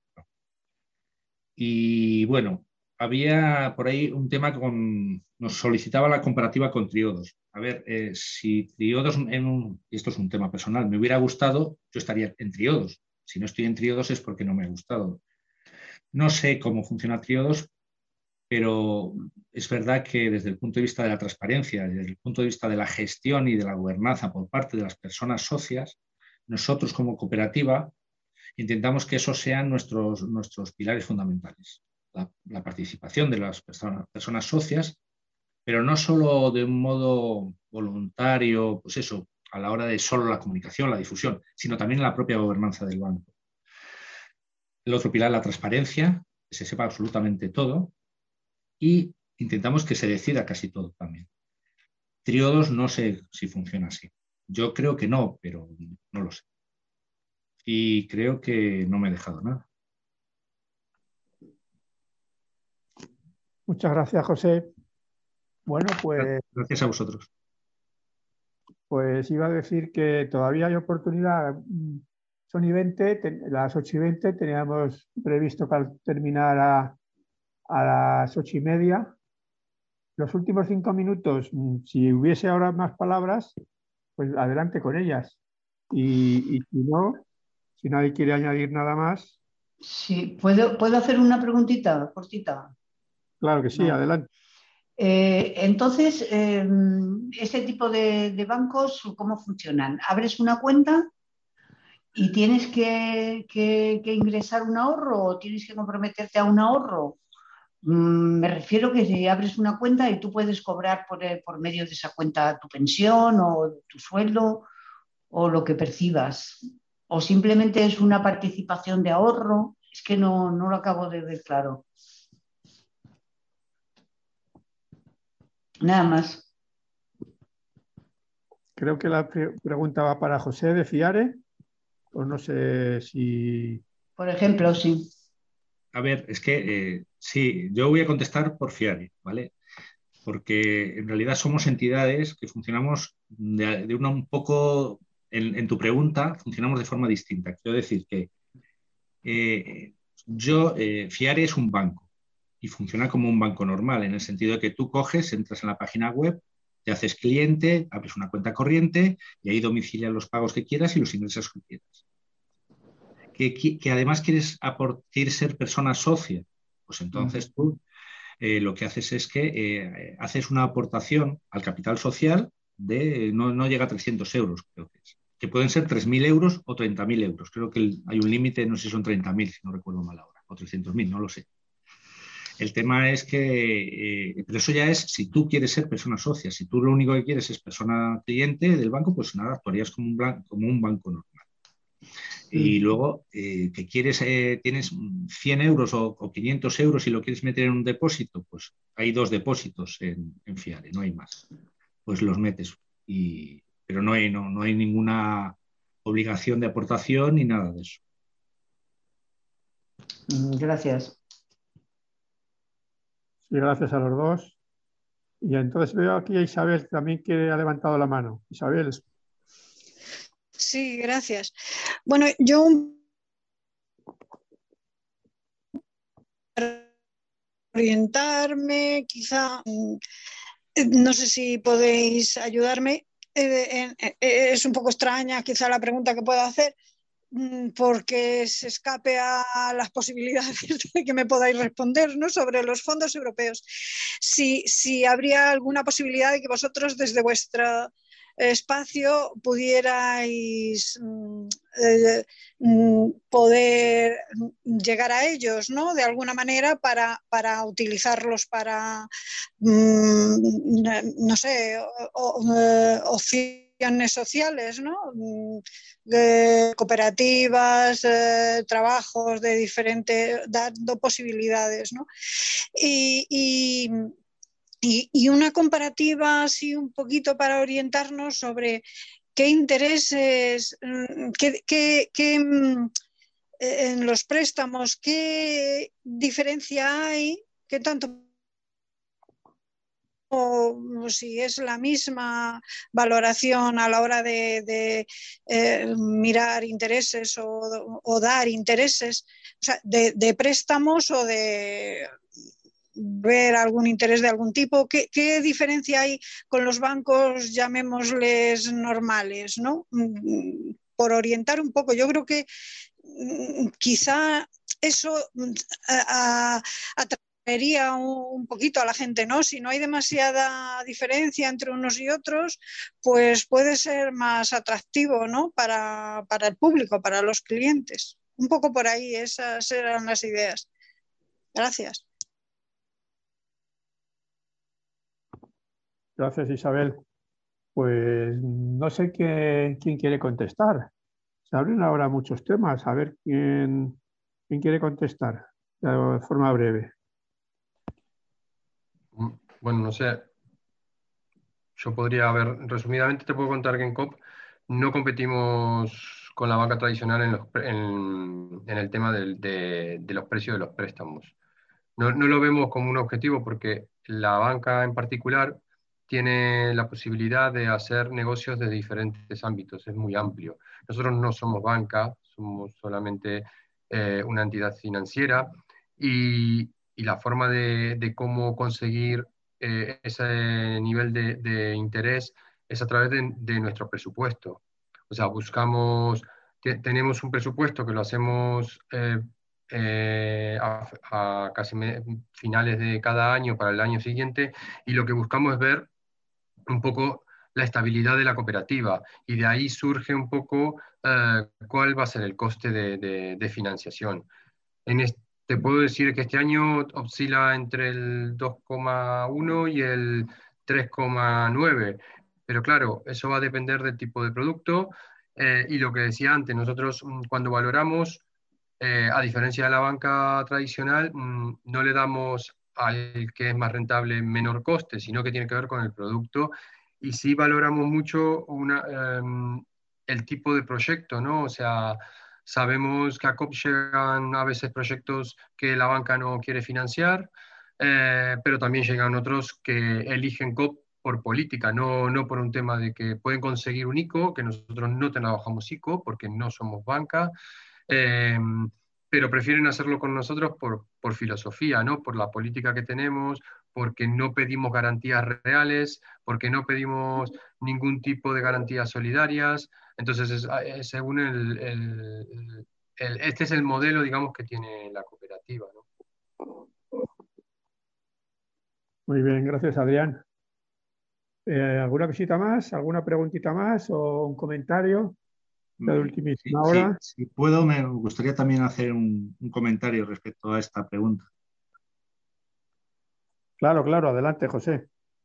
Y bueno, había por ahí un tema con, nos solicitaba la comparativa con Triodos. A ver, eh, si Triodos, en un, y esto es un tema personal, me hubiera gustado, yo estaría en Triodos. Si no estoy en Triodos es porque no me ha gustado. No sé cómo funciona Triodos, pero es verdad que desde el punto de vista de la transparencia, desde el punto de vista de la gestión y de la gobernanza por parte de las personas socias, nosotros como cooperativa intentamos que esos sean nuestros, nuestros pilares fundamentales. La, la participación de las personas, personas socias, pero no solo de un modo voluntario, pues eso, a la hora de solo la comunicación, la difusión, sino también en la propia gobernanza del banco. El otro pilar, la transparencia, que se sepa absolutamente todo, y intentamos que se decida casi todo también. Triodos no sé si funciona así. Yo creo que no, pero no lo sé. Y creo que no me he dejado nada. Muchas gracias, José. Bueno, pues... Gracias a vosotros. Pues iba a decir que todavía hay oportunidad. Son y veinte, las ocho y veinte, teníamos previsto terminar a, a las ocho y media. Los últimos cinco minutos, si hubiese ahora más palabras, pues adelante con ellas. Y, y si no, si nadie quiere añadir nada más. Sí, ¿puedo, ¿puedo hacer una preguntita cortita? Claro que sí, Vale. Adelante. Eh, entonces, eh, ¿este tipo de, de bancos cómo funcionan? ¿Abres una cuenta y tienes que, que, que ingresar un ahorro o tienes que comprometerte a un ahorro? Mm, me refiero que si abres una cuenta y tú puedes cobrar por, por medio de esa cuenta tu pensión o tu sueldo o lo que percibas. O simplemente es una participación de ahorro. Es que no, no lo acabo de ver claro. Nada más. Creo que la pre pregunta va para José de Fiare, o no sé si... Por ejemplo, sí. A ver, es que eh, sí, yo voy a contestar por Fiare, ¿vale? Porque en realidad somos entidades que funcionamos de, de una un poco, en, en tu pregunta, funcionamos de forma distinta. Quiero decir que eh, yo, eh, Fiare es un banco y funciona como un banco normal, en el sentido de que tú coges, entras en la página web, te haces cliente, abres una cuenta corriente y ahí domicilias los pagos que quieras y los ingresos que quieras. Que, que además quieres, aport, quieres ser persona socia, pues entonces tú eh, lo que haces es que eh, haces una aportación al capital social de, no, no llega a trescientos euros, creo que es, que pueden ser tres mil euros o treinta mil euros. Creo que el, hay un límite, no sé si son treinta mil, si no recuerdo mal ahora, o trescientos mil, no lo sé. El tema es que, eh, pero eso ya es si tú quieres ser persona socia. Si tú lo único que quieres es persona cliente del banco, pues nada, actuarías como un, blan, como un banco normal. Y luego, eh, que quieres, eh, tienes cien euros o, o quinientos euros y lo quieres meter en un depósito, pues hay dos depósitos en, en Fiare, no hay más. Pues los metes. Y, pero no hay, no, no hay ninguna obligación de aportación ni nada de eso. Gracias. Sí, gracias a los dos. Y entonces veo aquí a Isabel también que ha levantado la mano. Isabel. Sí, gracias. Bueno, yo orientarme, quizá, no sé si podéis ayudarme. Eh, eh, eh, es un poco extraña quizá la pregunta que puedo hacer, porque se escape a las posibilidades de que me podáis responder, ¿no? Sobre los fondos europeos. Si, si habría alguna posibilidad de que vosotros desde vuestra espacio pudierais eh, poder llegar a ellos, ¿no? De alguna manera para, para utilizarlos para, no sé, opciones sociales, ¿no? De cooperativas, eh, trabajos de diferentes, dando posibilidades, ¿no? Y, y Y, y una comparativa así un poquito para orientarnos sobre qué intereses, qué, qué, qué, en los préstamos, qué diferencia hay, qué tanto, o si es la misma valoración a la hora de, de eh, mirar intereses o, o dar intereses, o sea, de, de préstamos o de ver algún interés de algún tipo. ¿Qué, qué diferencia hay con los bancos, llamémosles normales, ¿no? Por orientar un poco, yo creo que quizá eso a, a, atraería un, un poquito a la gente, ¿no? Si no hay demasiada diferencia entre unos y otros, pues puede ser más atractivo, ¿no? Para, para el público, para los clientes. Un poco por ahí, esas eran las ideas. Gracias. Gracias, Isabel. Pues no sé qué, quién quiere contestar. Se abren ahora muchos temas. A ver quién, quién quiere contestar de forma breve. Bueno, no sé. Yo podría, a ver, resumidamente te puedo contar que en C O P no competimos con la banca tradicional en, los, en, en el tema del, de, de los precios de los préstamos. No, no lo vemos como un objetivo porque la banca en particular tiene la posibilidad de hacer negocios de diferentes ámbitos, es muy amplio. Nosotros no somos banca, somos solamente eh, una entidad financiera y, y la forma de, de cómo conseguir eh, ese nivel de, de interés es a través de, de nuestro presupuesto. O sea, buscamos, te, tenemos un presupuesto que lo hacemos eh, eh, a, a casi me, finales de cada año para el año siguiente y lo que buscamos es ver un poco la estabilidad de la cooperativa y de ahí surge un poco eh, cuál va a ser el coste de, de, de financiación. En este, te puedo decir que este año oscila entre el dos coma uno y el tres coma nueve, pero claro, eso va a depender del tipo de producto eh, y lo que decía antes, nosotros cuando valoramos, eh, a diferencia de la banca tradicional, mmm, no le damos al que es más rentable menor coste, sino que tiene que ver con el producto y sí valoramos mucho una, um, el tipo de proyecto, ¿no? O sea, sabemos que a C O P llegan a veces proyectos que la banca no quiere financiar, eh, pero también llegan otros que eligen C O P por política, no, no por un tema de que pueden conseguir un I C O, que nosotros no trabajamos I C O porque no somos banca, eh, pero prefieren hacerlo con nosotros por, por filosofía, ¿no? Por la política que tenemos, porque no pedimos garantías reales, porque no pedimos ningún tipo de garantías solidarias. Entonces, es, es según el, el, el, este es el modelo, digamos, que tiene la cooperativa, ¿no? Muy bien, gracias, Adrián. Eh, ¿Alguna visita más? ¿Alguna preguntita más o un comentario de la ultimísima sí, hora? Sí, si puedo, me gustaría también hacer un, un comentario respecto a esta pregunta. Claro, claro, adelante, José.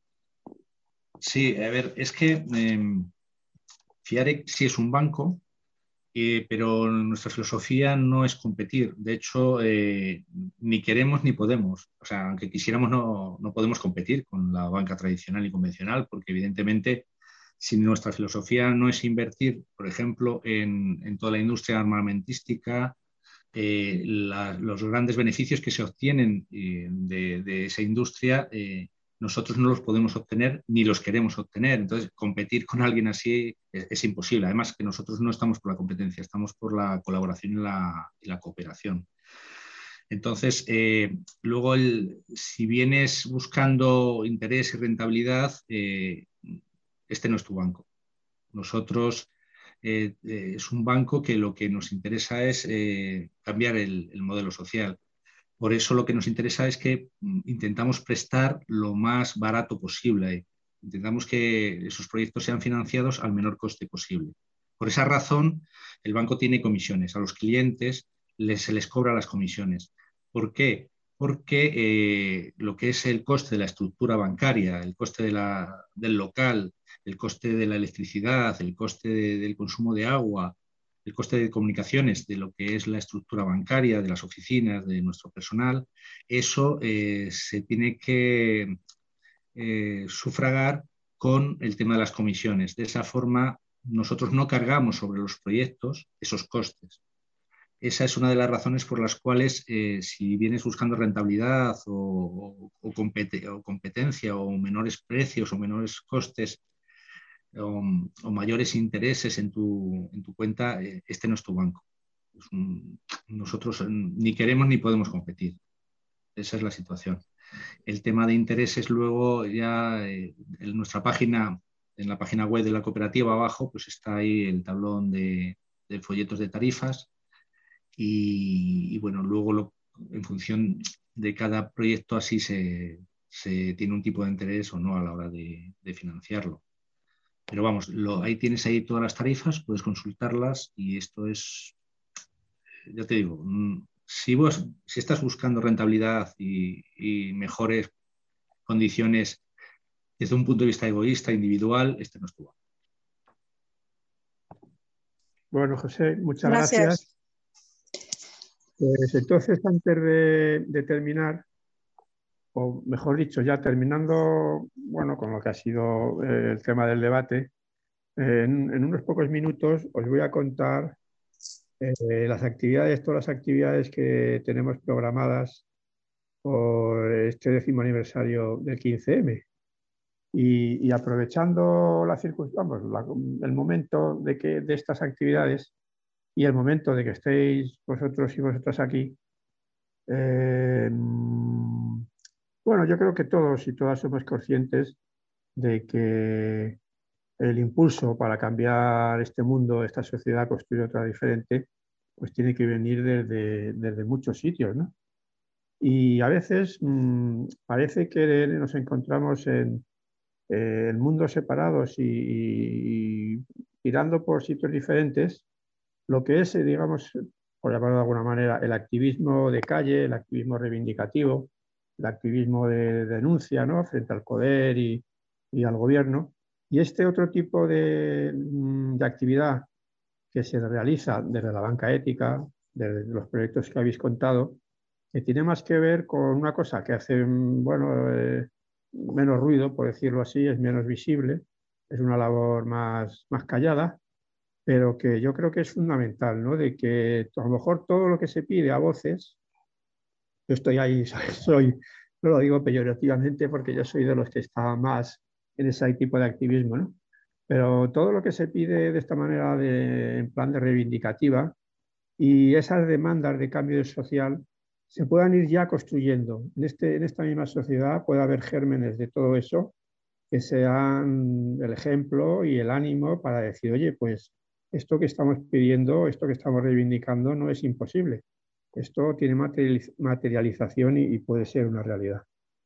Sí, a ver, es que eh, Fiare sí es un banco, eh, pero nuestra filosofía no es competir. De hecho, eh, ni queremos ni podemos. O sea, aunque quisiéramos, no, no podemos competir con la banca tradicional y convencional, porque evidentemente, si nuestra filosofía no es invertir, por ejemplo, en, en toda la industria armamentística, eh, la, los grandes beneficios que se obtienen eh, de, de, esa industria, eh, nosotros no los podemos obtener ni los queremos obtener. Entonces, competir con alguien así es, es imposible. Además, que nosotros no estamos por la competencia, estamos por la colaboración y la, y la cooperación. Entonces, eh, luego, el, si vienes buscando interés y rentabilidad, eh, este no es tu banco. Nosotros eh, eh, es un banco que lo que nos interesa es eh, cambiar el, el modelo social. Por eso lo que nos interesa es que intentamos prestar lo más barato posible. Intentamos que esos proyectos sean financiados al menor coste posible. Por esa razón, el banco tiene comisiones. A los clientes les, se les cobra las comisiones. ¿Por qué? Porque eh, lo que es el coste de la estructura bancaria, el coste de la, del local, el coste de la electricidad, el coste de, del consumo de agua, el coste de comunicaciones de lo que es la estructura bancaria, de las oficinas, de nuestro personal, eso eh, se tiene que eh, sufragar con el tema de las comisiones. De esa forma, nosotros no cargamos sobre los proyectos esos costes. Esa es una de las razones por las cuales, eh, si vienes buscando rentabilidad o, o, o, compet o competencia o menores precios o menores costes o, o mayores intereses en tu, en tu cuenta, eh, este no es tu banco. Es un, nosotros ni queremos ni podemos competir. Esa es la situación. El tema de intereses luego ya eh, en nuestra página, en la página web de la cooperativa abajo, pues está ahí el tablón de, de folletos de tarifas y, y bueno, luego lo, en función de cada proyecto así se, se tiene un tipo de interés o no a la hora de, de financiarlo. Pero vamos, lo, ahí tienes ahí todas las tarifas, puedes consultarlas y esto es, ya te digo, si, vos, si estás buscando rentabilidad y, y mejores condiciones desde un punto de vista egoísta, individual, este no es tu. Bueno, José, muchas Gracias. gracias. Pues entonces, antes de, de terminar, o mejor dicho, ya terminando, bueno, con lo que ha sido eh, el tema del debate, eh, en, en unos pocos minutos os voy a contar eh, las actividades, todas las actividades que tenemos programadas por este décimo aniversario del quince eme. Y, y aprovechando la circunstancia, el momento de, que, de estas actividades y el momento de que estéis vosotros y vosotras aquí, eh, bueno, yo creo que todos y todas somos conscientes de que el impulso para cambiar este mundo, esta sociedad, construir otra diferente, pues tiene que venir desde, desde muchos sitios, ¿no? Y a veces mmm, parece que nos encontramos en, eh, en mundos separados y, y tirando por sitios diferentes, lo que es, digamos, por llamarlo de alguna manera, el activismo de calle, el activismo reivindicativo, el activismo de denuncia, ¿no?, frente al poder y, y al gobierno. Y este otro tipo de, de actividad que se realiza desde la banca ética, desde los proyectos que habéis contado, que tiene más que ver con una cosa que hace, bueno, eh, menos ruido, por decirlo así, es menos visible, es una labor más, más callada, pero que yo creo que es fundamental, ¿no? De que a lo mejor todo lo que se pide a voces, yo estoy ahí, soy, no lo digo peyorativamente porque yo soy de los que está más en ese tipo de activismo, ¿no? Pero todo lo que se pide de esta manera, de, en plan de reivindicativa, y esas demandas de cambio social se puedan ir ya construyendo. En, este, en esta misma sociedad puede haber gérmenes de todo eso que sean el ejemplo y el ánimo para decir, oye, pues esto que estamos pidiendo, esto que estamos reivindicando no es imposible. Esto tiene materialización y, y puede ser una realidad.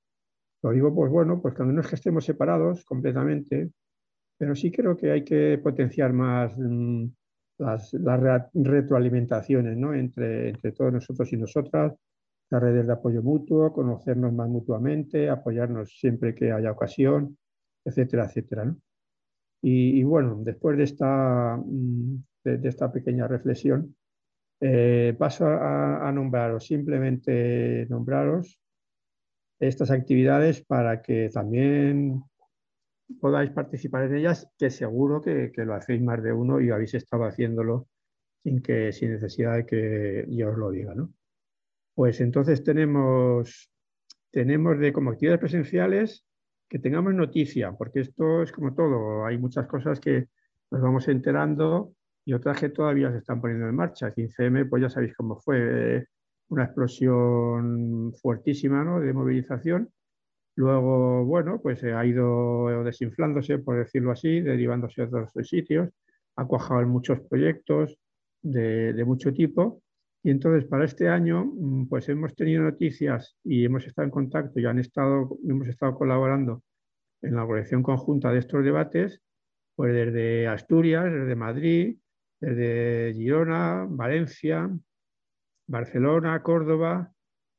Lo digo, pues bueno, pues cuando no es que estemos separados completamente, pero sí creo que hay que potenciar más mmm, las, las retroalimentaciones, ¿no?, entre, entre todos nosotros y nosotras, las redes de apoyo mutuo, conocernos más mutuamente, apoyarnos siempre que haya ocasión, etcétera, etcétera, ¿no? Y, y bueno, después de esta, de, de esta pequeña reflexión, eh, paso a, a nombraros, simplemente nombraros estas actividades para que también podáis participar en ellas, que seguro que, que lo hacéis más de uno y habéis estado haciéndolo sin, que, sin necesidad de que yo os lo diga, ¿no? Pues entonces tenemos, tenemos de como actividades presenciales que tengamos noticia, porque esto es como todo, hay muchas cosas que nos vamos enterando y otras que todavía se están poniendo en marcha. quince eme, pues ya sabéis cómo fue, una explosión fuertísima, ¿no?, de movilización. Luego, bueno, pues ha ido desinflándose, por decirlo así, derivándose a otros sitios, ha cuajado en muchos proyectos de, de mucho tipo. Y entonces, para este año, pues hemos tenido noticias y hemos estado en contacto y han estado, hemos estado colaborando en la organización conjunta de estos debates, pues desde Asturias, desde Madrid, desde Girona, Valencia, Barcelona, Córdoba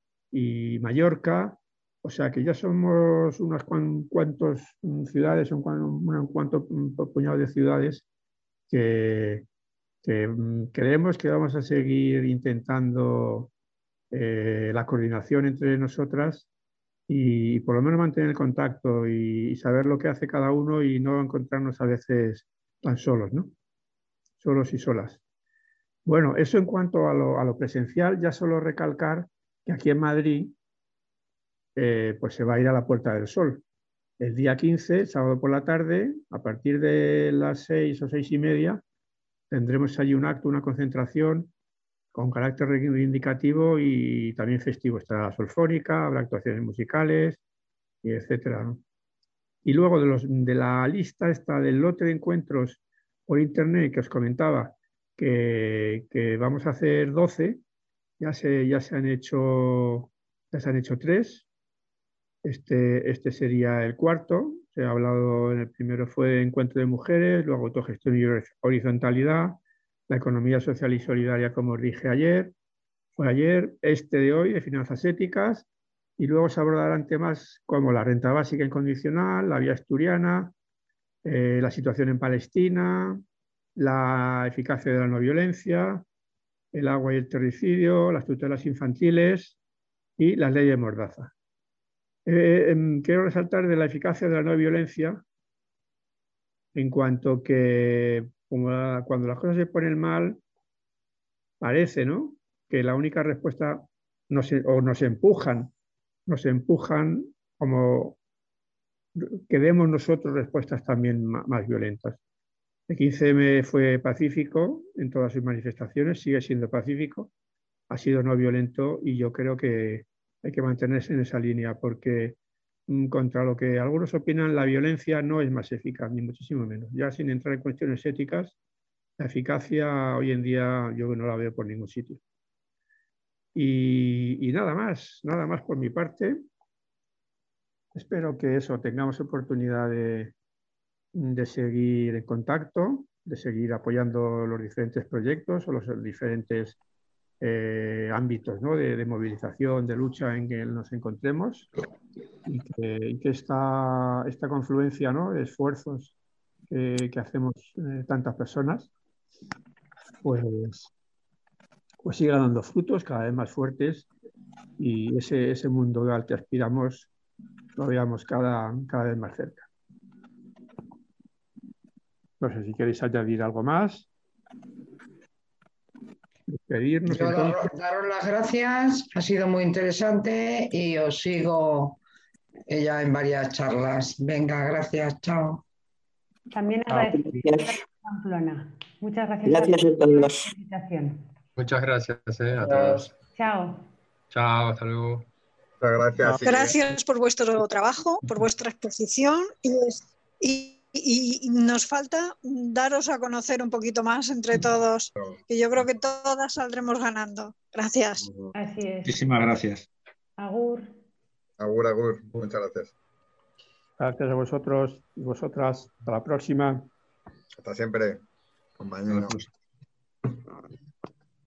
y Mallorca. O sea que ya somos unas cuantas ciudades, un, un cuanto un puñado de ciudades que, que creemos que vamos a seguir intentando eh, la coordinación entre nosotras y por lo menos mantener el contacto y, y saber lo que hace cada uno y no encontrarnos a veces tan solos, ¿no? Solos y solas. Bueno, eso en cuanto a lo, a lo presencial, ya solo recalcar que aquí en Madrid Eh, pues se va a ir a la Puerta del Sol. El día quince, sábado por la tarde, a partir de las seis o seis y media, tendremos allí un acto, una concentración con carácter reivindicativo y también festivo. Estará la Solfónica, habrá actuaciones musicales, y etcétera, ¿no? Y luego de, los, de la lista esta del lote de encuentros por internet que os comentaba, que, que vamos a hacer doce, ya se, ya se han hecho, ya se han hecho tres. Este, este sería el cuarto. Se ha hablado, en el primero fue encuentro de mujeres, luego autogestión y horizontalidad, la economía social y solidaria, como os dije ayer, fue ayer, este de hoy, de finanzas éticas, y luego se abordarán temas como la renta básica incondicional, la vía asturiana, eh, la situación en Palestina, la eficacia de la no violencia, el agua y el terricidio, las tutelas infantiles y las leyes mordaza. Eh, eh, quiero resaltar de la eficacia de la no violencia en cuanto que como la, cuando las cosas se ponen mal, parece, ¿no?, que la única respuesta nos, o nos empujan, nos empujan como que demos nosotros respuestas también más, más violentas. El quince eme fue pacífico en todas sus manifestaciones, sigue siendo pacífico, ha sido no violento y yo creo que hay que mantenerse en esa línea porque mmm, contra lo que algunos opinan, la violencia no es más eficaz, ni muchísimo menos. Ya sin entrar en cuestiones éticas, la eficacia hoy en día yo no la veo por ningún sitio. Y, y nada más, nada más por mi parte. Espero que eso, tengamos oportunidad de, de seguir en contacto, de seguir apoyando los diferentes proyectos o los diferentes eh, ámbitos, ¿no?, de, de movilización, de lucha en que nos encontremos y que, y que esta, esta confluencia, ¿no?, de esfuerzos que, que hacemos eh, tantas personas, pues, pues siga dando frutos cada vez más fuertes y ese, ese mundo al que aspiramos lo veamos cada, cada vez más cerca. No sé si queréis añadir algo más. Despedirnos. Yo daros, daros las gracias, ha sido muy interesante y os sigo ya en varias charlas. Venga, gracias, chao. También agradezco a Pamplona. Muchas gracias, gracias por a la todos. invitación. Muchas gracias eh, a todos. Chao. Chao, hasta luego. Muchas gracias. Gracias por vuestro trabajo, por vuestra exposición y, y, y nos falta daros a conocer un poquito más entre todos, que yo creo que todas saldremos ganando. Gracias. Así es. Muchísimas gracias. Agur. Agur, agur. Muchas gracias. Gracias a vosotros y vosotras. Hasta la próxima. Hasta siempre, compañeros.